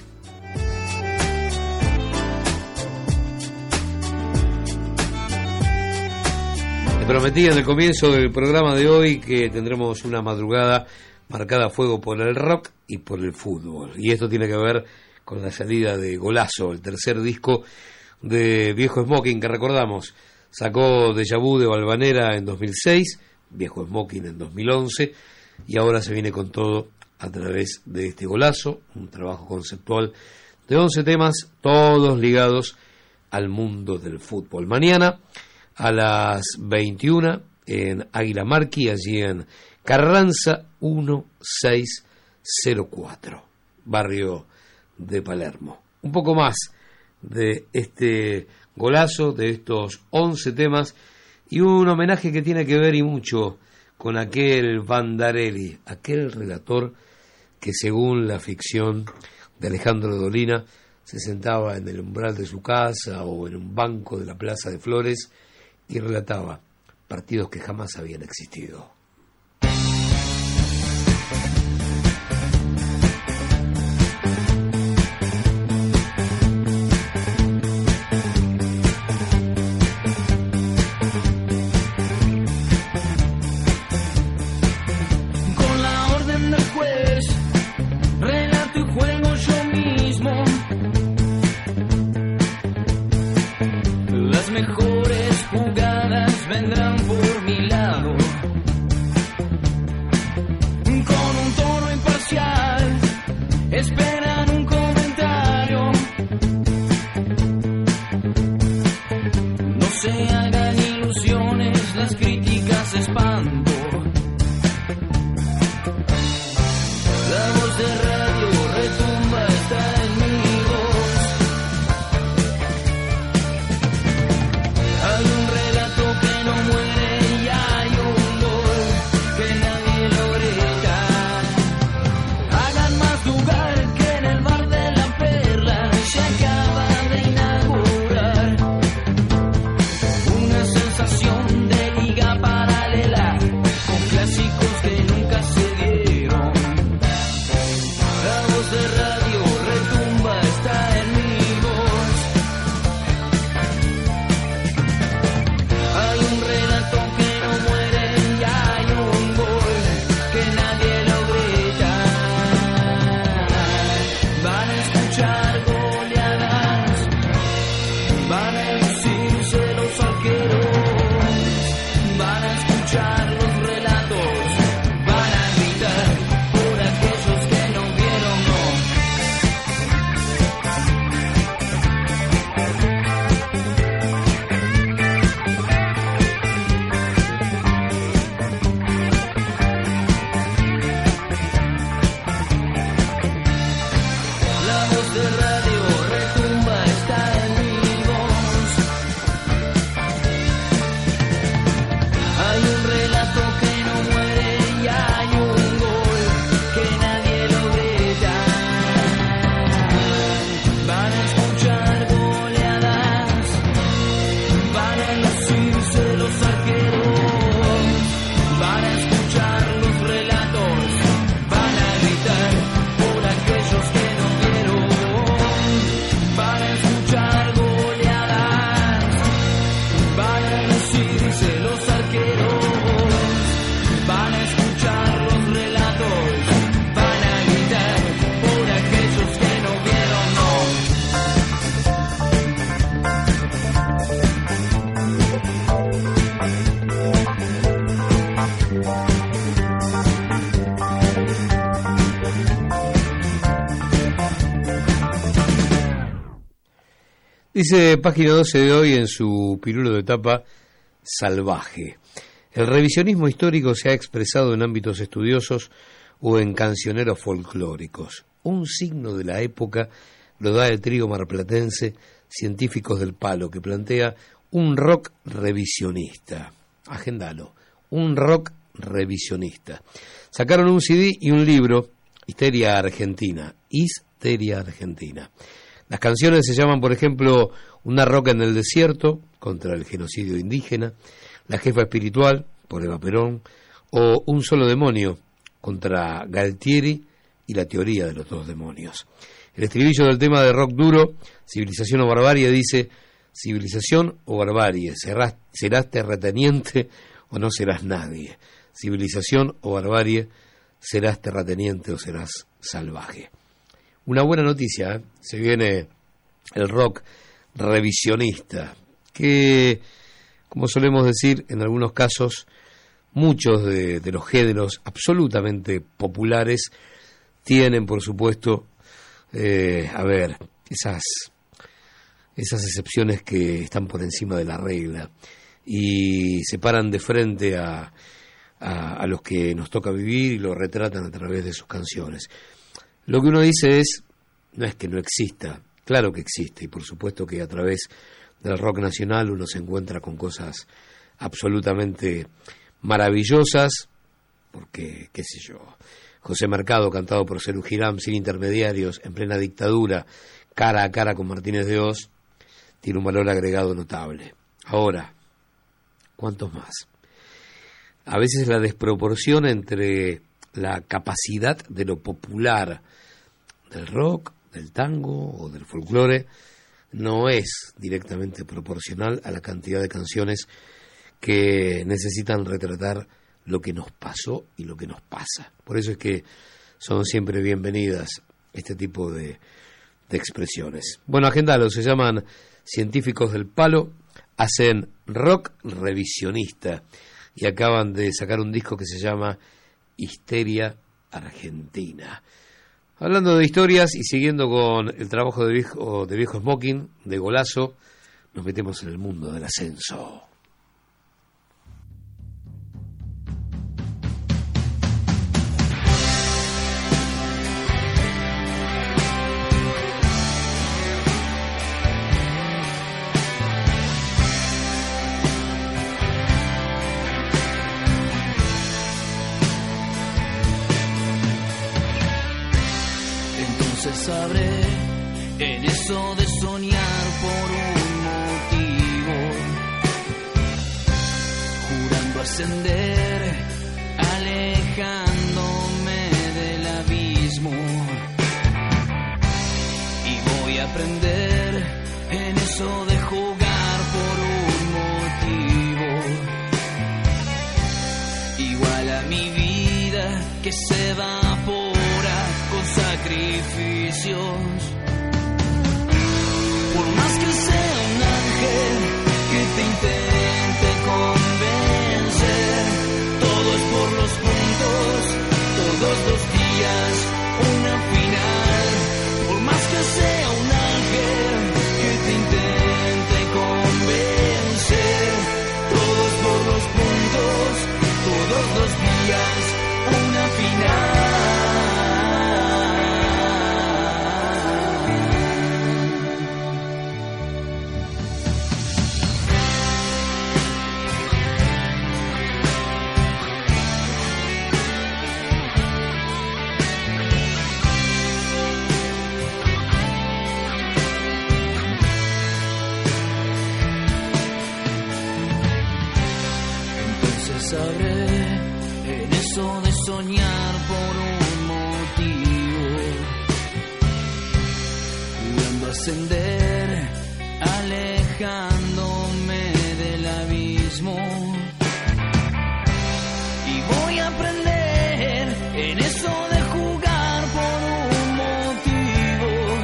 Te prometí en el comienzo del programa de hoy que tendremos una madrugada marcada a fuego por el rock y por el fútbol. Y esto tiene que ver con la salida de Golazo, el tercer disco de Viejo Smoking, que recordamos, sacó Déjà Vu de Valvanera en 2006, Viejo Smoking en 2011, y ahora se viene con todo a través de este Golazo, un trabajo conceptual de 11 temas, todos ligados al mundo del fútbol. Mañana a las 21 en Águila Marquí, allí en Carranza 1604, barrio de Palermo. Un poco más de este Golazo, de estos 11 temas, y un homenaje que tiene que ver y mucho con aquel Vandarelli, aquel relator que según la ficción de Alejandro Dolina se sentaba en el umbral de su casa o en un banco de la Plaza de Flores y relataba partidos que jamás habían existido. Con la orden del juez, relato y juego yo mismo. Las mejores jugadas vendrán por mi lado. Con un tono imparcial, esperan un comentario. No se hagan ilusiones, las críticas espanto. La voz de radio retumba, está en mi voz. Hay un relato que no muere y hay un gol que nadie lo grita. Hagan más lugar que en el bar de la Perla se acaba de inaugurar. Una sensación de liga paralela con clásicos que nunca se dieron. La voz de radio retumba, está en mi voz. Hay un relato que no muere y hay un gol que nadie lo grita. Van a escuchar goleadas, van a lucirse los arqueros, van a escuchar los relatos, van a gritar por aquellos que no vieron, no. La voz de radio retumba, está en mi voz. Hay un relato que no muere y hay un gol que nadie lo grita. Van a escuchar goleadas, van a lucirse los arqueros, van a escuchar los relatos, van a gritar por aquellos que no vieron. Van a escuchar goleadas, van a lucirse los arqueros, van a escuchar los relatos, van a gritar por aquellos que no vieron, no. Dice página 12 de hoy en su pirulo de tapa: salvaje. El revisionismo histórico se ha expresado en ámbitos estudiosos o en cancioneros folclóricos. Un signo de la época lo da el trío marplatense Científicos del Palo, que plantea un rock revisionista. Agendalo, un rock revisionista. Sacaron un CD y un libro, Histeria Argentina. Las canciones se llaman, por ejemplo, Una roca en el desierto, contra el genocidio indígena, La jefa espiritual, por Eva Perón, o Un solo demonio, contra Galtieri y la teoría de los dos demonios. El estribillo del tema de rock duro, Civilización o Barbarie, dice: civilización o barbarie, serás terrateniente o no serás nadie. Civilización o barbarie, serás terrateniente o serás salvaje. Una buena noticia, ¿eh? Se viene el rock revisionista, que, como solemos decir, en algunos casos, muchos de los géneros absolutamente populares tienen, por supuesto, esas excepciones que están por encima de la regla y se paran de frente a los que nos toca vivir y lo retratan a través de sus canciones. Lo que uno dice no es que no exista, claro que existe, y por supuesto que a través del rock nacional uno se encuentra con cosas absolutamente maravillosas, porque, qué sé yo, José Mercado, cantado por Serú Girán, sin intermediarios, en plena dictadura, cara a cara con Martínez de Hoz, tiene un valor agregado notable. Ahora, ¿cuántos más? a veces la desproporción entre la capacidad de lo popular del rock, del tango o del folclore no es directamente proporcional a la cantidad de canciones que necesitan retratar lo que nos pasó y lo que nos pasa. Por eso es que son siempre bienvenidas este tipo de expresiones. Bueno, agendalo, se llaman Científicos del Palo, hacen rock revisionista y acaban de sacar un disco que se llama Histeria Argentina. Hablando de historias y siguiendo con el trabajo de Viejo Smoking, de Golazo, nos metemos en el mundo del ascenso. Sabré en eso de soñar por un motivo, jurando ascender, alejándome del abismo, y voy a aprender en eso de jugar por un motivo, igual a mi vida que se evapora con sacrificios. Por más que sea un ángel que te intente convencer, todo es por los puntos, todos los días, una final. Por más que sea un ángel que te intente convencer, todo es por los puntos, todos los días, una final. Sabré en eso de soñar por un motivo, jurando ascender, alejándome del abismo, y voy a aprender en eso de jugar por un motivo,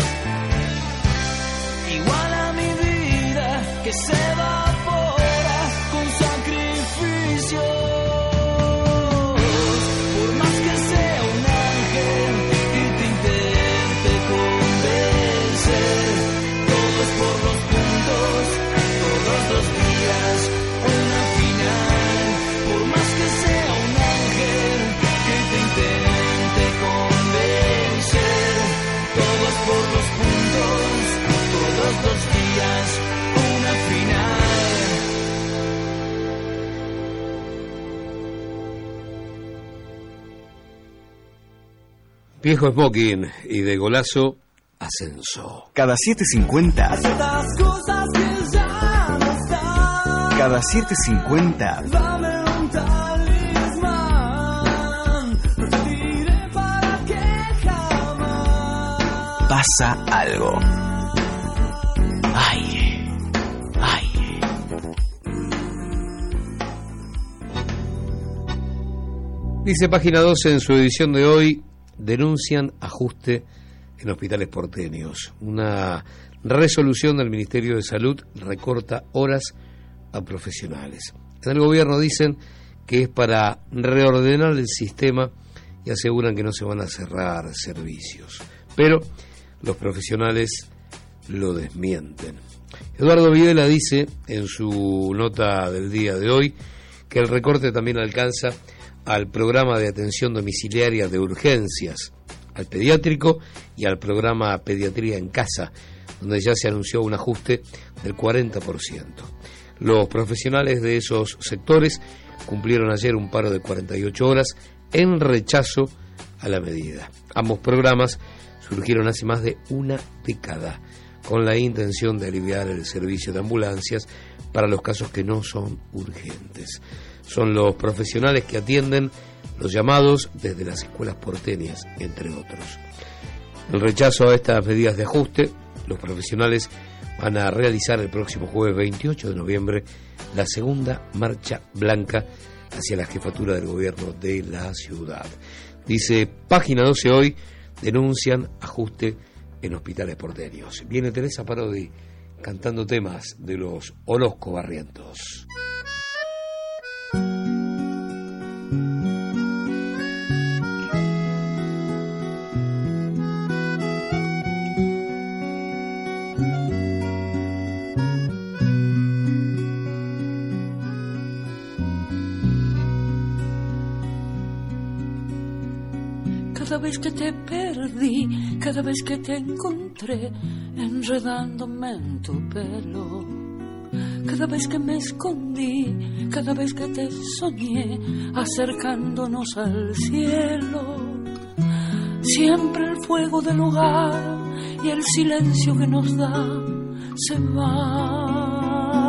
igual a mi vida que se evapora con sacrificio. Por más que sea un ángel que te intente convencer, todo es por los puntos, todos los días, una final. Por más que sea un ángel que te intente convencer, todo es por los puntos, todos los días, una final. Viejo Smoking y de Golazo, Ascenso. Cada 7:50. Estas cosas que ya no están. Cada 7:50. Dame un talismán, lo diré para que jamás Pasa algo. Aire. Aire. Dice Página 12 en su edición de hoy: denuncian ajuste en hospitales porteños. Una resolución del Ministerio de Salud recorta horas a profesionales. En el gobierno dicen que es para reordenar el sistema y aseguran que no se van a cerrar servicios. Pero los profesionales lo desmienten. Eduardo Videla dice en su nota del día de hoy que el recorte también alcanza al programa de atención domiciliaria de urgencias, al pediátrico y al programa Pediatría en Casa, donde ya se anunció un ajuste del 40%. Los profesionales de esos sectores cumplieron ayer un paro de 48 horas en rechazo a la medida. Ambos programas surgieron hace más de una década con la intención de aliviar el servicio de ambulancias para los casos que no son urgentes. Son los profesionales que atienden los llamados desde las escuelas porteñas, entre otros. En rechazo a estas medidas de ajuste, los profesionales van a realizar el próximo jueves 28 de noviembre la segunda marcha blanca hacia la jefatura del gobierno de la ciudad. Dice Página 12 hoy, denuncian ajuste en hospitales porteños. Viene Teresa Parodi cantando temas de los Orozco Barrientos. Cada vez que te perdí, cada vez que te encontré enredándome en tu pelo, cada vez que me escondí, cada vez que te soñé acercándonos al cielo, siempre el fuego del hogar y el silencio que nos da se va.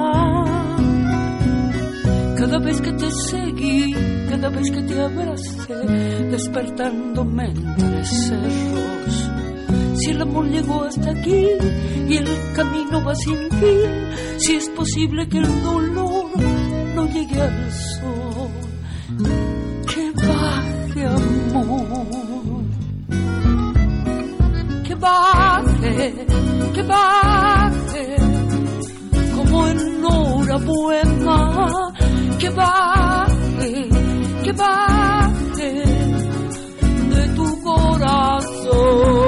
Cada vez que te seguí, cada vez que te abracé, despertándome entre cerros. Si el amor llegó hasta aquí y el camino va sin fin, si es posible que el dolor no llegue al sol, que baje amor, que baje, que baje, como en hora buena, que baje de tu corazón.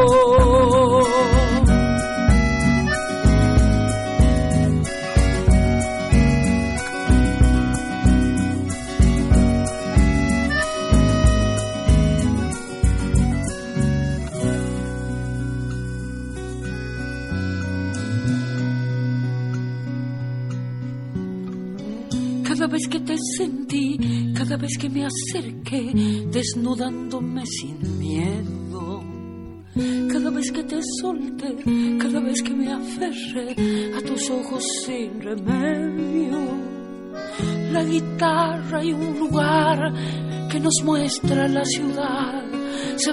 Cada vez que te sentí, cada vez que me acerqué, desnudándome sin miedo, cada vez que te solté, cada vez que me aferré a tus ojos sin remedio, la guitarra y un lugar que nos muestra la ciudad se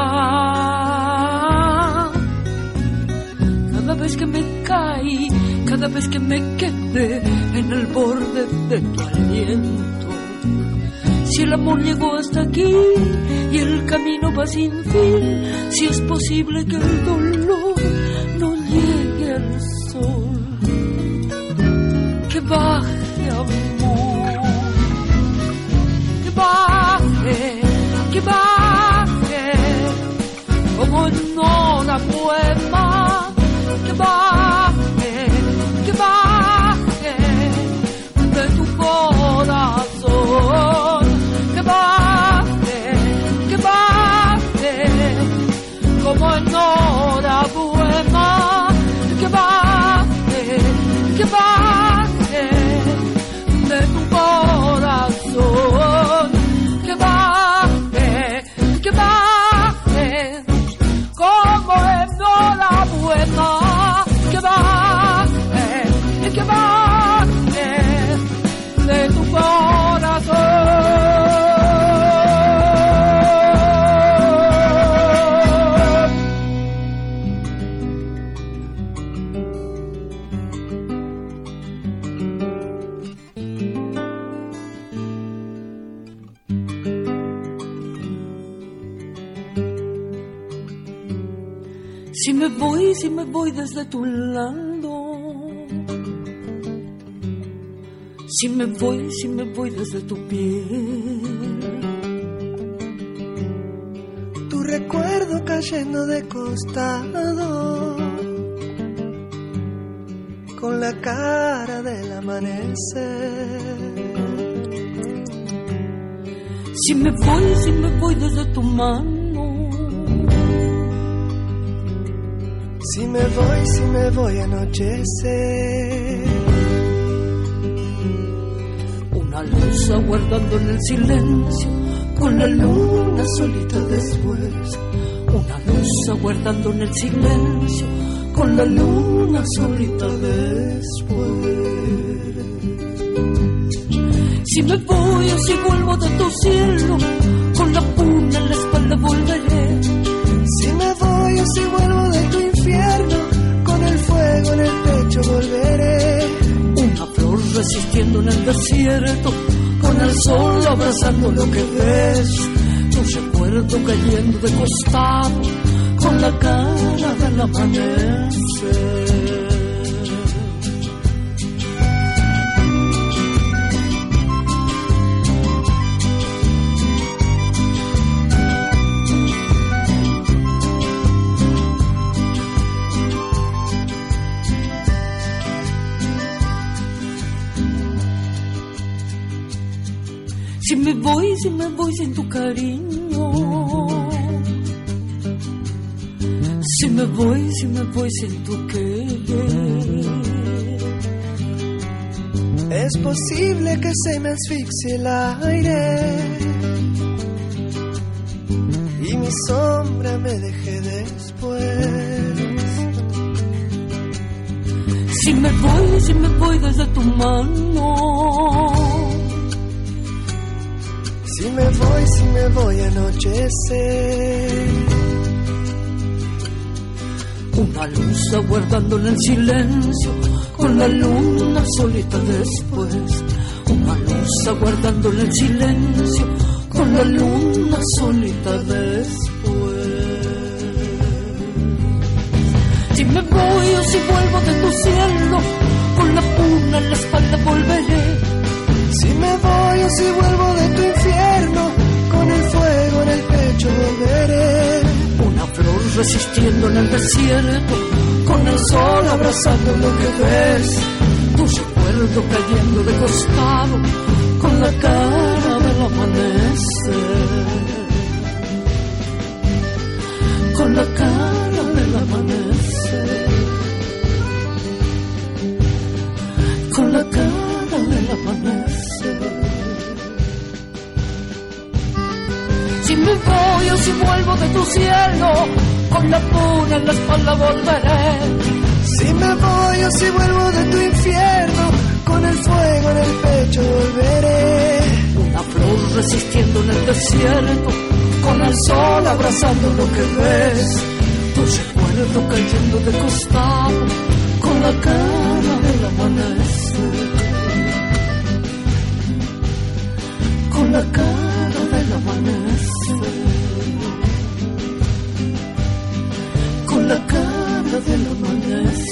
va. Cada vez que me caí, cada vez que me quedé en el borde de tu aliento, si el amor llegó hasta aquí y el camino va sin fin, si es posible que el dolor no llegue al sol, que baje amor, que baje, que baje, como en hora poema, que baje de tu corazón, que baje, como en hora buena, que baje de tu corazón, que baje, como en hora buena, que baje de tu corazón. Si me voy desde tu lado, si me voy desde tu piel, tu recuerdo cayendo de costado, con la cara del amanecer. Si me voy desde tu mano, si me voy anochecer. Una luz aguardando en el silencio, con la luna solita después. Una luz aguardando en el silencio, con la luna solita después. Si me voy o si vuelvo de tu cielo, con la puna en la espalda volveré. Si me voy o si vuelvo de tu infierno, con el fuego en el pecho volveré. Una flor resistiendo en el desierto, con el sol abrazando lo que ves. Tu recuerdo cayendo de costado, con la cara del amanecer. Si me voy sin tu cariño. Si me voy sin tu querer. Es posible que se me asfixie el aire y mi sombra me deje después. Si me voy desde tu mano. Si me voy a anochecer. Una luz aguardando en el silencio, con la luna solita después. Una luz aguardando en el silencio, con la luna solita después. Si me voy o si vuelvo de tu cielo, con la puna en la espalda volveré. Si me voy o si vuelvo de tu infierno, con el fuego en el pecho volveré. Una flor resistiendo en el desierto, con el sol abrazando lo que ves. Tu recuerdo cayendo de costado, con la cara del amanecer. Con la cara del amanecer. Con la cara del amanecer. Si me voy o si vuelvo de tu cielo, con la puna en la espalda volveré. Si me voy o si vuelvo de tu infierno, con el fuego en el pecho volveré. Una flor resistiendo en el desierto, con el sol abrazando lo que ves. Tu recuerdo cayendo de costado, con la cara del amanecer. Con la cara del amanecer. Con la cara del amanecer.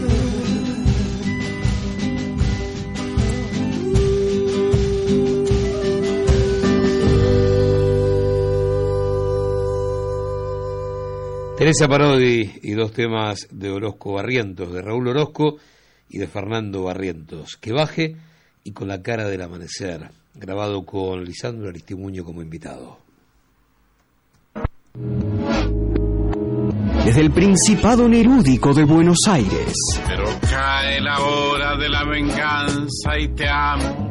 Teresa Parodi y dos temas de Orozco Barrientos, de Raúl Orozco y de Fernando Barrientos, Que baje y Con la cara del amanecer, grabado con Lisandro Aristimuño como invitado. Desde el Principado Nerúdico de Buenos Aires. Pero cae la hora de la venganza y te amo.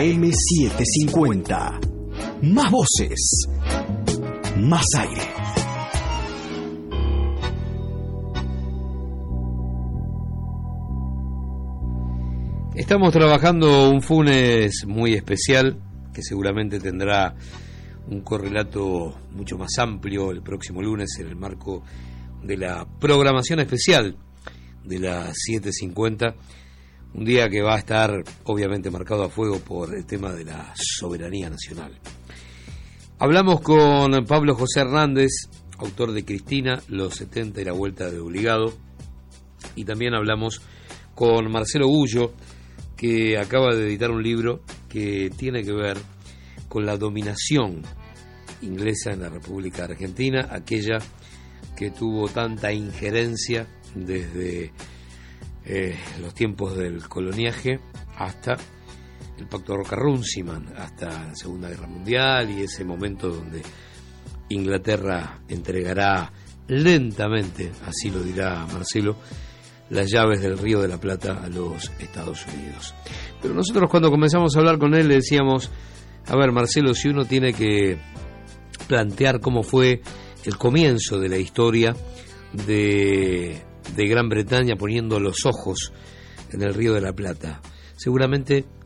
AM750. Más voces. Más aire. Estamos trabajando un Funes muy especial que seguramente tendrá un correlato mucho más amplio el próximo lunes en el marco de la programación especial de las 7:50, un día que va a estar obviamente marcado a fuego por el tema de la soberanía nacional. Hablamos con Pablo José Hernández, autor de Cristina, Los 70 y la Vuelta de Obligado, y también hablamos con Marcelo Gullo, que acaba de editar un libro que tiene que ver con la dominación inglesa en la República Argentina, aquella que tuvo tanta injerencia desde los tiempos del coloniaje hasta el Pacto Roca-Runciman, hasta la Segunda Guerra Mundial y ese momento donde Inglaterra entregará lentamente, así lo dirá Marcelo, las llaves del Río de la Plata a los Estados Unidos. Pero nosotros cuando comenzamos a hablar con él le decíamos, a ver Marcelo, si uno tiene que plantear cómo fue el comienzo de la historia de Gran Bretaña poniendo los ojos en el Río de la Plata, seguramente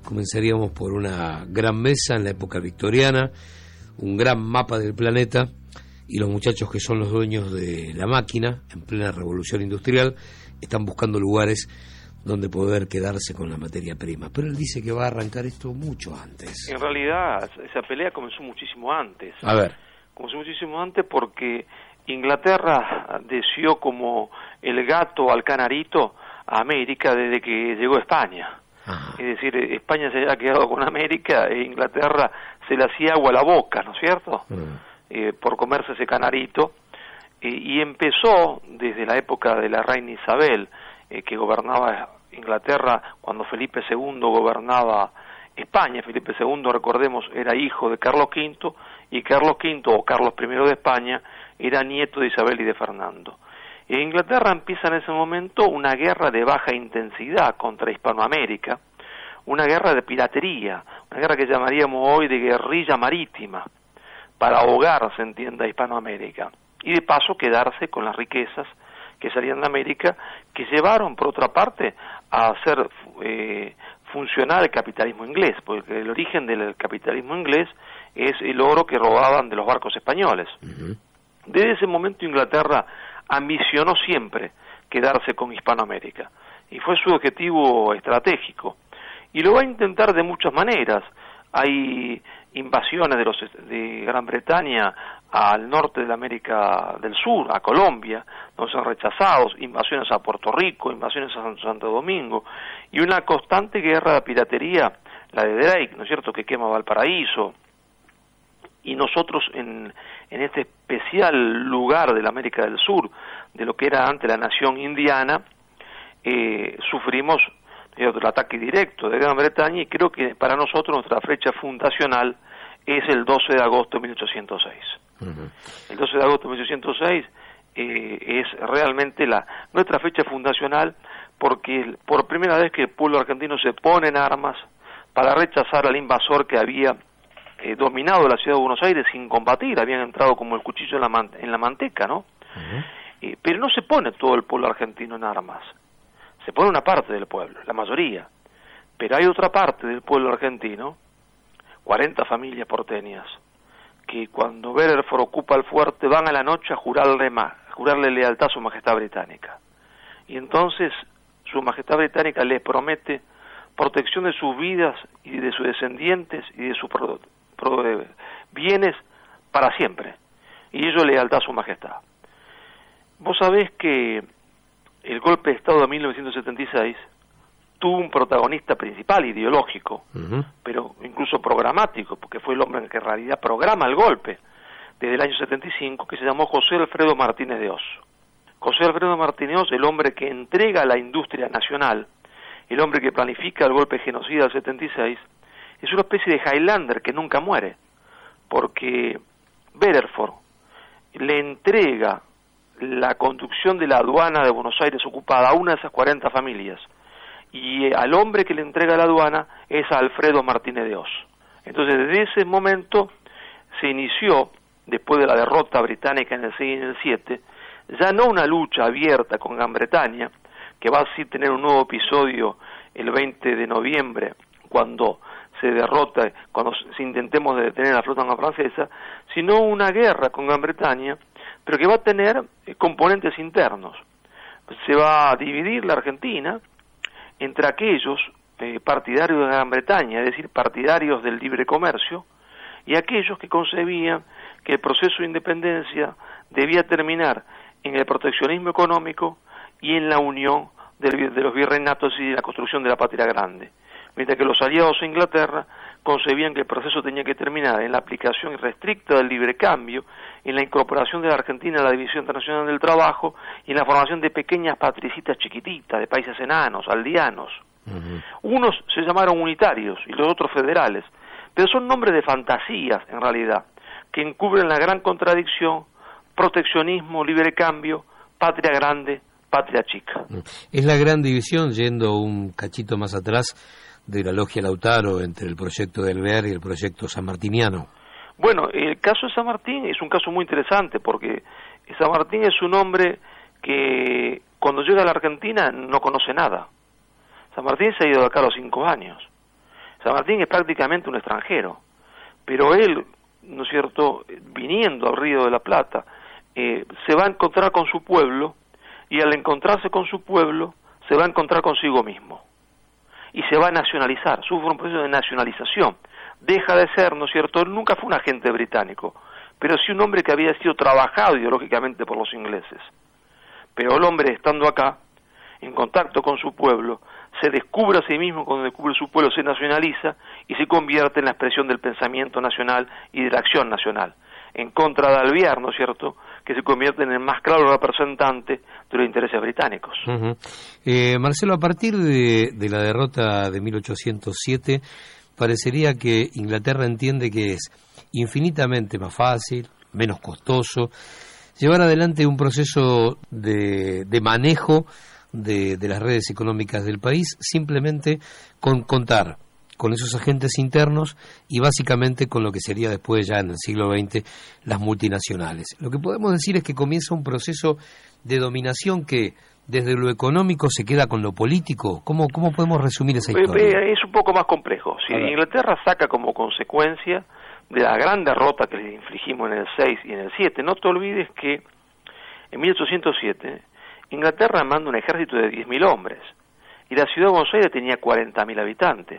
comenzaríamos por una gran mesa en la época victoriana, un gran mapa del planeta, y los muchachos que son los dueños de la máquina, en plena revolución industrial, están buscando lugares donde poder quedarse con la materia prima. Pero él dice que va a arrancar esto mucho antes. En realidad, esa pelea comenzó muchísimo antes. A ver. Comenzó muchísimo antes porque Inglaterra deseó como el gato al canarito a América desde que llegó España. Ajá. Es decir, España se había quedado con América e Inglaterra se le hacía agua a la boca, ¿no es cierto? Por comerse ese canarito. Y empezó desde la época de la reina Isabel, que gobernaba Inglaterra, cuando Felipe II gobernaba España. Felipe II, recordemos, era hijo de Carlos V, y Carlos V, o Carlos I de España, era nieto de Isabel y de Fernando. En Inglaterra empieza en ese momento una guerra de baja intensidad contra Hispanoamérica, una guerra de piratería, una guerra que llamaríamos hoy de guerrilla marítima, para ahogar, se entienda, Hispanoamérica, y de paso quedarse con las riquezas que salían de América, que llevaron, por otra parte, a hacer funcionar el capitalismo inglés, porque el origen del capitalismo inglés es el oro que robaban de los barcos españoles. Desde ese momento Inglaterra ambicionó siempre quedarse con Hispanoamérica, y fue su objetivo estratégico, y lo va a intentar de muchas maneras. Hay invasiones de Gran Bretaña al norte de la América del Sur, a Colombia, donde son rechazados, invasiones a Puerto Rico, invasiones a Santo Domingo, y una constante guerra de piratería, la de Drake, ¿no es cierto?, que quema Valparaíso. Y nosotros en este especial lugar de la América del Sur, de lo que era antes la nación indiana, sufrimos el ataque directo de Gran Bretaña, y creo que para nosotros nuestra fecha fundacional es el 12 de agosto de 1806. El 12 de agosto de 1806 es realmente nuestra fecha fundacional, porque por primera vez que el pueblo argentino se pone en armas para rechazar al invasor que había dominado la ciudad de Buenos Aires sin combatir, habían entrado como el cuchillo en la manteca, ¿no? Pero no se pone todo el pueblo argentino en armas, se pone una parte del pueblo, la mayoría, pero hay otra parte del pueblo argentino, 40 familias porteñas, que cuando Belfort ocupa el fuerte van a la noche a jurarle lealtad a su majestad británica, y entonces su majestad británica les promete protección de sus vidas y de sus descendientes y de sus bienes para siempre, y ello lealtad a su majestad. Vos sabés que el golpe de Estado de 1976 tuvo un protagonista principal ideológico, pero incluso programático, porque fue el hombre que en realidad programa el golpe desde el año 75, que se llamó José Alfredo Martínez de Oz. José Alfredo Martínez de Oz, el hombre que entrega la industria nacional, el hombre que planifica el golpe genocida del 76, es una especie de Highlander que nunca muere, porque Belfort le entrega la conducción de la aduana de Buenos Aires ocupada a una de esas 40 familias, y al hombre que le entrega la aduana es a Alfredo Martínez de Oz. Entonces desde ese momento se inició, después de la derrota británica en el 6 y en el 7, ya no una lucha abierta con Gran Bretaña, que va a sí tener un nuevo episodio el 20 de noviembre, cuando se derrota, cuando intentemos detener la flota francesa, sino una guerra con Gran Bretaña, pero que va a tener componentes internos. Se va a dividir la Argentina entre aquellos partidarios de Gran Bretaña, es decir, partidarios del libre comercio, y aquellos que concebían que el proceso de independencia debía terminar en el proteccionismo económico y en la unión de los virreinatos y la construcción de la patria grande, mientras que los aliados a Inglaterra concebían que el proceso tenía que terminar en la aplicación irrestricta del libre cambio, en la incorporación de la Argentina a la División Internacional del Trabajo y en la formación de pequeñas patricitas chiquititas, de países enanos, aldeanos. Unos se llamaron unitarios y los otros federales, pero son nombres de fantasías en realidad, que encubren la gran contradicción: proteccionismo, libre cambio, patria grande, patria chica. Es la gran división, yendo un cachito más atrás, de la logia Lautaro entre el proyecto del Alvear y el proyecto sanmartiniano. Bueno, el caso de San Martín es un caso muy interesante, porque San Martín es un hombre que cuando llega a la Argentina no conoce nada. San Martín se ha ido de acá a los 5 años. San Martín es prácticamente un extranjero, pero él, ¿no es cierto?, viniendo al Río de la Plata, se va a encontrar con su pueblo, y al encontrarse con su pueblo, se va a encontrar consigo mismo, y se va a nacionalizar, sufre un proceso de nacionalización, deja de ser, ¿no es cierto?, él nunca fue un agente británico, pero sí un hombre que había sido trabajado ideológicamente por los ingleses. Pero el hombre, estando acá, en contacto con su pueblo, se descubre a sí mismo, cuando descubre su pueblo se nacionaliza y se convierte en la expresión del pensamiento nacional y de la acción nacional, en contra de Alvear, ¿no es cierto?, que se convierte en el más claro representante de los intereses británicos. Marcelo, a partir de la derrota de 1807, parecería que Inglaterra entiende que es infinitamente más fácil, menos costoso, llevar adelante un proceso de manejo de las redes económicas del país, simplemente con contar con esos agentes internos y básicamente con lo que sería después, ya en el siglo XX, las multinacionales. Lo que podemos decir es que comienza un proceso de dominación que desde lo económico se queda con lo político. ¿Cómo podemos resumir esa historia? Es un poco más complejo. Si Inglaterra saca como consecuencia de la gran derrota que le infligimos en el 6 y en el 7, no te olvides que en 1807 Inglaterra manda un ejército de 10.000 hombres y la ciudad de Buenos Aires tenía 40.000 habitantes.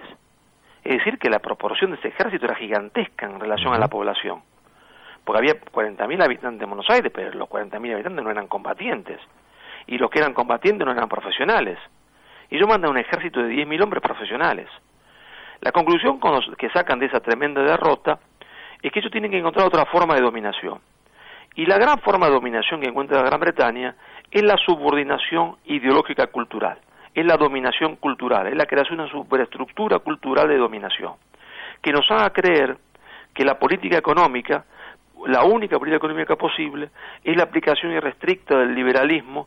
Es decir, que la proporción de ese ejército era gigantesca en relación a la población, porque había 40.000 habitantes en Buenos Aires, pero los 40.000 habitantes no eran combatientes, y los que eran combatientes no eran profesionales. Y ellos mandan un ejército de 10.000 hombres profesionales. La conclusión que sacan de esa tremenda derrota es que ellos tienen que encontrar otra forma de dominación. Y la gran forma de dominación que encuentra la Gran Bretaña es la subordinación ideológica cultural, es la dominación cultural, es la creación de una superestructura cultural de dominación, que nos haga creer que la política económica, la única política económica posible, es la aplicación irrestricta del liberalismo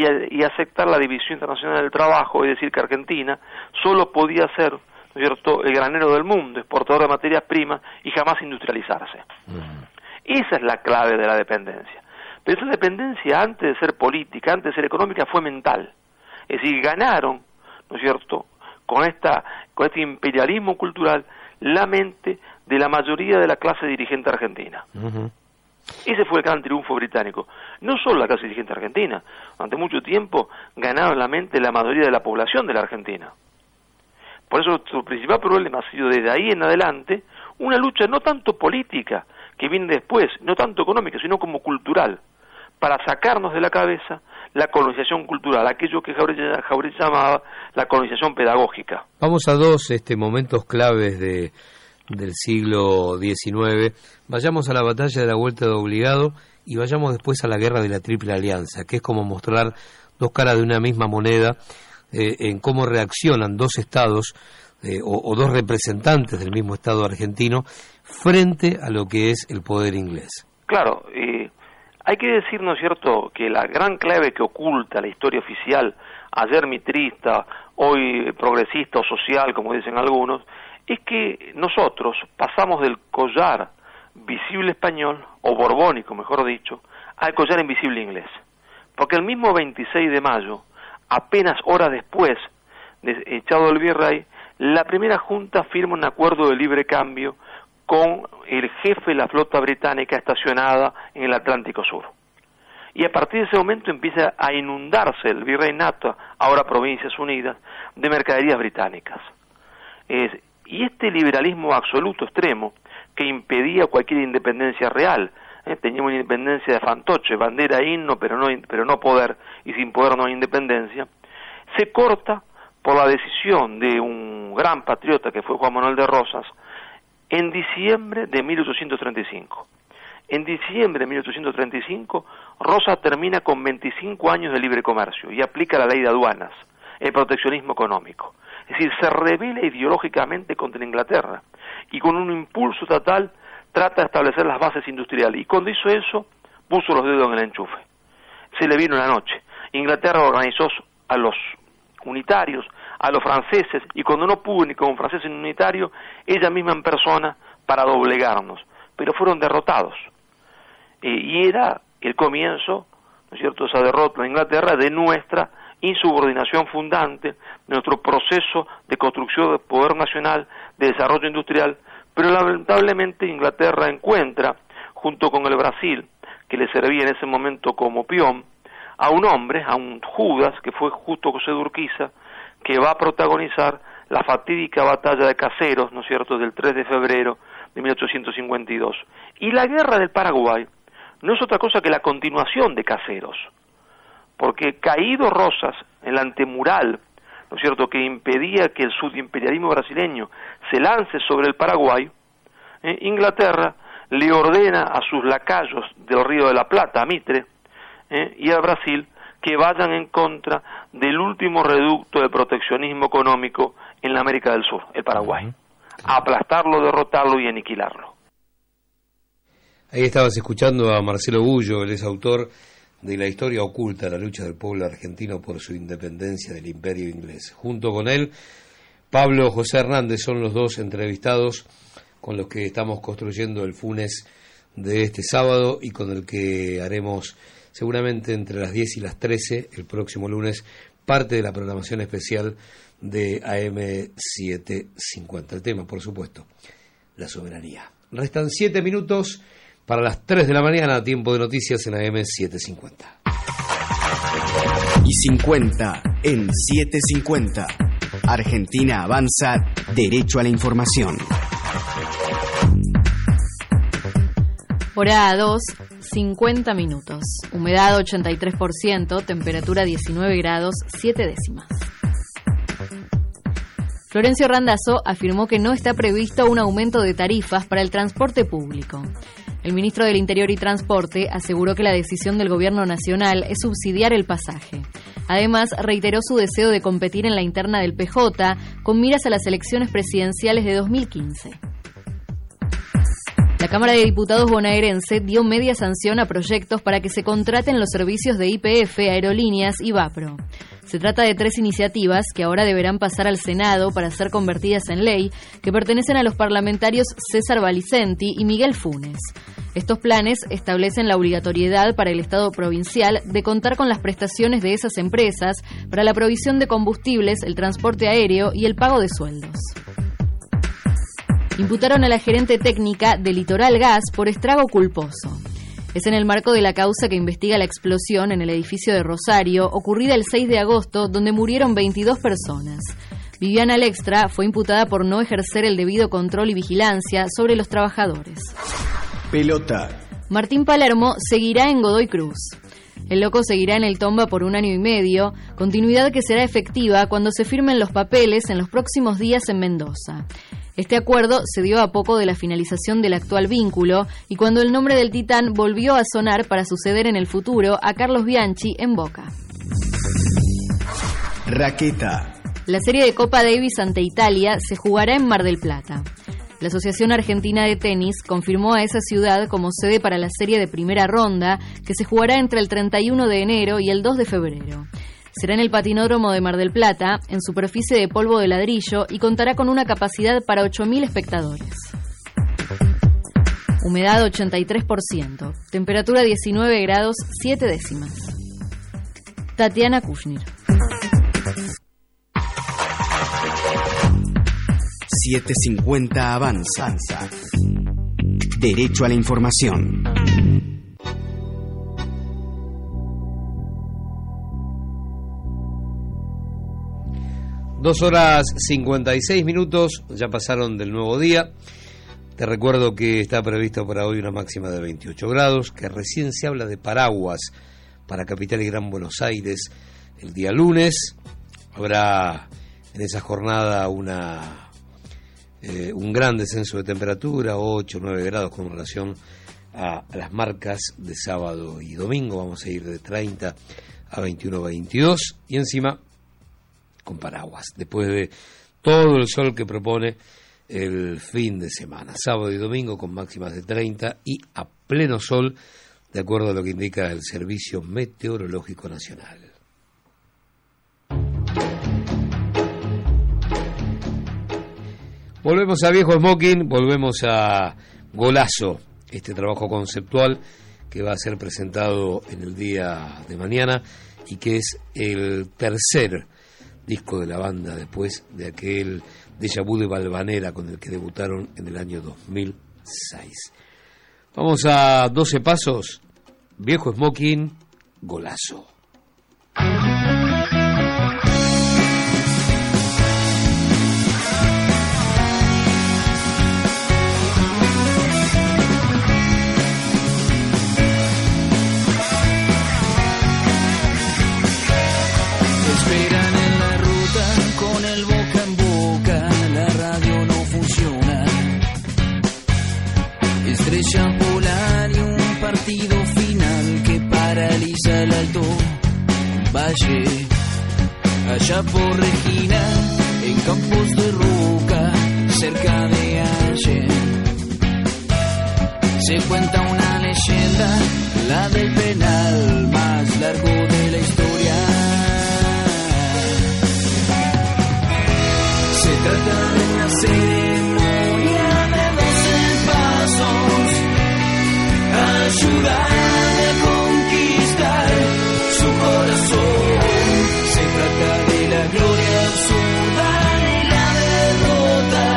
y aceptar la división internacional del trabajo, es decir, que Argentina solo podía ser, ¿no es cierto?, el granero del mundo, exportador de materias primas y jamás industrializarse. Esa es la clave de la dependencia. Pero esa dependencia, antes de ser política, antes de ser económica, fue mental. Es decir, ganaron, ¿no es cierto?, con este imperialismo cultural, la mente de la mayoría de la clase dirigente argentina. Ese fue el gran triunfo británico. No solo la clase dirigente argentina, durante mucho tiempo ganaron la mente de la mayoría de la población de la Argentina. Por eso su principal problema ha sido desde ahí en adelante una lucha no tanto política, que viene después, no tanto económica, sino como cultural, para sacarnos de la cabeza la colonización cultural, aquello que Jauregui llamaba la colonización pedagógica. Vamos a dos momentos claves del siglo XIX. Vayamos a la batalla de la Vuelta de Obligado y vayamos después a la guerra de la Triple Alianza, que es como mostrar dos caras de una misma moneda, en cómo reaccionan dos estados o dos representantes del mismo estado argentino frente a lo que es el poder inglés. Claro, hay que decir, ¿no es cierto?, que la gran clave que oculta la historia oficial, ayer mitrista, hoy progresista o social, como dicen algunos, es que nosotros pasamos del collar visible español, o borbónico mejor dicho, al collar invisible inglés. Porque el mismo 26 de mayo, apenas horas después de echado el virrey, la primera junta firma un acuerdo de libre cambio con el jefe de la flota británica estacionada en el Atlántico Sur. Y a partir de ese momento empieza a inundarse el virreinato, ahora Provincias Unidas, de mercaderías británicas. Y este liberalismo absoluto extremo, que impedía cualquier independencia real, teníamos una independencia de fantoche, bandera, himno, pero no poder, y sin poder no hay independencia, se corta por la decisión de un gran patriota que fue Juan Manuel de Rosas, en diciembre de 1835. En diciembre de 1835, Rosas termina con 25 años de libre comercio y aplica la ley de aduanas, el proteccionismo económico. Es decir, se rebela ideológicamente contra Inglaterra y con un impulso estatal trata de establecer las bases industriales. Y cuando hizo eso, puso los dedos en el enchufe. Se le vino la noche. Inglaterra organizó a los unitarios, a los franceses, y cuando no pudo ni como francés ni unitario, ella misma en persona para doblegarnos, pero fueron derrotados. Y era el comienzo, ¿no es cierto?, esa derrota de Inglaterra de nuestra insubordinación fundante de nuestro proceso de construcción de poder nacional, de desarrollo industrial, pero lamentablemente Inglaterra encuentra, junto con el Brasil, que le servía en ese momento como peón, a un hombre, a un Judas, que fue justo José de Urquiza, que va a protagonizar la fatídica batalla de Caseros, ¿no es cierto?, del 3 de febrero de 1852. Y la guerra del Paraguay no es otra cosa que la continuación de Caseros, porque caído Rosas, el antemural, ¿no es cierto?, que impedía que el subimperialismo brasileño se lance sobre el Paraguay, Inglaterra le ordena a sus lacayos del Río de la Plata, a Mitre, y a Brasil, que vayan en contra del último reducto de proteccionismo económico en la América del Sur, el Paraguay. Aplastarlo, derrotarlo y aniquilarlo. Ahí estabas escuchando a Marcelo Bullo, él es autor de La historia oculta, la lucha del pueblo argentino por su independencia del imperio inglés. Junto con él, Pablo José Hernández, son los dos entrevistados con los que estamos construyendo el Funes de este sábado y con el que haremos seguramente entre las 10 y las 13 el próximo lunes parte de la programación especial de AM750. El tema, por supuesto, la soberanía. Restan 7 minutos para las 3 de la mañana, tiempo de noticias en AM750. Y 50 en 750. Argentina avanza derecho a la información. Hora 2, 50 minutos. Humedad 83%, temperatura 19 grados, 7 décimas. Florencio Randazzo afirmó que no está previsto un aumento de tarifas para el transporte público. El ministro del Interior y Transporte aseguró que la decisión del gobierno nacional es subsidiar el pasaje. Además, reiteró su deseo de competir en la interna del PJ con miras a las elecciones presidenciales de 2015. La Cámara de Diputados bonaerense dio media sanción a proyectos para que se contraten los servicios de YPF, Aerolíneas y Vapro. Se trata de 3 iniciativas que ahora deberán pasar al Senado para ser convertidas en ley, que pertenecen a los parlamentarios César Valicenti y Miguel Funes. Estos planes establecen la obligatoriedad para el Estado provincial de contar con las prestaciones de esas empresas para la provisión de combustibles, el transporte aéreo y el pago de sueldos. Imputaron a la gerente técnica de Litoral Gas por estrago culposo. Es en el marco de la causa que investiga la explosión en el edificio de Rosario, ocurrida el 6 de agosto, donde murieron 22 personas. Viviana Lextra fue imputada por no ejercer el debido control y vigilancia sobre los trabajadores. Pelota. Martín Palermo seguirá en Godoy Cruz. El loco seguirá en el Tomba por 1 año y medio, continuidad que será efectiva cuando se firmen los papeles en los próximos días en Mendoza. Este acuerdo se dio a poco de la finalización del actual vínculo y cuando el nombre del titán volvió a sonar para suceder en el futuro a Carlos Bianchi en Boca. Raqueta. La serie de Copa Davis ante Italia se jugará en Mar del Plata. La Asociación Argentina de Tenis confirmó a esa ciudad como sede para la serie de primera ronda que se jugará entre el 31 de enero y el 2 de febrero. Será en el patinódromo de Mar del Plata, en superficie de polvo de ladrillo y contará con una capacidad para 8.000 espectadores. Humedad 83%, temperatura 19 grados 7 décimas. Tatiana Kushner. 750 avanza. Derecho a la información. Dos horas 56 minutos, ya pasaron del nuevo día. Te recuerdo que está previsto para hoy una máxima de 28 grados, que recién se habla de paraguas para Capital y Gran Buenos Aires el día lunes. Habrá en esa jornada un gran descenso de temperatura, 8 o 9 grados con relación a las marcas de sábado y domingo. Vamos a ir de 30 a 21, 22 y encima con paraguas, después de todo el sol que propone el fin de semana, sábado y domingo con máximas de 30 y a pleno sol, de acuerdo a lo que indica el Servicio Meteorológico Nacional. Volvemos a Viejo Smoking, volvemos a Golazo, este trabajo conceptual que va a ser presentado en el día de mañana y que es el tercer disco de la banda después de aquel Déjà Vu de Valvanera con el que debutaron en el año 2006. Vamos a 12 pasos, Viejo Smoking, Golazo. Esperan en la ruta con el boca en boca, la radio no funciona. Estrella polar y un partido final que paraliza el Alto Valle. Allá por Regina, en campos de roca, cerca de Allen, se cuenta una leyenda, la del penal más largo de la historia. Se trata de una ceremonia de 12 pasos, ayudarle a conquistar su corazón. Se trata de la gloria absurda y la derrota,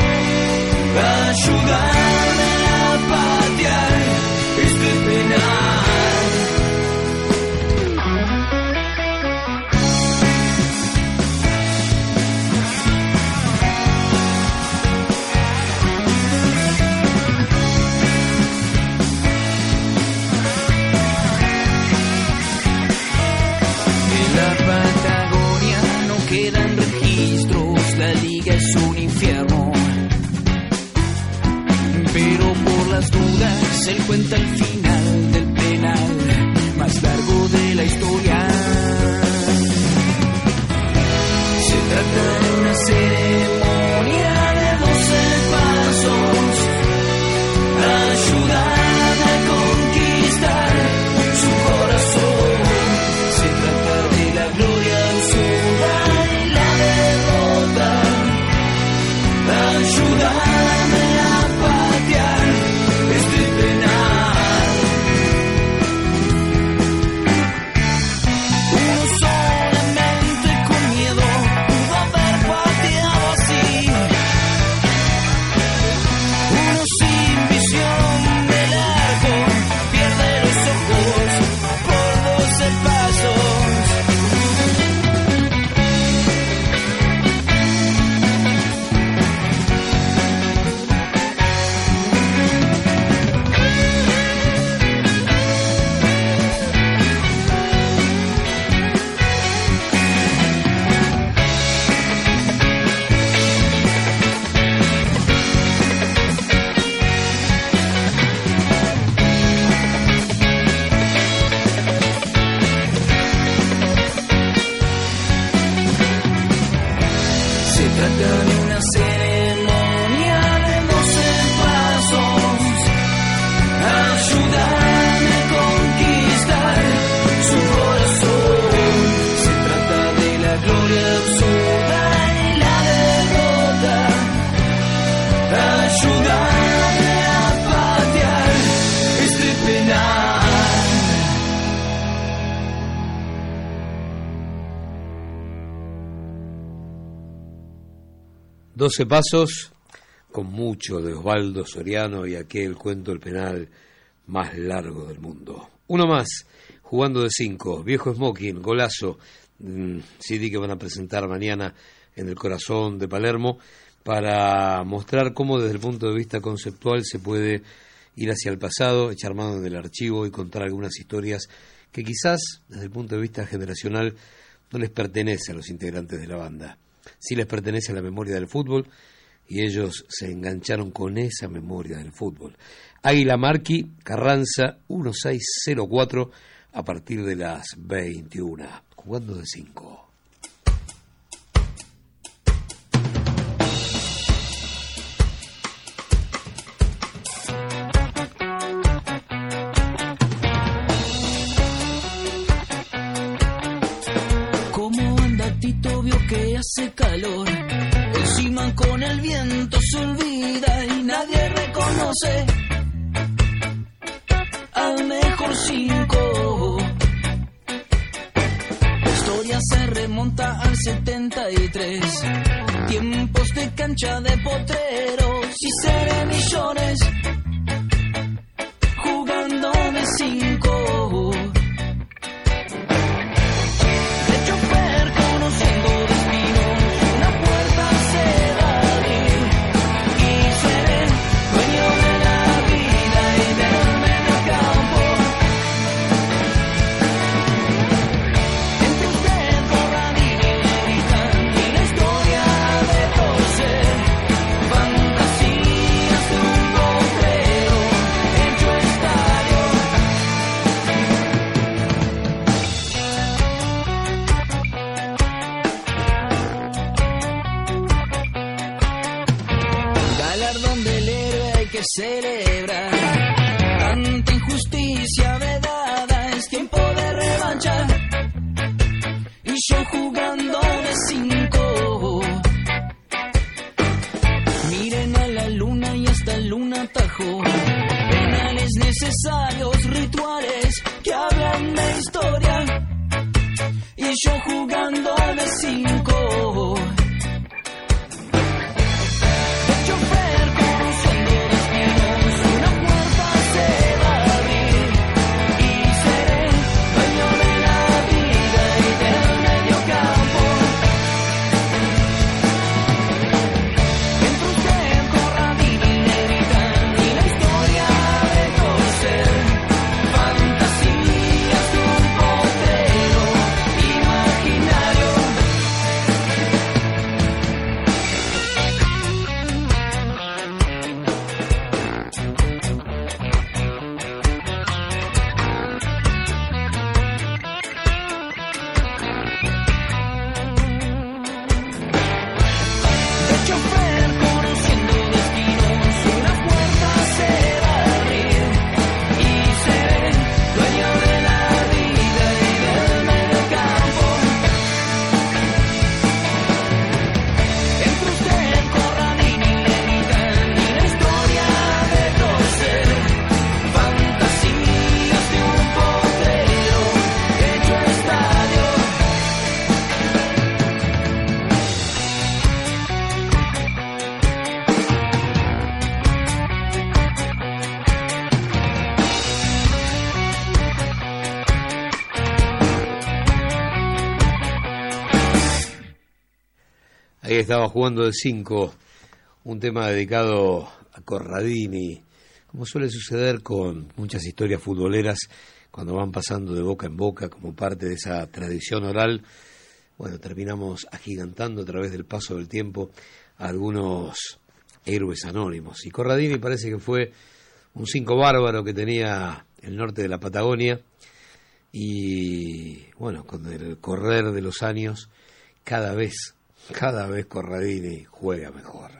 ayudarle a patear este penal. Quedan registros, la liga es un infierno, pero por las dudas él cuenta el final del penal más largo de la historia. Se trata de una ceremonia de 12 pasos, ayudan a conquistar su corazón. Se trata de la gloria absurda, ayúdame a patear este penal. Uno solamente con miedo pudo haber pateado así. Uno sin visión del arco pierde los ojos por 12 pasos. Doce pasos, con mucho de Osvaldo Soriano y aquel cuento El penal más largo del mundo. Uno más, Jugando de 5, Viejo Smoking, Golazo, CD que van a presentar mañana en el corazón de Palermo, para mostrar cómo desde el punto de vista conceptual se puede ir hacia el pasado, echar mano del archivo y contar algunas historias que quizás desde el punto de vista generacional no les pertenece a los integrantes de la banda. Sí les pertenece a la memoria del fútbol y ellos se engancharon con esa memoria del fútbol. Águila Marqui, Carranza 1604 a partir de las 21, Jugando de 5. ¿Cómo anda Tito? Vio que hace calor. Encima con el viento se olvida y nadie reconoce al mejor 5. 33. Tiempos de cancha de potreros y seré millones jugando de 5. De chofer conociendo destinos, una puerta se va a abrir y seré dueño de la vida y del medio campo. Entre usted, Corradini y Levitan y la historia de torcer, fantasías de un potrero hecho estadio. Galardón del héroe hay que celebrar. Tanta injusticia vedada, es tiempo de revancha. Y yo jugando de 5. Miren a la luna y hasta el luna atajó. Penales necesarios, rituales que hablan de historia. Y yo jugando de 5. Chofer conociendo destinos, una puerta se va a abrir y seré dueño de la vida y del medio campo. Entre usted, Corradini y Levitan y la historia de torcer, fantasías de un potrero imaginario. De chofer conociendo destinos, una puerta se va a abrir y seré dueño de la vida y del medio campo. Entre usted, Corradini y Levitan y la historia de torcer, fantasías de un potrero hecho estadio. Ahí estaba Jugando de 5, un tema dedicado a Corradini, como suele suceder con muchas historias futboleras cuando van pasando de boca en boca como parte de esa tradición oral. Bueno, terminamos agigantando a través del paso del tiempo a algunos héroes anónimos. Y Corradini parece que fue un 5 bárbaro que tenía el norte de la Patagonia y, bueno, con el correr de los años, cada vez Corradini juega mejor.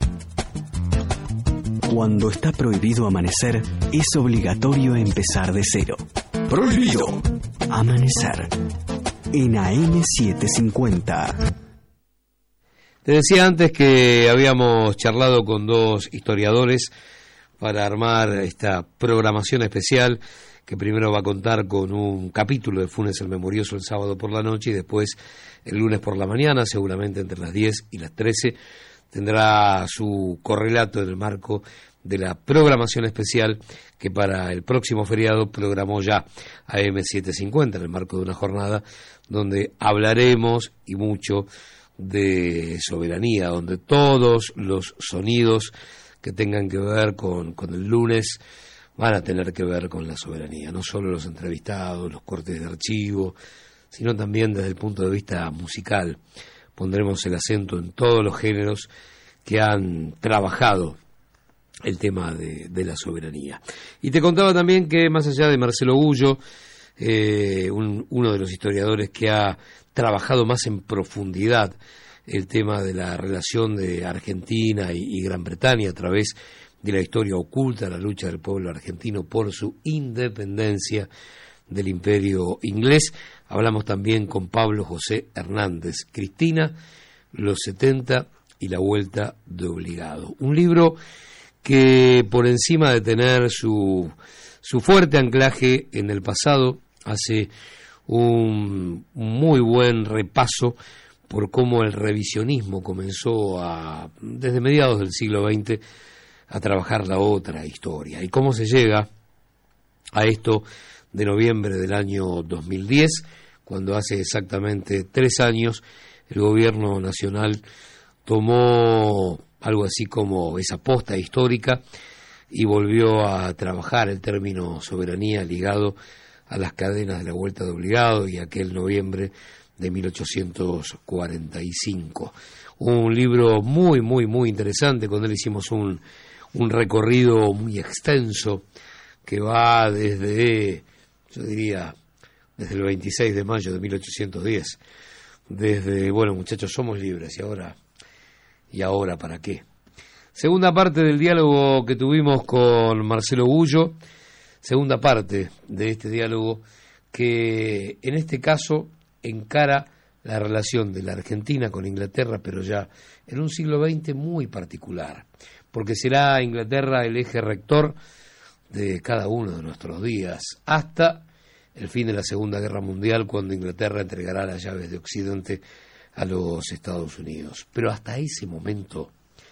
Cuando está prohibido amanecer, es obligatorio empezar de cero. Prohibido amanecer en AM750. Te decía antes que habíamos charlado con dos historiadores para armar esta programación especial que primero va a contar con un capítulo de Funes el Memorioso el sábado por la noche y después el lunes por la mañana, seguramente entre las 10 y las 13, tendrá su correlato en el marco de la programación especial que para el próximo feriado programó ya AM750 en el marco de una jornada donde hablaremos y mucho de soberanía, donde todos los sonidos que tengan que ver con el lunes van a tener que ver con la soberanía, no solo los entrevistados, los cortes de archivo, sino también desde el punto de vista musical. Pondremos el acento en todos los géneros que han trabajado el tema de la soberanía. Y te contaba también que más allá de Marcelo Gullo, uno de los historiadores que ha trabajado más en profundidad el tema de la relación de Argentina y Gran Bretaña a través de la historia oculta, la lucha del pueblo argentino por su independencia del imperio inglés. Hablamos también con Pablo José Hernández, Cristina, los 70 y la vuelta de obligado. Un libro que por encima de tener su fuerte anclaje en el pasado, hace un muy buen repaso por cómo el revisionismo comenzó desde mediados del siglo XX a trabajar la otra historia, y cómo se llega a esto de noviembre del año 2010, cuando hace exactamente 3 años el gobierno nacional tomó algo así como esa posta histórica y volvió a trabajar el término soberanía ligado a las cadenas de la vuelta de obligado y aquel noviembre de 1845. Un libro muy, muy, muy interesante. Con él hicimos un recorrido muy extenso que va desde, yo diría, desde el 26 de mayo de 1810. Desde, bueno, muchachos, somos libres, ¿y ahora para qué? Segunda parte del diálogo que tuvimos con Marcelo Gullo, segunda parte de este diálogo que en este caso encara la relación de la Argentina con Inglaterra, pero ya en un siglo XX muy particular, porque será Inglaterra el eje rector de cada uno de nuestros días, hasta el fin de la Segunda Guerra Mundial, cuando Inglaterra entregará las llaves de Occidente a los Estados Unidos. Pero hasta ese momento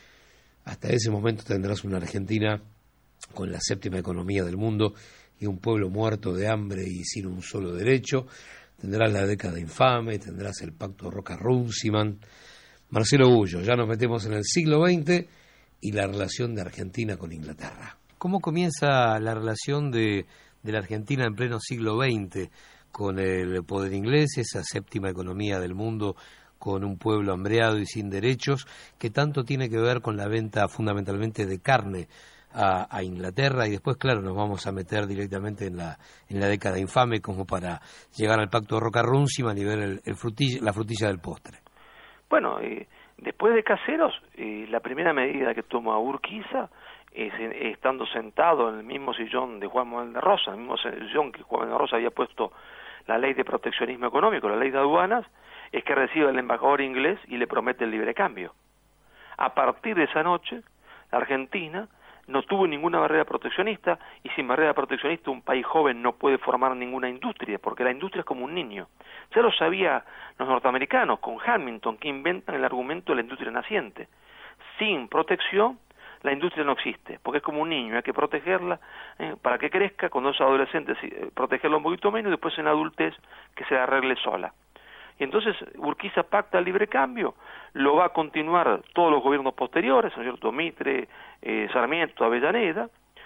tendrás una Argentina con la 7ª economía del mundo y un pueblo muerto de hambre y sin un solo derecho. Tendrás la década infame, tendrás el pacto Roca-Runciman. Marcelo Gullo, ya nos metemos en el siglo XX y la relación de Argentina con Inglaterra. ¿Cómo comienza la relación de la Argentina en pleno siglo XX con el poder inglés, esa 7ª economía del mundo, con un pueblo hambreado y sin derechos, que tanto tiene que ver con la venta fundamentalmente de carne a Inglaterra? Y después, claro, nos vamos a meter directamente en la década infame como para llegar al pacto de Roca-Runciman y ver la frutilla del postre. Bueno, después de Caseros, la primera medida que toma Urquiza es, estando sentado en el mismo sillón de Juan Manuel de Rosas, el mismo sillón que Juan Manuel de Rosas había puesto la ley de proteccionismo económico, la ley de aduanas, es que recibe al embajador inglés y le promete el libre cambio. A partir de esa noche, la Argentina no tuvo ninguna barrera proteccionista, y sin barrera proteccionista un país joven no puede formar ninguna industria, porque la industria es como un niño. Ya lo sabían los norteamericanos con Hamilton, que inventan el argumento de la industria naciente. Sin protección, la industria no existe, porque es como un niño, hay que protegerla para que crezca, cuando es adolescente protegerla un poquito menos, y después en adultez que se arregle sola. Y entonces Urquiza pacta el libre cambio, lo va a continuar todos los gobiernos posteriores, ¿no es cierto?, Mitre, Sarmiento, Avellaneda,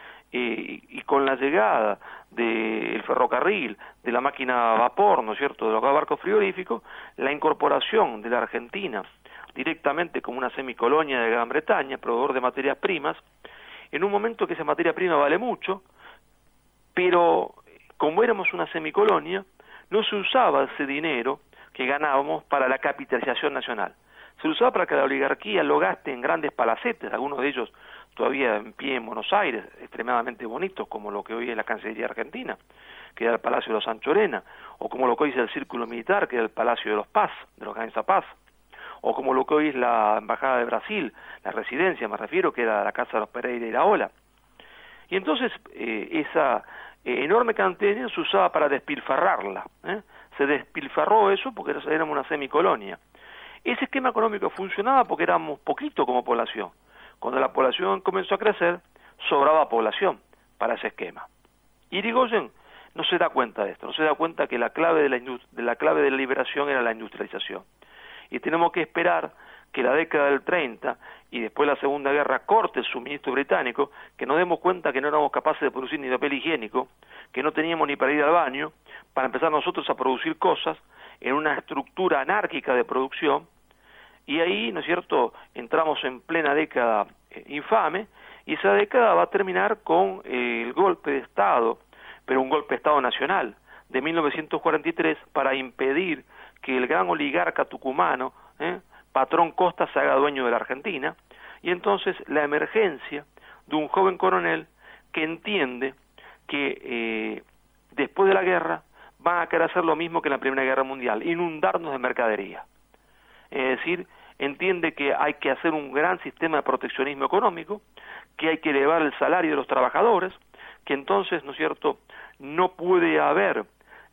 y con la llegada del ferrocarril, de la máquina a vapor, ¿no es cierto?, de los barcos frigoríficos, la incorporación de la Argentina directamente como una semicolonia de Gran Bretaña, proveedor de materias primas, en un momento que esa materia prima vale mucho, pero como éramos una semicolonia, no se usaba ese dinero que ganábamos para la capitalización nacional. Se usaba para que la oligarquía lo gaste en grandes palacetes, algunos de ellos todavía en pie en Buenos Aires, extremadamente bonitos, como lo que hoy es la Cancillería Argentina, que era el Palacio de los Sancho Arena, o como lo que hoy es el Círculo Militar, que era el Palacio de los Paz, de los Gainza Paz, o como lo que hoy es la Embajada de Brasil, la residencia, me refiero, que era la Casa de los Pereira y la Ola. Y entonces esa enorme cantidad de dinero se usaba para despilfarrarla, se despilfarró eso porque éramos una semicolonia. Ese esquema económico funcionaba porque éramos poquito como población. Cuando la población comenzó a crecer, sobraba población para ese esquema. Irigoyen no se da cuenta de esto, no se da cuenta que la clave de la liberación era la industrialización. Y tenemos que esperar que la década del 30 y después la Segunda Guerra corte el suministro británico, que nos demos cuenta que no éramos capaces de producir ni papel higiénico, que no teníamos ni para ir al baño, para empezar nosotros a producir cosas en una estructura anárquica de producción, y ahí, ¿no es cierto?, entramos en plena década infame, y esa década va a terminar con el golpe de Estado, pero un golpe de Estado nacional, de 1943, para impedir que el gran oligarca tucumano, Patrón Costa, se haga dueño de la Argentina, y entonces la emergencia de un joven coronel que entiende que después de la guerra van a querer hacer lo mismo que en la Primera Guerra Mundial, inundarnos de mercadería. Es decir, entiende que hay que hacer un gran sistema de proteccionismo económico, que hay que elevar el salario de los trabajadores, que entonces, ¿no es cierto?, no puede haber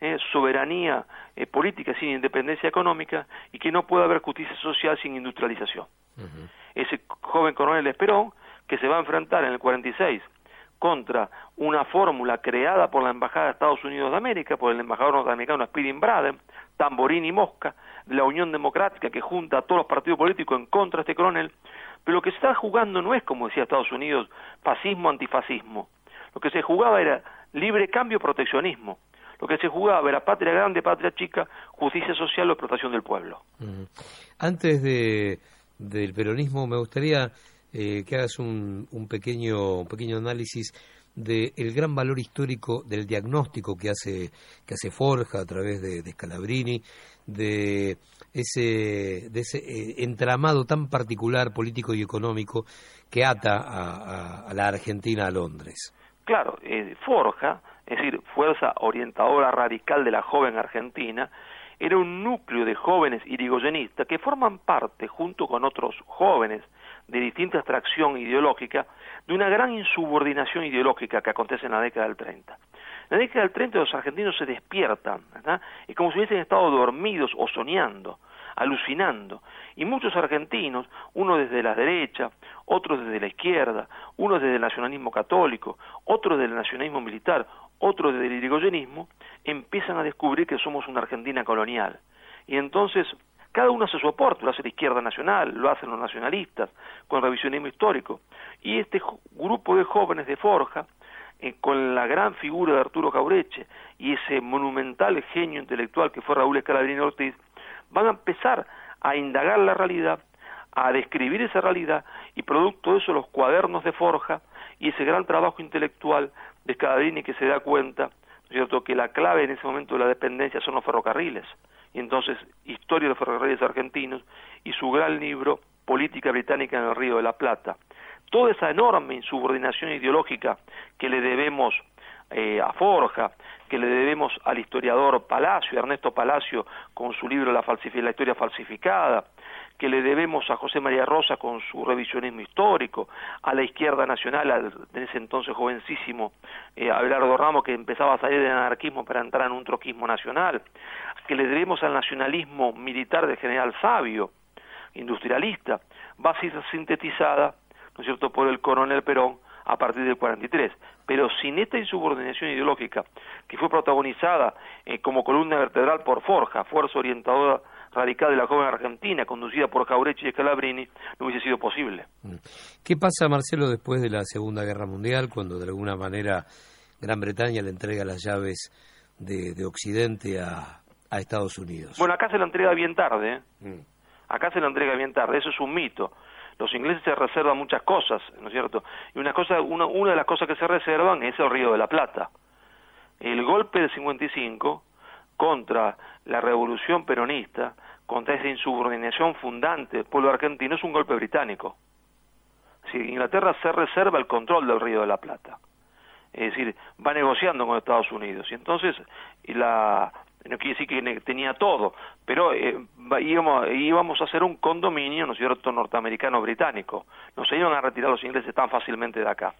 soberanía política sin independencia económica, y que no puede haber justicia social sin industrialización. Ese joven coronel Esperón, que se va a enfrentar en el 46 contra una fórmula creada por la Embajada de Estados Unidos de América, por el embajador norteamericano Speedy Braden, Tamborini y Mosca, de la Unión Democrática, que junta a todos los partidos políticos en contra de este coronel. Pero lo que se está jugando no es, como decía Estados Unidos, fascismo, antifascismo. Lo que se jugaba era libre cambio, proteccionismo. Lo que se jugaba era patria grande, patria chica, justicia social o explotación del pueblo. Antes del peronismo, me gustaría que hagas un pequeño análisis del gran valor histórico del diagnóstico que hace Forja a través de Scalabrini, de ese entramado tan particular político y económico que ata a la Argentina a Londres. Claro, Forja, es decir, fuerza orientadora radical de la joven Argentina, era un núcleo de jóvenes irigoyenistas que forman parte, junto con otros jóvenes de distinta extracción ideológica, de una gran insubordinación ideológica que acontece en la década del 30. En la década del 30 los argentinos se despiertan, ¿verdad? Y como si hubiesen estado dormidos o soñando, alucinando. Y muchos argentinos, unos desde la derecha, otros desde la izquierda, unos desde el nacionalismo católico, otros desde el nacionalismo militar, otros desde el irigoyenismo, empiezan a descubrir que somos una Argentina colonial. Y entonces cada uno hace su aporte, lo hace la izquierda nacional, lo hacen los nacionalistas, con revisionismo histórico. Y este grupo de jóvenes de Forja, con la gran figura de Arturo Jauretche y ese monumental genio intelectual que fue Raúl Scalabrini Ortiz, van a empezar a indagar la realidad, a describir esa realidad, y producto de eso los cuadernos de Forja y ese gran trabajo intelectual de Scalabrini, que se da cuenta, ¿no es cierto?, que la clave en ese momento de la dependencia son los ferrocarriles. Y entonces, Historia de los ferrocarriles argentinos y su gran libro, Política británica en el Río de la Plata. Toda esa enorme insubordinación ideológica que le debemos a Forja, que le debemos al historiador Palacio, Ernesto Palacio, con su libro La historia falsificada, que le debemos a José María Rosa con su revisionismo histórico, a la izquierda nacional, en ese entonces jovencísimo Abelardo Ramos, que empezaba a salir del anarquismo para entrar en un troquismo nacional, que le debemos al nacionalismo militar del general Savio, industrialista, va a ser sintetizada, ¿no es cierto?, por el coronel Perón a partir del 43. Pero sin esta insubordinación ideológica, que fue protagonizada como columna vertebral por Forja, fuerza orientadora radical de la joven Argentina, conducida por Jauretche y Scalabrini, no hubiese sido posible. ¿Qué pasa, Marcelo, después de la Segunda Guerra Mundial, cuando de alguna manera Gran Bretaña le entrega las llaves de Occidente a Estados Unidos? Bueno, acá se la entrega bien tarde, Acá se la entrega bien tarde, eso es un mito. Los ingleses se reservan muchas cosas, ¿no es cierto? Y una de las cosas que se reservan es el Río de la Plata. El golpe del 55 contra la revolución peronista, contra esa insubordinación fundante del pueblo argentino, es un golpe británico. Si Inglaterra se reserva el control del Río de la Plata, es decir, va negociando con Estados Unidos, y entonces no quiere decir que tenía todo, pero íbamos a hacer un condominio, ¿no es cierto?, norteamericano-británico. No se iban a retirar los ingleses tan fácilmente de acá.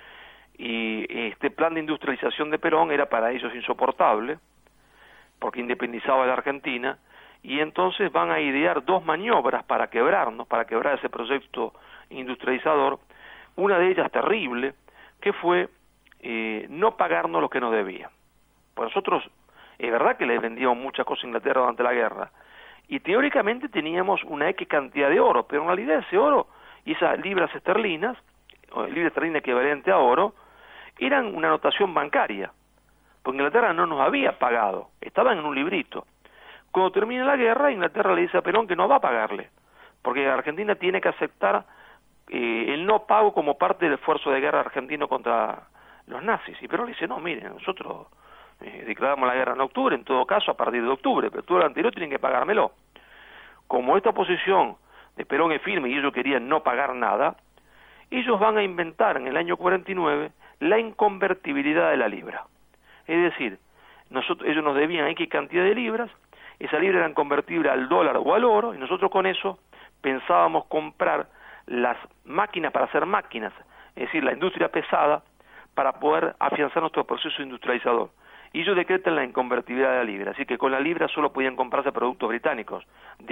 Y este plan de industrialización de Perón era para ellos insoportable, porque independizaba a la Argentina, y entonces van a idear dos maniobras para quebrarnos, para quebrar ese proyecto industrializador. Una de ellas terrible, que fue no pagarnos lo que nos debían. Pues nosotros, es verdad que le vendíamos muchas cosas a Inglaterra durante la guerra, y teóricamente teníamos una X cantidad de oro, pero en realidad ese oro y esas libras esterlinas, libra esterlina equivalente a oro, eran una anotación bancaria, porque Inglaterra no nos había pagado, estaban en un librito. Cuando termina la guerra, Inglaterra le dice a Perón que no va a pagarle, porque Argentina tiene que aceptar el no pago como parte del esfuerzo de guerra argentino contra los nazis. Y Perón le dice, no, miren, nosotros declaramos la guerra en octubre, en todo caso a partir de octubre, pero todo el anterior tienen que pagármelo. Como esta posición de Perón es firme y ellos querían no pagar nada, ellos van a inventar en el año 49 la inconvertibilidad de la libra. Es decir, ellos nos debían X cantidad de libras, esa libra eran convertibles al dólar o al oro, y nosotros con eso pensábamos comprar las máquinas para hacer máquinas, es decir, la industria pesada, para poder afianzar nuestro proceso industrializador. y ellos decretan la inconvertibilidad de la libra, así que con la libra solo podían comprarse productos británicos,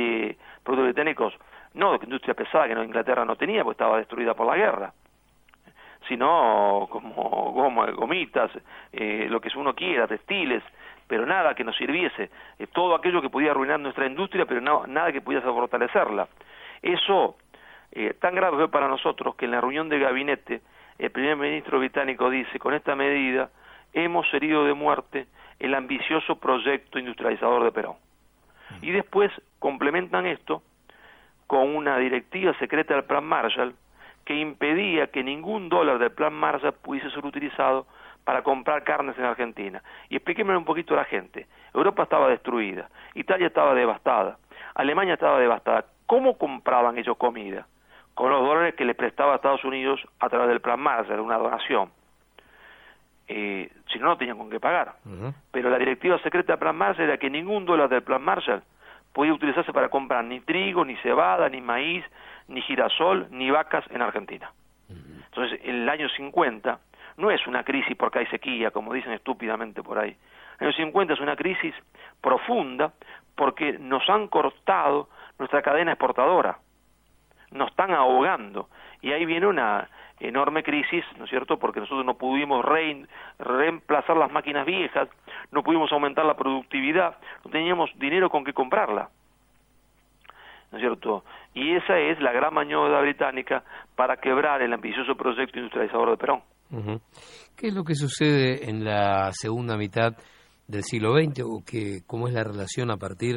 no de industria pesada que Inglaterra no tenía, porque estaba destruida por la guerra, sino como gomitas, lo que uno quiera, textiles, pero nada que nos sirviese, todo aquello que podía arruinar nuestra industria, pero nada que pudiese fortalecerla. Eso, tan grave fue para nosotros que en la reunión de gabinete, el primer ministro británico dice, con esta medida hemos herido de muerte el ambicioso proyecto industrializador de Perón. Y después complementan esto con una directiva secreta del Plan Marshall que impedía que ningún dólar del Plan Marshall pudiese ser utilizado para comprar carnes en Argentina. Y explíqueme un poquito a la gente. Europa estaba destruida, Italia estaba devastada, Alemania estaba devastada. ¿Cómo compraban ellos comida? Con los dólares que le prestaba a Estados Unidos a través del Plan Marshall, una donación. Si no, no tenían con qué pagar. Pero la directiva secreta del Plan Marshall era que ningún dólar del Plan Marshall podía utilizarse para comprar ni trigo, ni cebada, ni maíz, ni girasol, ni vacas en Argentina. Entonces, el año 50 no es una crisis porque hay sequía, como dicen estúpidamente por ahí. El año 50 es una crisis profunda porque nos han cortado nuestra cadena exportadora, nos están ahogando, y ahí viene una enorme crisis, ¿no es cierto?, porque nosotros no pudimos reemplazar las máquinas viejas, no pudimos aumentar la productividad, no teníamos dinero con que comprarla, ¿no es cierto? Y esa es la gran maniobra británica para quebrar el ambicioso proyecto industrializador de Perón. ¿Qué es lo que sucede en la segunda mitad del siglo XX, o cómo es la relación a partir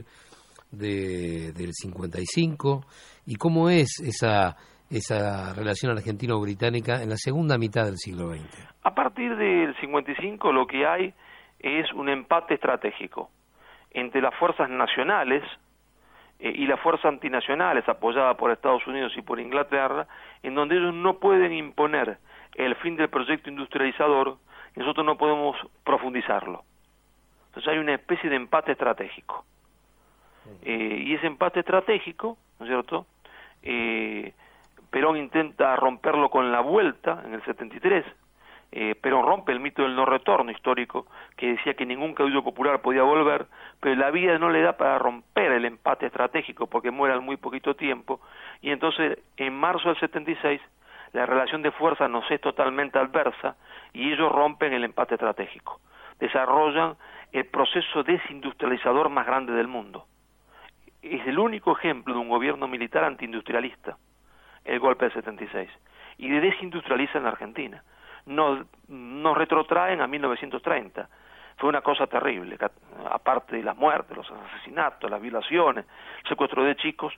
del 55, y cómo es esa relación argentino-británica en la segunda mitad del siglo XX? A partir del 55 lo que hay es un empate estratégico entre las fuerzas nacionales y las fuerzas antinacionales apoyadas por Estados Unidos y por Inglaterra, en donde ellos no pueden imponer el fin del proyecto industrializador y nosotros no podemos profundizarlo. Entonces hay una especie de empate estratégico. Y ese empate estratégico, ¿no es cierto?, Perón intenta romperlo con la vuelta en el 73. Perón rompe el mito del no retorno histórico que decía que ningún caudillo popular podía volver, pero la vida no le da para romper el empate estratégico porque muere al muy poquito tiempo, y entonces en marzo del 76 la relación de fuerza nos es totalmente adversa y ellos rompen el empate estratégico, desarrollan el proceso desindustrializador más grande del mundo. Es el único ejemplo de un gobierno militar antiindustrialista, el golpe del 76, y de desindustrializa en la Argentina. Nos retrotraen a 1930. Fue una cosa terrible, aparte de las muertes, los asesinatos, las violaciones, el secuestro de chicos,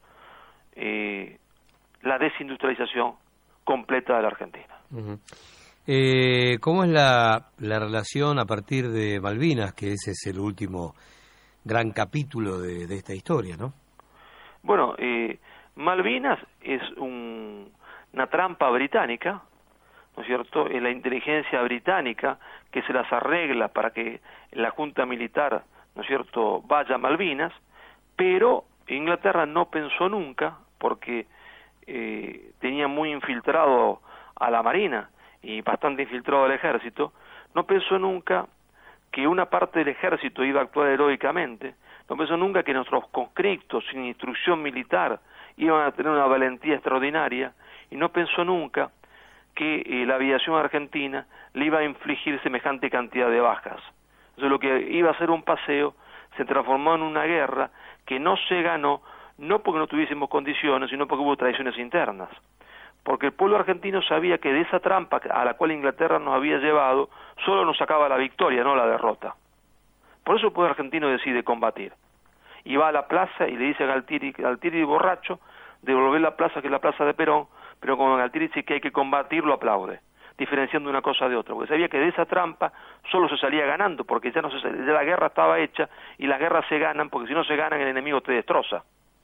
la desindustrialización completa de la Argentina. ¿Cómo es la relación a partir de Malvinas, que ese es el último gran capítulo de esta historia, ¿no? Bueno, Malvinas es una trampa británica, ¿no es cierto?, es la inteligencia británica que se las arregla para que la Junta Militar, ¿no es cierto?, vaya a Malvinas, pero Inglaterra no pensó nunca, porque tenía muy infiltrado a la Marina y bastante infiltrado al ejército, no pensó nunca que una parte del ejército iba a actuar heroicamente, no pensó nunca que nuestros conscriptos sin instrucción militar iban a tener una valentía extraordinaria, y no pensó nunca que la aviación argentina le iba a infligir semejante cantidad de bajas. Entonces lo que iba a ser un paseo se transformó en una guerra que no se ganó, no porque no tuviésemos condiciones, sino porque hubo traiciones internas. Porque el pueblo argentino sabía que de esa trampa a la cual Inglaterra nos había llevado, solo nos sacaba la victoria, no la derrota. Por eso el pueblo argentino decide combatir. Y va a la plaza y le dice a Galtieri borracho, devolver la plaza, que es la plaza de Perón, pero como Galtieri dice que hay que combatir, lo aplaude, diferenciando una cosa de otra, porque sabía que de esa trampa solo se salía ganando, porque ya la guerra estaba hecha, y las guerras se ganan, porque si no se ganan el enemigo te destroza.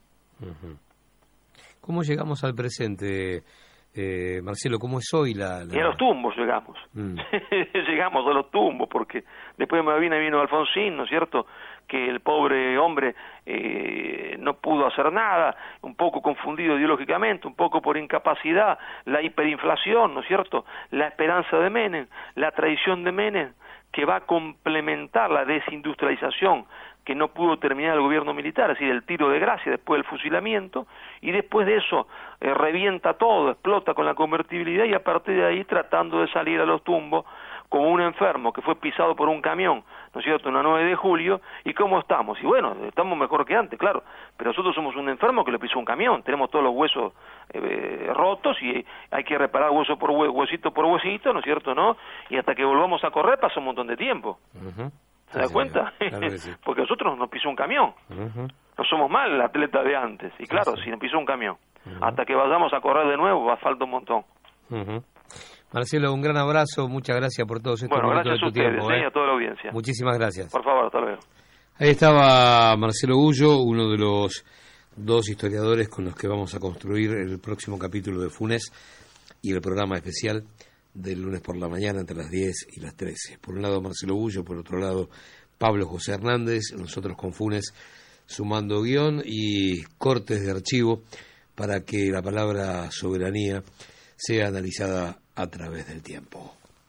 ¿Cómo llegamos al presente, Marcelo? ¿Cómo es hoy la...? Y a los tumbos llegamos. Llegamos a los tumbos, porque después de Malvinas vino Alfonsín, ¿no es cierto?, que el pobre hombre no pudo hacer nada, un poco confundido ideológicamente, un poco por incapacidad, la hiperinflación, ¿no es cierto?, la esperanza de Menem, la traición de Menem, que va a complementar la desindustrialización que no pudo terminar el gobierno militar, es decir, el tiro de gracia después del fusilamiento, y después de eso revienta todo, explota con la convertibilidad, y a partir de ahí tratando de salir a los tumbos como un enfermo que fue pisado por un camión, ¿no es cierto?, en la 9 de julio, ¿y cómo estamos? Y bueno, estamos mejor que antes, claro, pero nosotros somos un enfermo que le pisó un camión, tenemos todos los huesos rotos y hay que reparar hueso por huesito por huesito, ¿no es cierto?, ¿no? Y hasta que volvamos a correr pasa un montón de tiempo. ¿Se da cuenta? Claro que sí. Porque nosotros nos pisó un camión. No somos mal el atleta de antes. Y claro, si nos pisó un camión. Hasta que vayamos a correr de nuevo, va a falta un montón. Marcelo, un gran abrazo. Muchas gracias por todos estos minutos de tu ustedes, tiempo. Y a toda la audiencia. Muchísimas gracias. Por favor, hasta luego. Ahí estaba Marcelo Gullo, uno de los dos historiadores con los que vamos a construir el próximo capítulo de Funes y el programa especial del lunes por la mañana entre las 10 y las 13. Por un lado Marcelo Gullo, por otro lado Pablo José Hernández, nosotros con Funes sumando guión y cortes de archivo para que la palabra soberanía sea analizada a través del tiempo.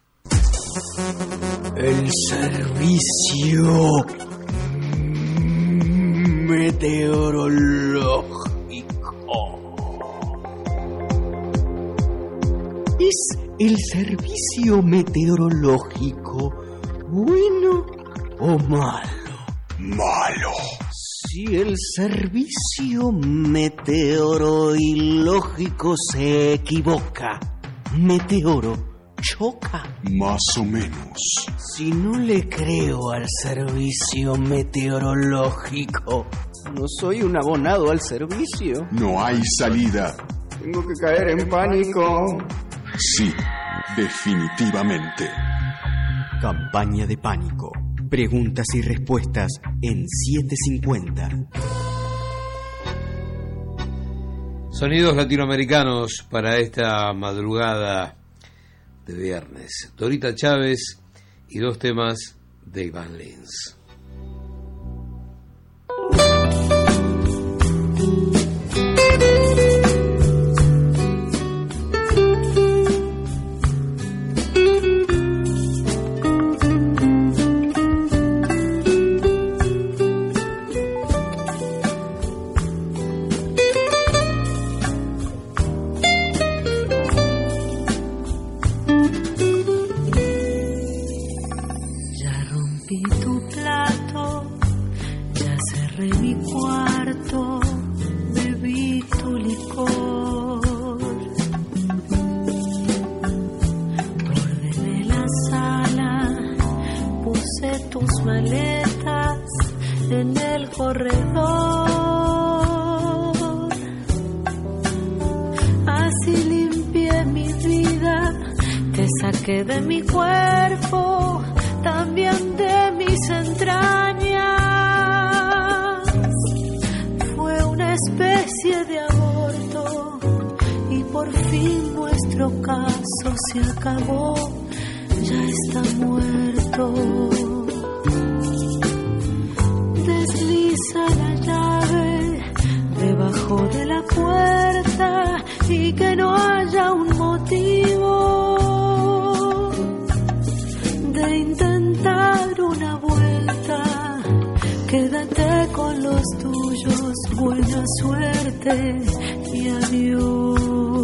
El servicio meteorológico. ¿Es el servicio meteorológico bueno o malo? Malo. Si el servicio meteorológico se equivoca, Meteoro choca. Más o menos. Si no le creo al servicio meteorológico, ¿no soy un abonado al servicio? No hay salida. Tengo que caer en pánico. Sí, definitivamente. Campaña de pánico. Preguntas y respuestas en 750. Sonidos latinoamericanos para esta madrugada de viernes. Dorita Chávez y dos temas de Iván Lins. De mi cuerpo, también de mis entrañas. Fue una especie de aborto y por fin nuestro caso se acabó, ya está muerto. Desliza la llave debajo de la puerta y que no haya un motivo de intentar una vuelta. Quédate con los tuyos, buena suerte y adiós.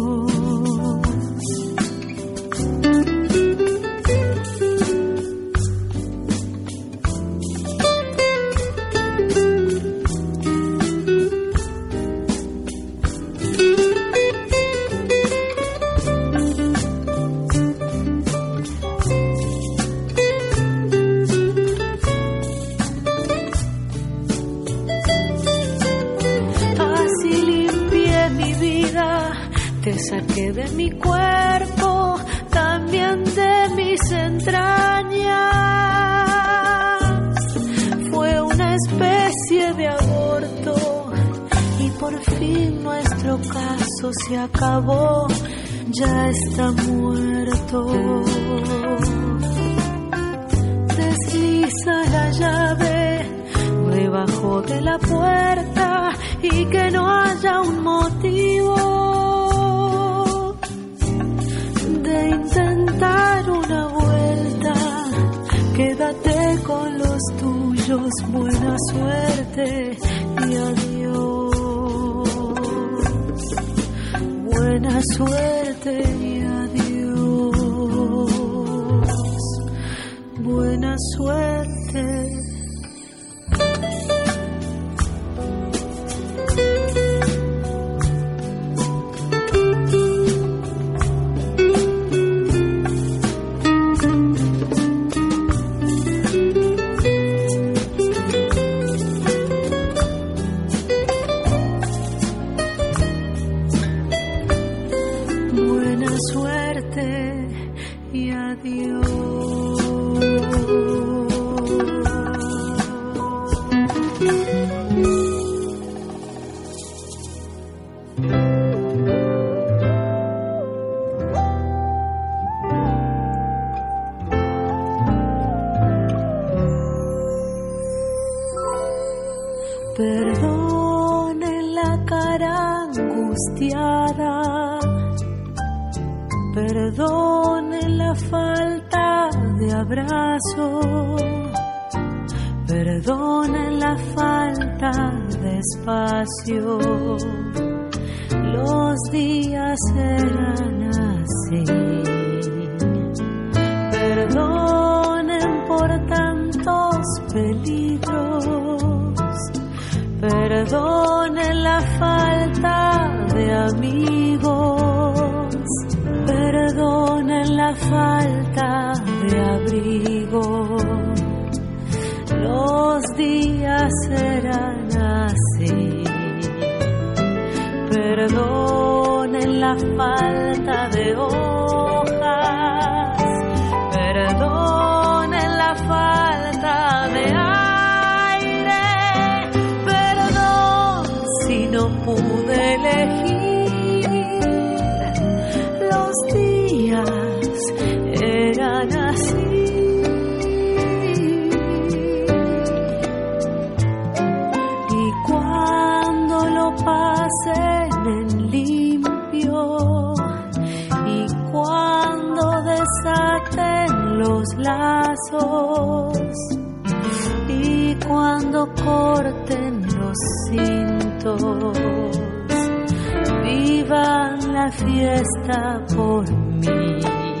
Te saqué de mi cuerpo, también de mis entrañas. Fue una especie de aborto y por fin nuestro caso se acabó, ya está muerto. Desliza la llave debajo de la puerta y que no haya un motivo de intentar una vuelta. Quédate con los tuyos, buena suerte y adiós. Buena suerte y adiós. Buena suerte. Perdone la cara angustiada, perdone la falta de abrazo, perdone la falta de espacio. Los días eran así. Perdonen por tantos peligros. Perdonen la falta de amigos, perdonen la falta de abrigo. Los días eran así. Perdonen la falta de hojas, perdonen la falta de aire. No pude elegir, los días eran así. Y cuando lo pasen en limpio, y cuando desaten los lazos, y cuando corten los cintos, vivan la fiesta por mí.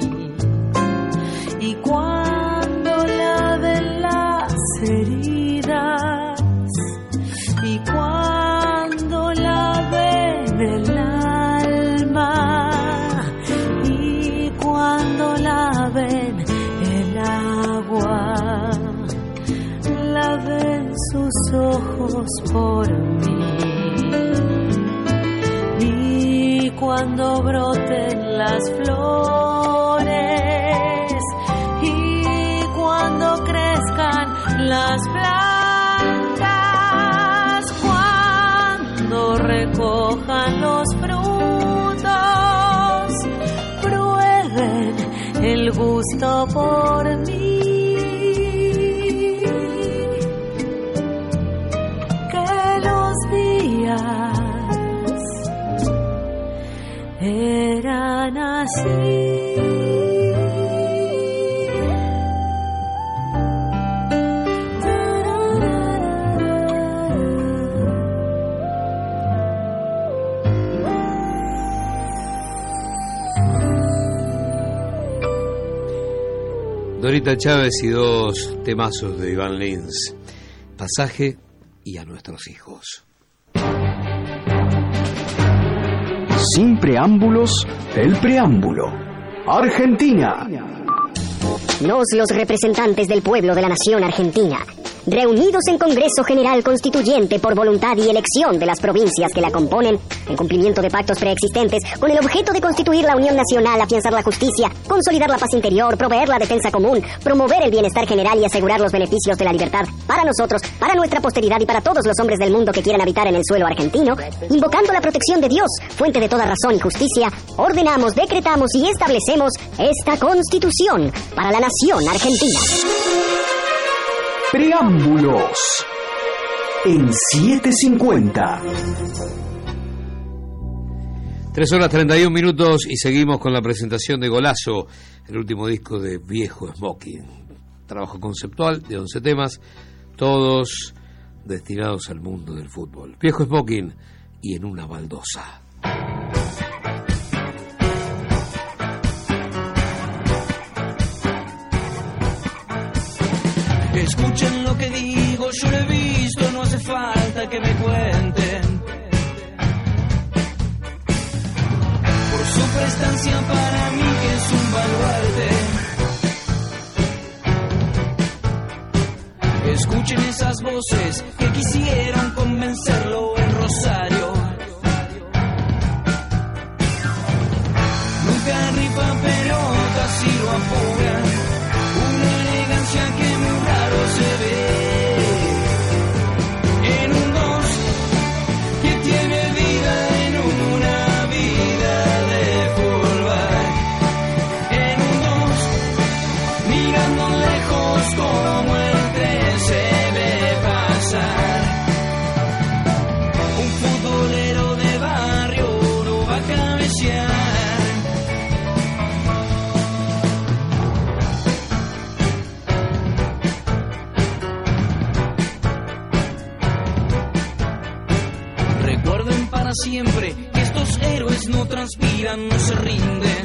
Y cuando laven las heridas, y cuando laven el alma, y cuando laven el agua, laven sus ojos por mí. Y cuando broten las flores, y cuando crezcan las plantas, cuando recojan los frutos, prueben el gusto por mí. Eran así. Dorita Chávez y dos temazos de Iván Lins, Pasaje y A Nuestros Hijos. Sin preámbulos, el preámbulo. Argentina. Nos, los representantes del pueblo de la nación argentina, reunidos en Congreso General Constituyente por voluntad y elección de las provincias que la componen, en cumplimiento de pactos preexistentes, con el objeto de constituir la unión nacional, afianzar la justicia, consolidar la paz interior, proveer la defensa común, promover el bienestar general y asegurar los beneficios de la libertad para nosotros, para nuestra posteridad y para todos los hombres del mundo que quieran habitar en el suelo argentino, invocando la protección de Dios, fuente de toda razón y justicia, ordenamos, decretamos y establecemos esta Constitución para la nación argentina. Preámbulos en 750. 3:31 y seguimos con la presentación de Golazo, el último disco de Viejo Smoking. trabajo conceptual de 11 temas, todos destinados al mundo del fútbol. Viejo Smoking y En una baldosa. Escuchen lo que digo, yo lo he visto, no hace falta que me cuenten. Por su prestancia para mí que es un baluarte. Escuchen esas voces que quisieron convencerlo en Rosario. Nunca rifa pelotas y lo apuran. Una elegancia que muy raro se ve en un dos que tiene vida en una vida de fullback. En un dos mirando lejos como el tren se ve pasar. Un futbolero de barrio no va a cabecear. Siempre que estos héroes no transpiran, no se rinden.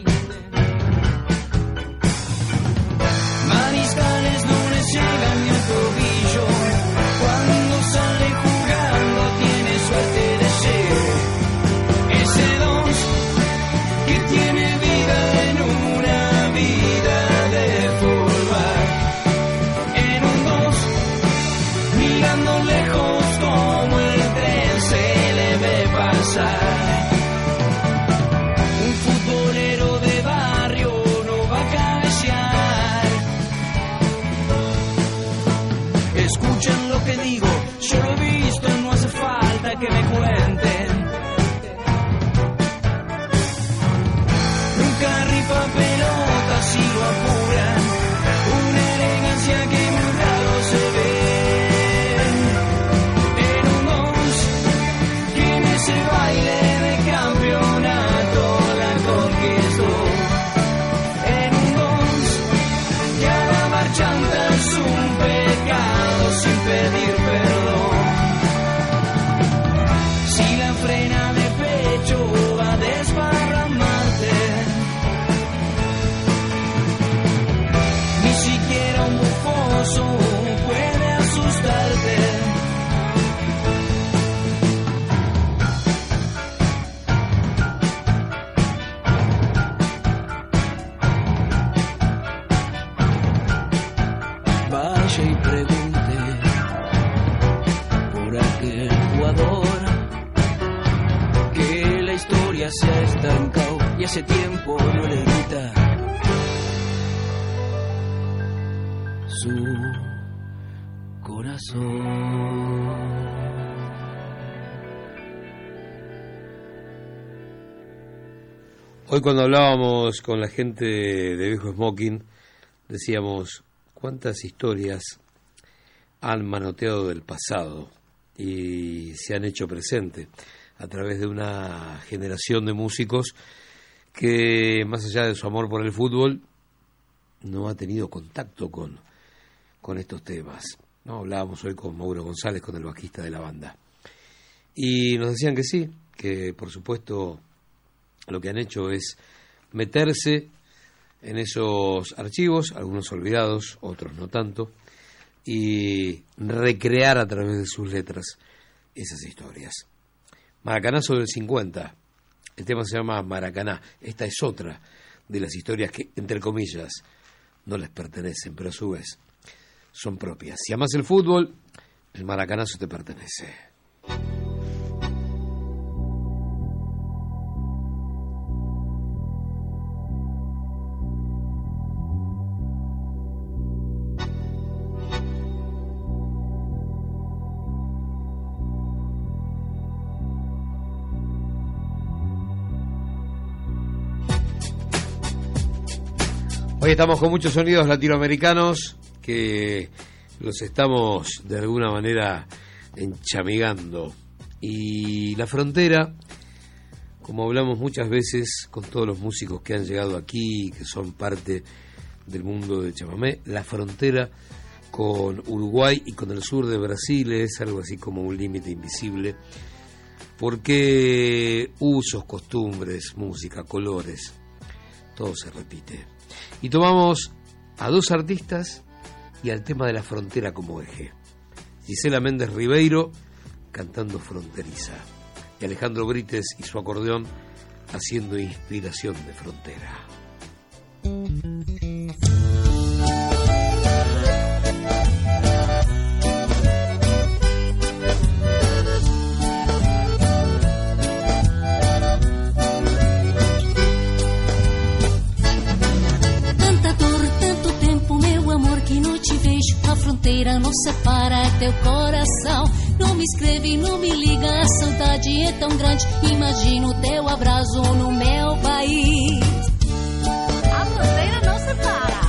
Mariscales no les llegan ni al tobillo. Cuando sale jugando tiene suerte de ser ese dos que tiene vida en una vida de fullback. En un dos mirando lejos como el tren se pasar. Un futbolero de barrio no va a cabecear. Escuchen lo que digo, yo lo he visto, no hace falta que me cuenten. Nunca rifa pelotas y lo apuran. Una elegancia que muy raro se ve. Ese baile de campeonato la conquistó. En un dos, cada marchanta es un pecado sin pedir perdón. Si la frena de pecho va a desparramarte, ni siquiera un bufoso puede asustarte. Y pregunte por aquel jugador que la historia se ha estancado y hace tiempo no le grita su corazón. Hoy cuando hablábamos con la gente de Viejo Smoking decíamos cuántas historias han manoteado del pasado y se han hecho presente a través de una generación de músicos que, más allá de su amor por el fútbol, no ha tenido contacto con estos temas, ¿no? Hablábamos hoy con Mauro González, con el bajista de la banda, y nos decían que sí, que por supuesto lo que han hecho es meterse en esos archivos, algunos olvidados, otros no tanto, y recrear a través de sus letras esas historias. Maracanazo del 50, el tema se llama Maracaná. Esta es otra de las historias que, entre comillas, no les pertenecen, pero a su vez son propias. Si amas el fútbol, el Maracanazo te pertenece. Hoy estamos con muchos sonidos latinoamericanos que los estamos de alguna manera enchamigando. Y la frontera, como hablamos muchas veces con todos los músicos que han llegado aquí, que son parte del mundo de chamamé. La frontera con Uruguay y con el sur de Brasil es algo así como un límite invisible, porque usos, costumbres, música, colores, todo se repite. Y tomamos a dos artistas y al tema de la frontera como eje. Gisela Méndez Ribeiro cantando Fronteriza y Alejandro Brites y su acordeón haciendo Inspiración de Frontera. Tanta dor, tanto tempo, meu amor, que não te vejo. A fronteira nos separa, é teu coração. Não me escreve, não me liga, a saudade é tão grande. Imagino teu abraço no meu país. A fronteira não separa.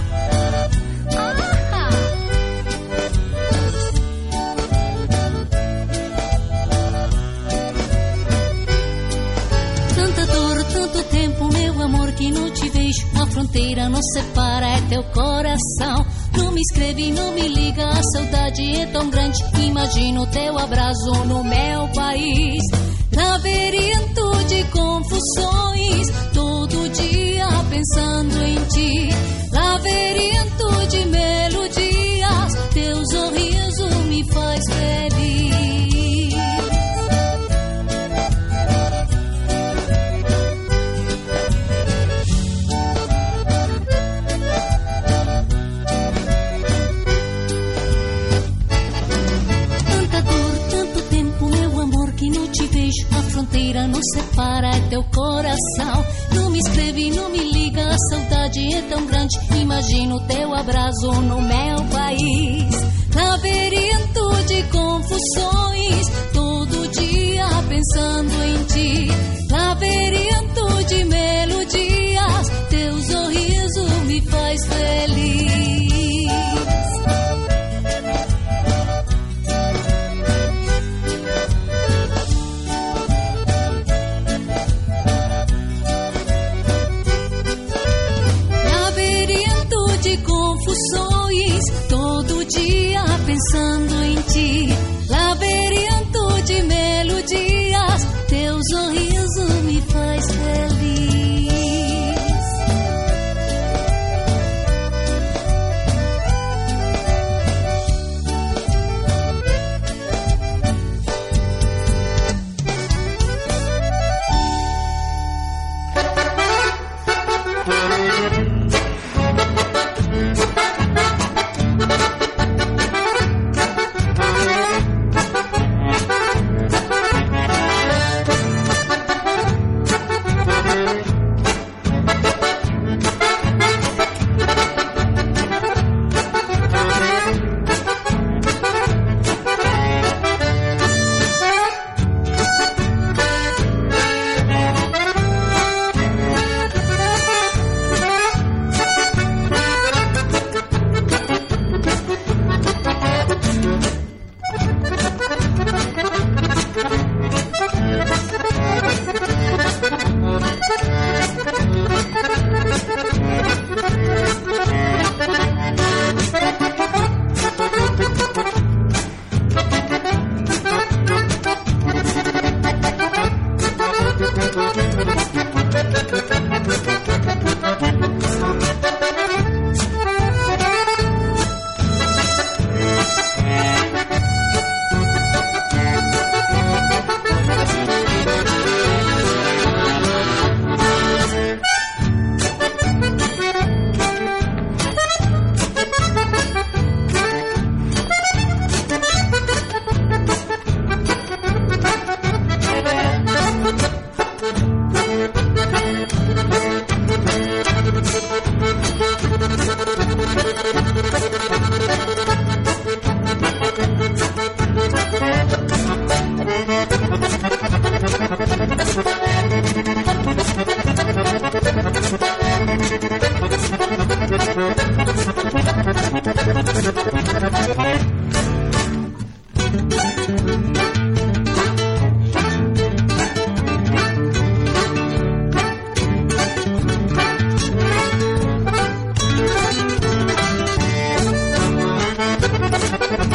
Tanta dor, tanto tempo, meu amor, que não te vejo. A fronteira nos separa, é teu coração. Não me escreve, não me liga, a saudade é tão grande. Imagino teu abraço no meu país. Laberinto de confusões, todo dia pensando em ti. Laberinto de melodias, teu sorriso me faz feliz. A fronteira nos separa, é teu coração. Não me escreve, não me liga, a saudade é tão grande. Imagino teu abraço no meu país. Laberinto de confusões, todo dia pensando em ti. Laberinto de melodias, teu sorriso me faz feliz. Confusões, todo dia pensando em ti. Laberinto de melodias, teu sorriso me faz feliz.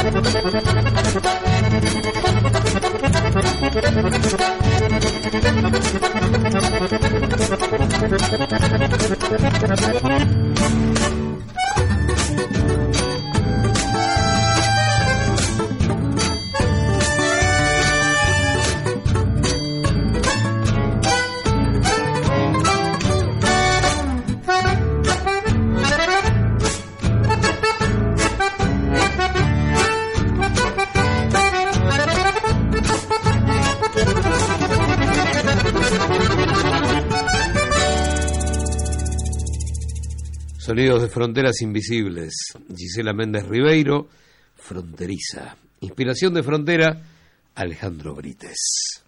Sonidos de fronteras invisibles. Gisela Méndez Ribeiro, Fronteriza. Inspiración de frontera, Alejandro Brites.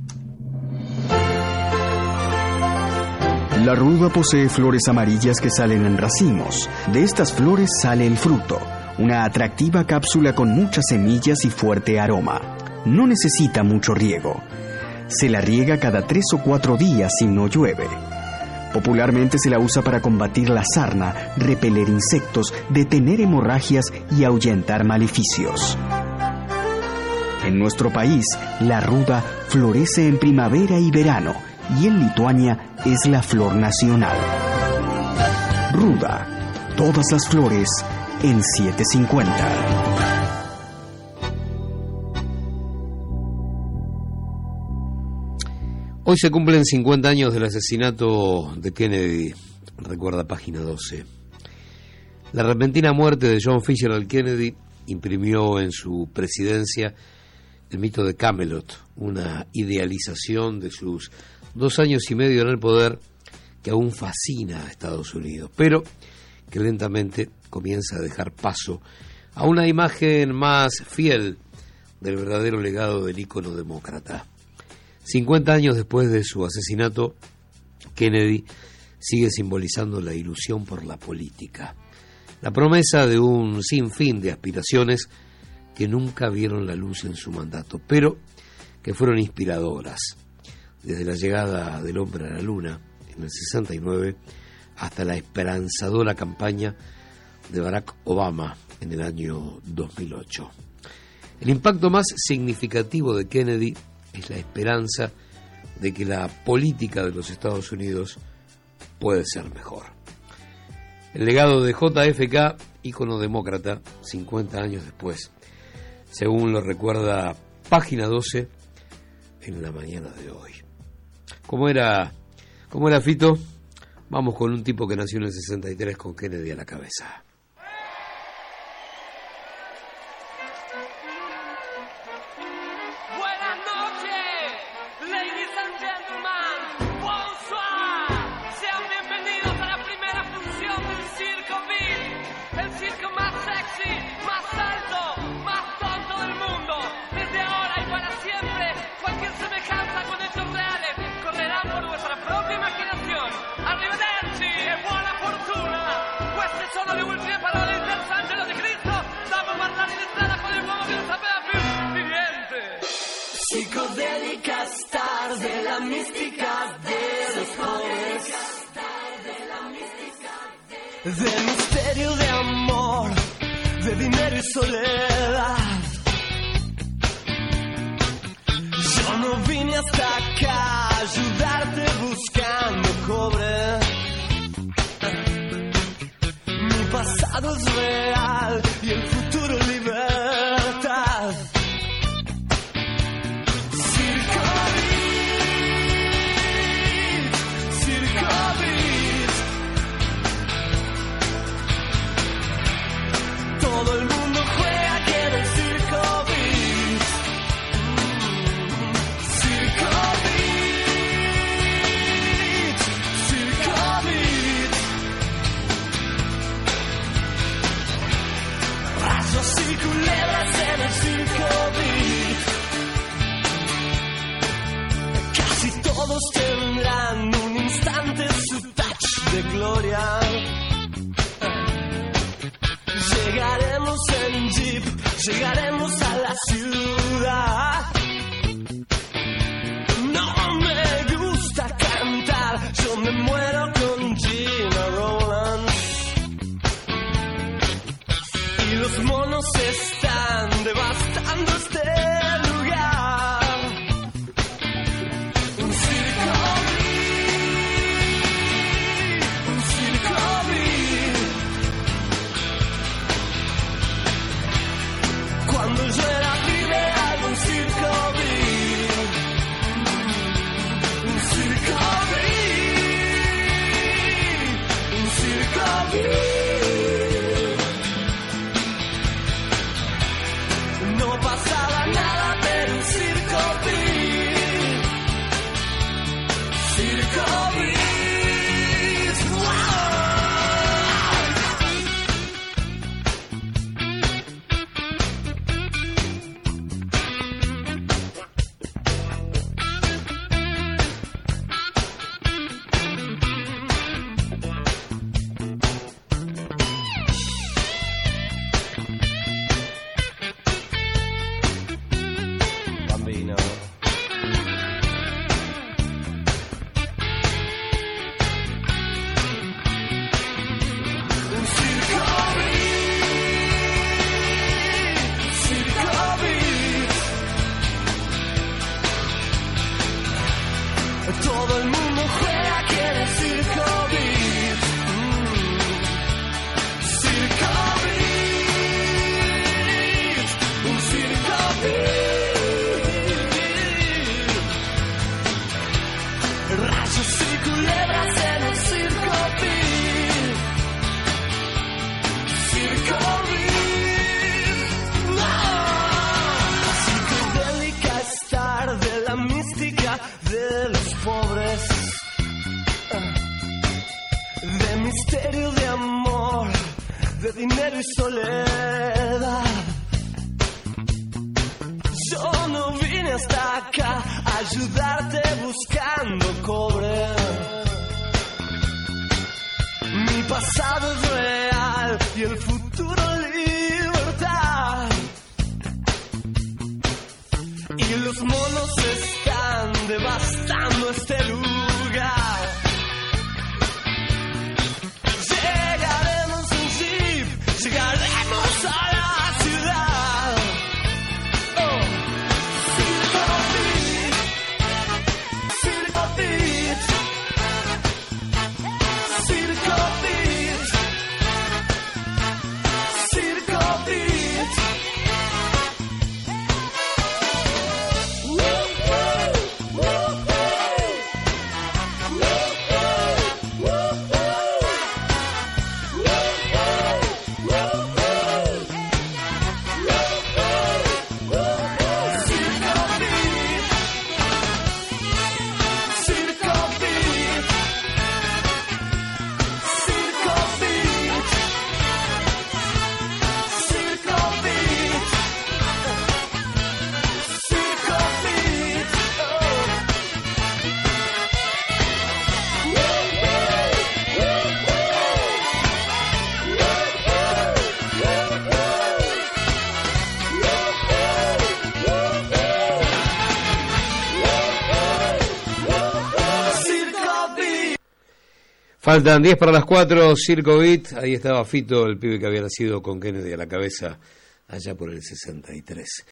La ruda posee flores amarillas que salen en racimos. De estas flores sale el fruto, una atractiva cápsula con muchas semillas y fuerte aroma. No necesita mucho riego. Se la riega cada 3 o 4 días si no llueve. Popularmente se la usa para combatir la sarna, repeler insectos, detener hemorragias y ahuyentar maleficios. En nuestro país, la ruda florece en primavera y verano, y en Lituania es la flor nacional. Ruda, todas las flores en 750. Hoy se cumplen 50 años del asesinato de Kennedy, recuerda página 12. La repentina muerte de John Fitzgerald Kennedy imprimió en su presidencia el mito de Camelot, una idealización de sus 2 años y medio en el poder que aún fascina a Estados Unidos, pero que lentamente comienza a dejar paso a una imagen más fiel del verdadero legado del ícono demócrata. 50 años después de su asesinato, Kennedy sigue simbolizando la ilusión por la política, la promesa de un sinfín de aspiraciones que nunca vieron la luz en su mandato, pero que fueron inspiradoras, desde la llegada del hombre a la luna en el 69 hasta la esperanzadora campaña de Barack Obama en el año 2008. El impacto más significativo de Kennedy es la esperanza de que la política de los Estados Unidos puede ser mejor. El legado de JFK, ícono demócrata, 50 años después, según lo recuerda página 12 en la mañana de hoy. ¿Cómo era Fito? Vamos con un tipo que nació en el 63 con Kennedy a la cabeza. Psicodélicas tarde, la mística de los jóvenes. De misterio, de amor, de dinero y soledad. Yo no vine hasta acá a ayudarte buscando cobre. Mi pasado es real y el futuro libertad. Todo el mundo juega aquí en el Circo Beat. Circo Beat. Circo Beat. Rayos y culebras en el Circo Beat. Casi todos tendrán un instante su touch de gloria. Llegaremos en jeep, llegaremos a la ciudad. No me gusta cantar, yo me muero con Gina Rowlands. Y los monos están devastando este lugar. Un circo beat, un circo beat. Cuando yo era pibe hago un circo beat, un circo beat, un circo beat. No pasaba nada, pero un circo beat, circo beat, wow. Bambino. Un circo beat, circo beat. Todo el mundo juega, quiere circo beat. Circo beat, un circo beat. Rayos y culebras en el circo beat. Circo beat. La psicodélica estar de la mística de los pobres, de misterio, de amor, de dinero y soledad. Yo no vine hasta acá a ayudarte buscando cobre. Mi pasado es real y el futuro libertad. Y los monos están devastando este lugar. Llegaremos en jeep, llegaremos a la ciudad. Oh. Circo beat, circo beat, circo beat, circo beat. Faltan 10 para las 4, Circo Beat. Ahí estaba Fito, el pibe que había nacido con Kennedy a la cabeza allá por el 63.